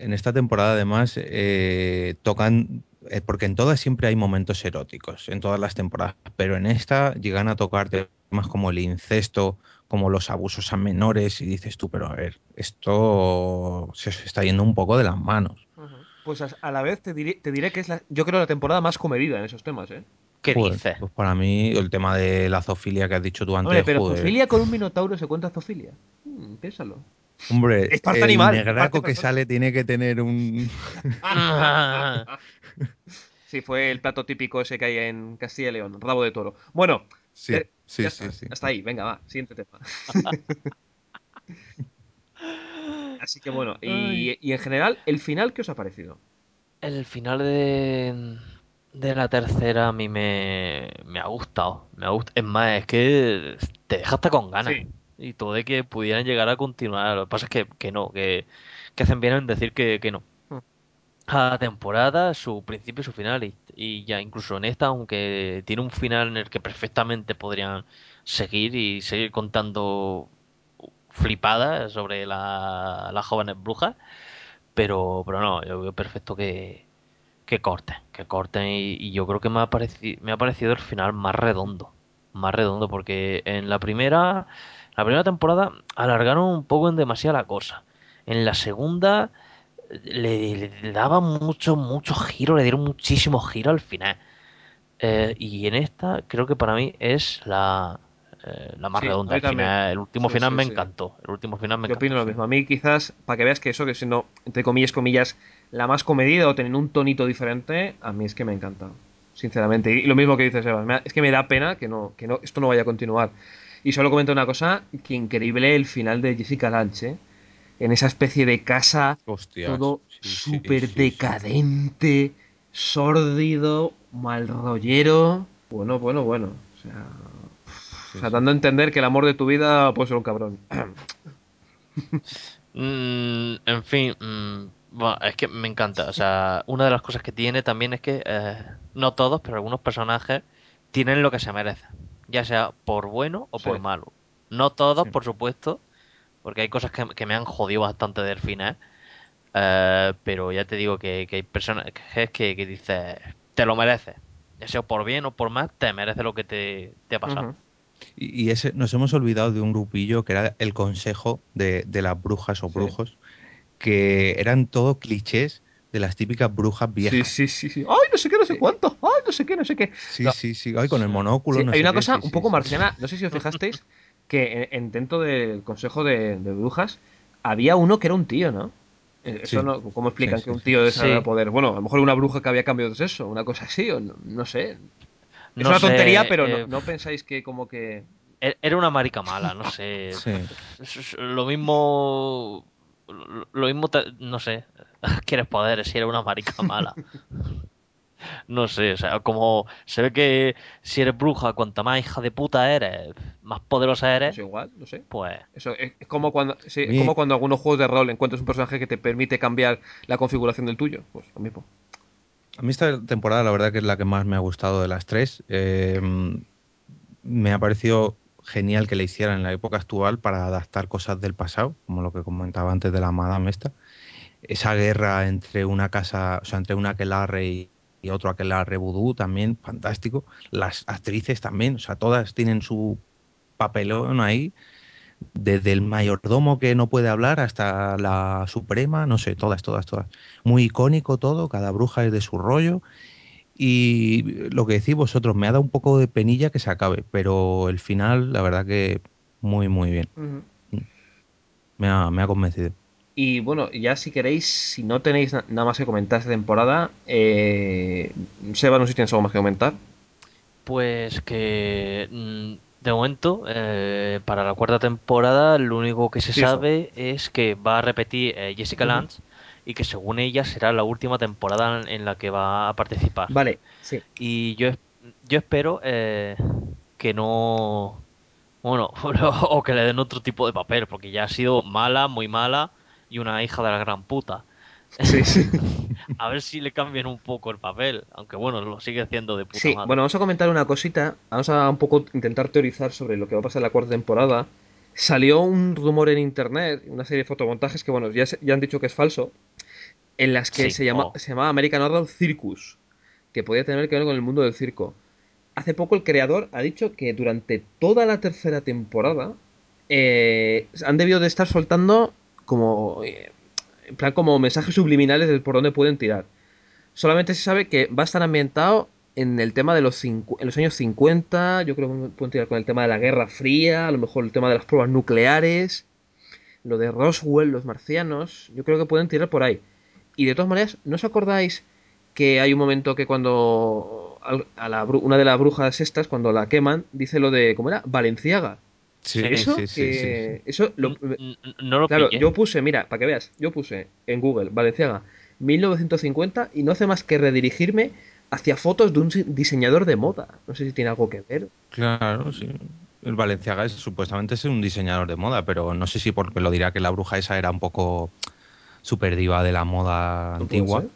tocan, porque en todas siempre hay momentos eróticos, en todas las temporadas, pero en esta llegan a tocar temas como el incesto, como los abusos a menores, y dices tú, pero a ver, esto se os está yendo un poco de las manos. Ujú. Pues a la vez te diré que es yo creo la temporada más comedida en esos temas, ¿eh? ¿Qué Joder, dices? pues para mí el tema de la zoofilia que has dicho tú Hombre, antes, pero joder. zoofilia con un minotauro se cuenta zoofilia. Piénsalo. Hombre, Es parte el animal, es parte negraco que persona. sale tiene que tener un... Sí, fue el plato típico ese que hay en Castilla y León, rabo de toro. Bueno, Sí, ya sí, sí, está, sí. hasta ahí, venga, va, siguiente tema. Así que bueno, Ay. y en general, ¿el final qué os ha parecido? El final de la tercera a mí me ha gustado. Es más, es que te deja hasta con ganas. Sí. Y todo de que pudieran llegar a continuar. Lo que pasa es que no, que hacen bien en decir que no. Cada temporada, su principio y su final. Y ya incluso en esta, aunque tiene un final en el que perfectamente podrían seguir y seguir contando flipadas sobre las jóvenes brujas. Pero no, yo veo perfecto que corten y yo creo que me ha parecido el final más redondo porque en la primera temporada alargaron un poco en demasiada la cosa. En la segunda le daban mucho giro, le dieron muchísimo giro al final. Y en esta creo que para mí es la más Sí, a redonda. mí también. El último Sí, final sí, me sí. encantó. El último final me Yo opino encantó. lo mismo. A mí quizás, para que veas que eso, que siendo, entre comillas, la más comedida o teniendo un tonito diferente, a mí es que me ha encantado. Sinceramente. Y lo mismo que dices, Eva, es que me da pena que no, esto no vaya a continuar. Y solo comento una cosa, que increíble el final de Jessica Lange, ¿eh? En esa especie de casa, Hostias, todo sí, sí, súper sí, sí. decadente, sórdido, mal rollero. Bueno, bueno, bueno. O Sí, sea, sí. dando a entender que el amor de tu vida puede ser un cabrón. En fin, bueno, es que me encanta. O sea, una de las cosas que tiene también es que no todos, pero algunos personajes tienen lo que se merecen, ya sea por bueno o Sí. por malo. No todos, Sí. por supuesto, porque hay cosas que me han jodido bastante del final. Pero ya te digo que hay personajes que dices, te lo mereces. Ya sea por bien o por mal, te mereces lo que te ha pasado. Ujú. Y ese, nos hemos olvidado de un grupillo que era el consejo de las brujas o Sí. brujos, que eran todo clichés de las típicas brujas Sí, viejas. sí, sí, sí. Ay, no sé qué, no sé Eh, cuánto. Ay, no sé qué, no sé qué. sí, No, sí, sí. Ay, con el Sí. monóculo, sí, no hay sé una qué. cosa Sí, un sí, poco sí. marciana. No sé si os fijasteis que dentro del consejo de brujas había uno que era un tío, ¿no? Eso Sí, no, ¿cómo sí, explican que sí, un sí. tío desarrolla Sí, poder? Bueno, a lo mejor una bruja que había cambiado de sexo, una cosa así, o no, no sé. Es no una tontería, sé. pero no pensáis que como que. Era una marica mala, no sé. Sí. Lo mismo. Lo mismo, no sé. Quieres poderes si era una marica mala. No sé, o sea, como se ve que si eres bruja, cuanta más hija de puta eres, más poderosa eres, Pues igual, no sé. pues. Eso es como cuando, sí, A es como mí, cuando algunos juegos de rol encuentras un personaje que te permite cambiar la configuración del tuyo. Pues lo mismo. a mí esta temporada la verdad que es la que más me ha gustado de las tres. Me ha parecido genial que le hicieran en la época actual para adaptar cosas del pasado, como lo que comentaba antes de la Madame esta. Esa guerra entre una casa, o sea, entre una aquelarre y otro aquelarre vudú también, fantástico. Las actrices también, o sea, todas tienen su papelón ahí. desde el mayordomo que no puede hablar hasta la suprema, no sé, todas, todas, todas. Muy icónico todo, cada bruja es de su rollo. Y lo que decís vosotros, me ha dado un poco de penilla que se acabe, pero el final, la verdad que muy, muy bien. Ujú. Me ha convencido. Y bueno, ya si queréis, si no tenéis nada más que comentar esta temporada, Seba, no sé si tienes algo más que comentar. Pues que de momento, para la cuarta temporada, lo único que se Sí, eso. sabe es que va a repetir Jessica Ujú. Lange y que según ella será la última temporada en la que va a participar. Vale, sí. Y yo espero que no... Bueno, o que le den otro tipo de papel, porque ya ha sido mala, muy mala y una hija de la gran puta. Sí, sí. A ver si le cambian un poco el papel, aunque bueno, lo sigue haciendo de puta Sí, bueno, madre. vamos a comentar una cosita. Vamos a un poco intentar teorizar sobre lo que va a pasar en la cuarta temporada. Salió un rumor en internet, una serie de fotomontajes que, bueno, ya han dicho que es falso, en las que Sí, se llamaba American Horror Circus, que podía tener que ver con el mundo del circo. Hace poco el creador ha dicho que durante toda la tercera temporada han debido de estar soltando como, en plan, como mensajes subliminales de por dónde pueden tirar. Solamente se sabe que va a estar ambientado en el tema de en los años 50. Yo creo que pueden tirar con el tema de la Guerra Fría, a lo mejor el tema de las pruebas nucleares, lo de Roswell, los marcianos. Yo creo que pueden tirar por ahí. Y de todas maneras, ¿no os acordáis que hay un momento que cuando una de las brujas estas, cuando la queman, dice lo de, ¿cómo era? Valenciaga. Sí, sí. Eso, sí, sí, sí, sí. que... Eso, No lo claro, pillé. yo puse, mira, para que veas, yo puse en Google, Valenciaga, 1950 y no hace más que redirigirme hacia fotos de un diseñador de moda. No sé si tiene algo que ver. Claro, sí. El Balenciaga supuestamente es un diseñador de moda, pero no sé si porque lo dirá que la bruja esa era un poco super diva de la moda No puede antigua. ser.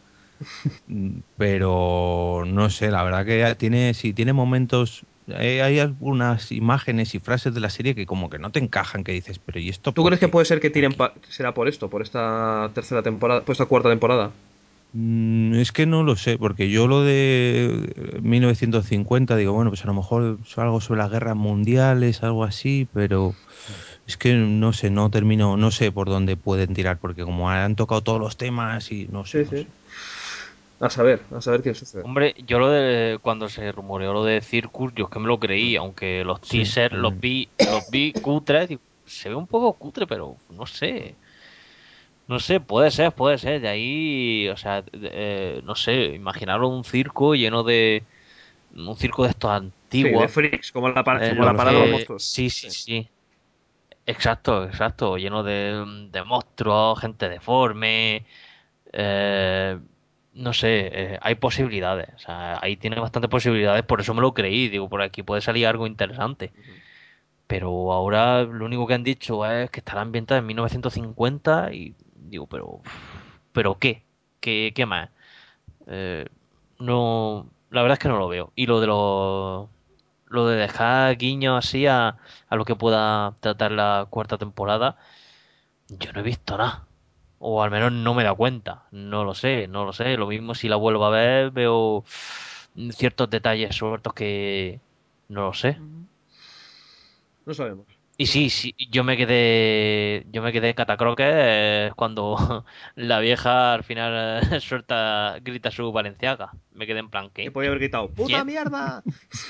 Pero no sé, la verdad que tiene, sí, tiene momentos, hay algunas imágenes y frases de la serie que como que no te encajan, que dices, pero ¿y esto ¿Tú por crees que qué? puede ser que tiren Aquí. será por esto, por esta tercera temporada, por esta cuarta temporada? Es que no lo sé, porque yo lo de 1950 digo, bueno, pues a lo mejor es algo sobre las guerras mundiales, algo así, pero es que no sé, no termino, no sé por dónde pueden tirar, porque como han tocado todos los temas y no sé, Sí, no sí. sé. A saber qué sucede. Hombre, yo lo de cuando se rumoreó lo de Circus, yo es que me lo creí, aunque los Sí, teasers también. los vi cutres, digo, se ve un poco cutre, pero no sé. No sé, puede ser. De ahí, o sea, no sé, imaginaron un circo lleno de. Un circo de estos Sí, de antiguos, freaks, en como la los parada de los que. monstruos. Sí, sí, Sí. sí. Exacto, exacto. Lleno de monstruos, gente deforme. eh, no sé, hay posibilidades. O sea, ahí tiene bastantes posibilidades, por eso me lo creí. Digo, por aquí puede salir algo interesante. Pero ahora lo único que han dicho es que estará ambientada en 1950 y digo, pero ¿qué? ¿Qué más? Eh, no, la verdad es que no lo veo. Y lo de dejar guiños así a lo que pueda tratar la cuarta temporada, yo no he visto nada. O al menos no me da cuenta. No lo sé, no lo sé. Lo mismo si la vuelvo a ver, veo ciertos detalles sueltos que no lo sé. No sabemos. Y No sí, sabemos. sí, yo me quedé catacroque cuando la vieja al final grita su Valenciaga. Me quedé en plan, Que ¿qué? podía haber gritado, ¡puta ¿Quién? mierda!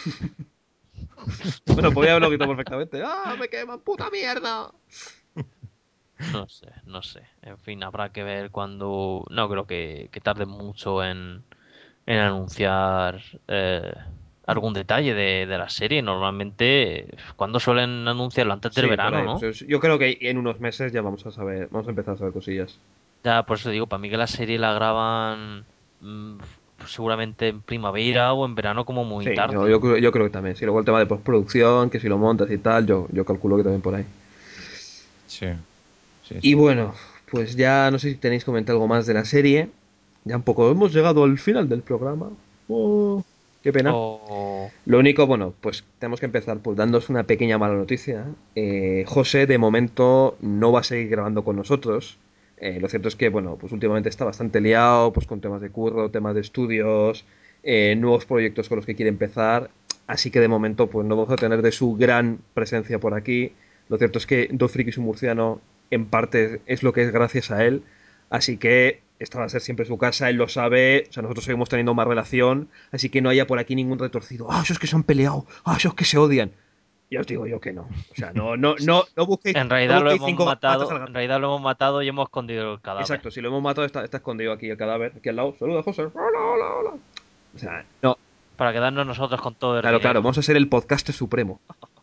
Bueno, podía haberlo gritado perfectamente. ¡Ah, me queman, puta mierda! No sé, no sé. En fin, habrá que ver cuando... No creo que tarde mucho en anunciar algún detalle de la serie. Normalmente, cuando suelen anunciarlo antes del Sí, por verano, ahí. ¿no? Pues yo creo que en unos meses ya vamos a saber, vamos a empezar a saber cosillas. Ya, por eso digo, para mí que la serie la graban mm, seguramente en primavera o en verano como muy Sí, tarde. yo creo que también. Si luego el tema de postproducción, que si lo montas y tal, yo calculo que también por ahí. Sí, sí, Y sí. bueno, pues ya no sé si tenéis que comentar algo más de la serie. Ya un poco hemos llegado al final del programa. Oh, qué pena. O... Lo único, bueno, pues tenemos que empezar pues dándoos una pequeña mala noticia. José de momento no va a seguir grabando con nosotros. Lo cierto es que, bueno, pues últimamente está bastante liado, pues con temas de curro, temas de estudios, nuevos proyectos con los que quiere empezar. Así que de momento, pues no vamos a tener de su gran presencia por aquí. Lo cierto es que Dos Frikis y un Murciano, en parte, es lo que es gracias a él. Así que esta va a ser siempre su casa, él lo sabe. O sea, nosotros seguimos teniendo más relación. Así que no haya por aquí ningún retorcido. ¡Ah, esos que se han peleado! ¡Ah, esos que se odian! Ya os digo yo que no. O sea, no busquéis, En no realidad lo busquéis hemos cinco patas al matado, en gato. realidad lo hemos matado y hemos escondido el cadáver. Exacto, si lo hemos matado, está escondido aquí el cadáver, aquí al lado. Saluda, José. Hola, hola, hola. O sea, no. Para quedarnos nosotros con todo el Claro, dinero. claro, vamos a ser el podcast supremo.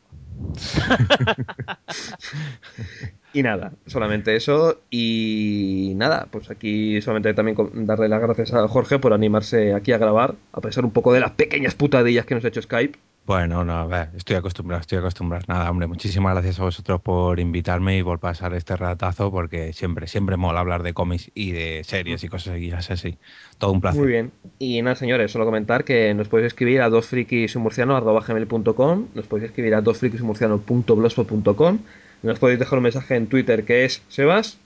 Y nada, solamente eso. Y nada, pues aquí solamente también darle las gracias a Jorge por animarse aquí a grabar, a pesar un poco de las pequeñas putadillas que nos ha hecho Skype. Bueno, no, a ver, estoy acostumbrado, estoy acostumbrado. Nada, hombre, muchísimas gracias a vosotros por invitarme y por pasar este ratazo, porque siempre, siempre mola hablar de cómics y de series y cosas así. Todo un Muy placer. bien. Y nada, señores, solo comentar que nos podéis escribir a dosfrikisyunmurciano@gmail.com, nos podéis escribir a dosfrikisyunmurciano.blogspot.com, nos podéis dejar un mensaje en Twitter que es Sebas,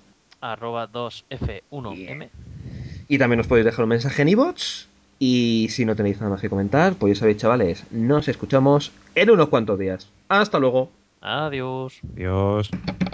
@2f1m. y también nos podéis dejar un mensaje en iVoox. Y si no tenéis nada más que comentar, pues ya sabéis, chavales, nos escuchamos en unos cuantos días. Hasta luego. Adiós. Adiós.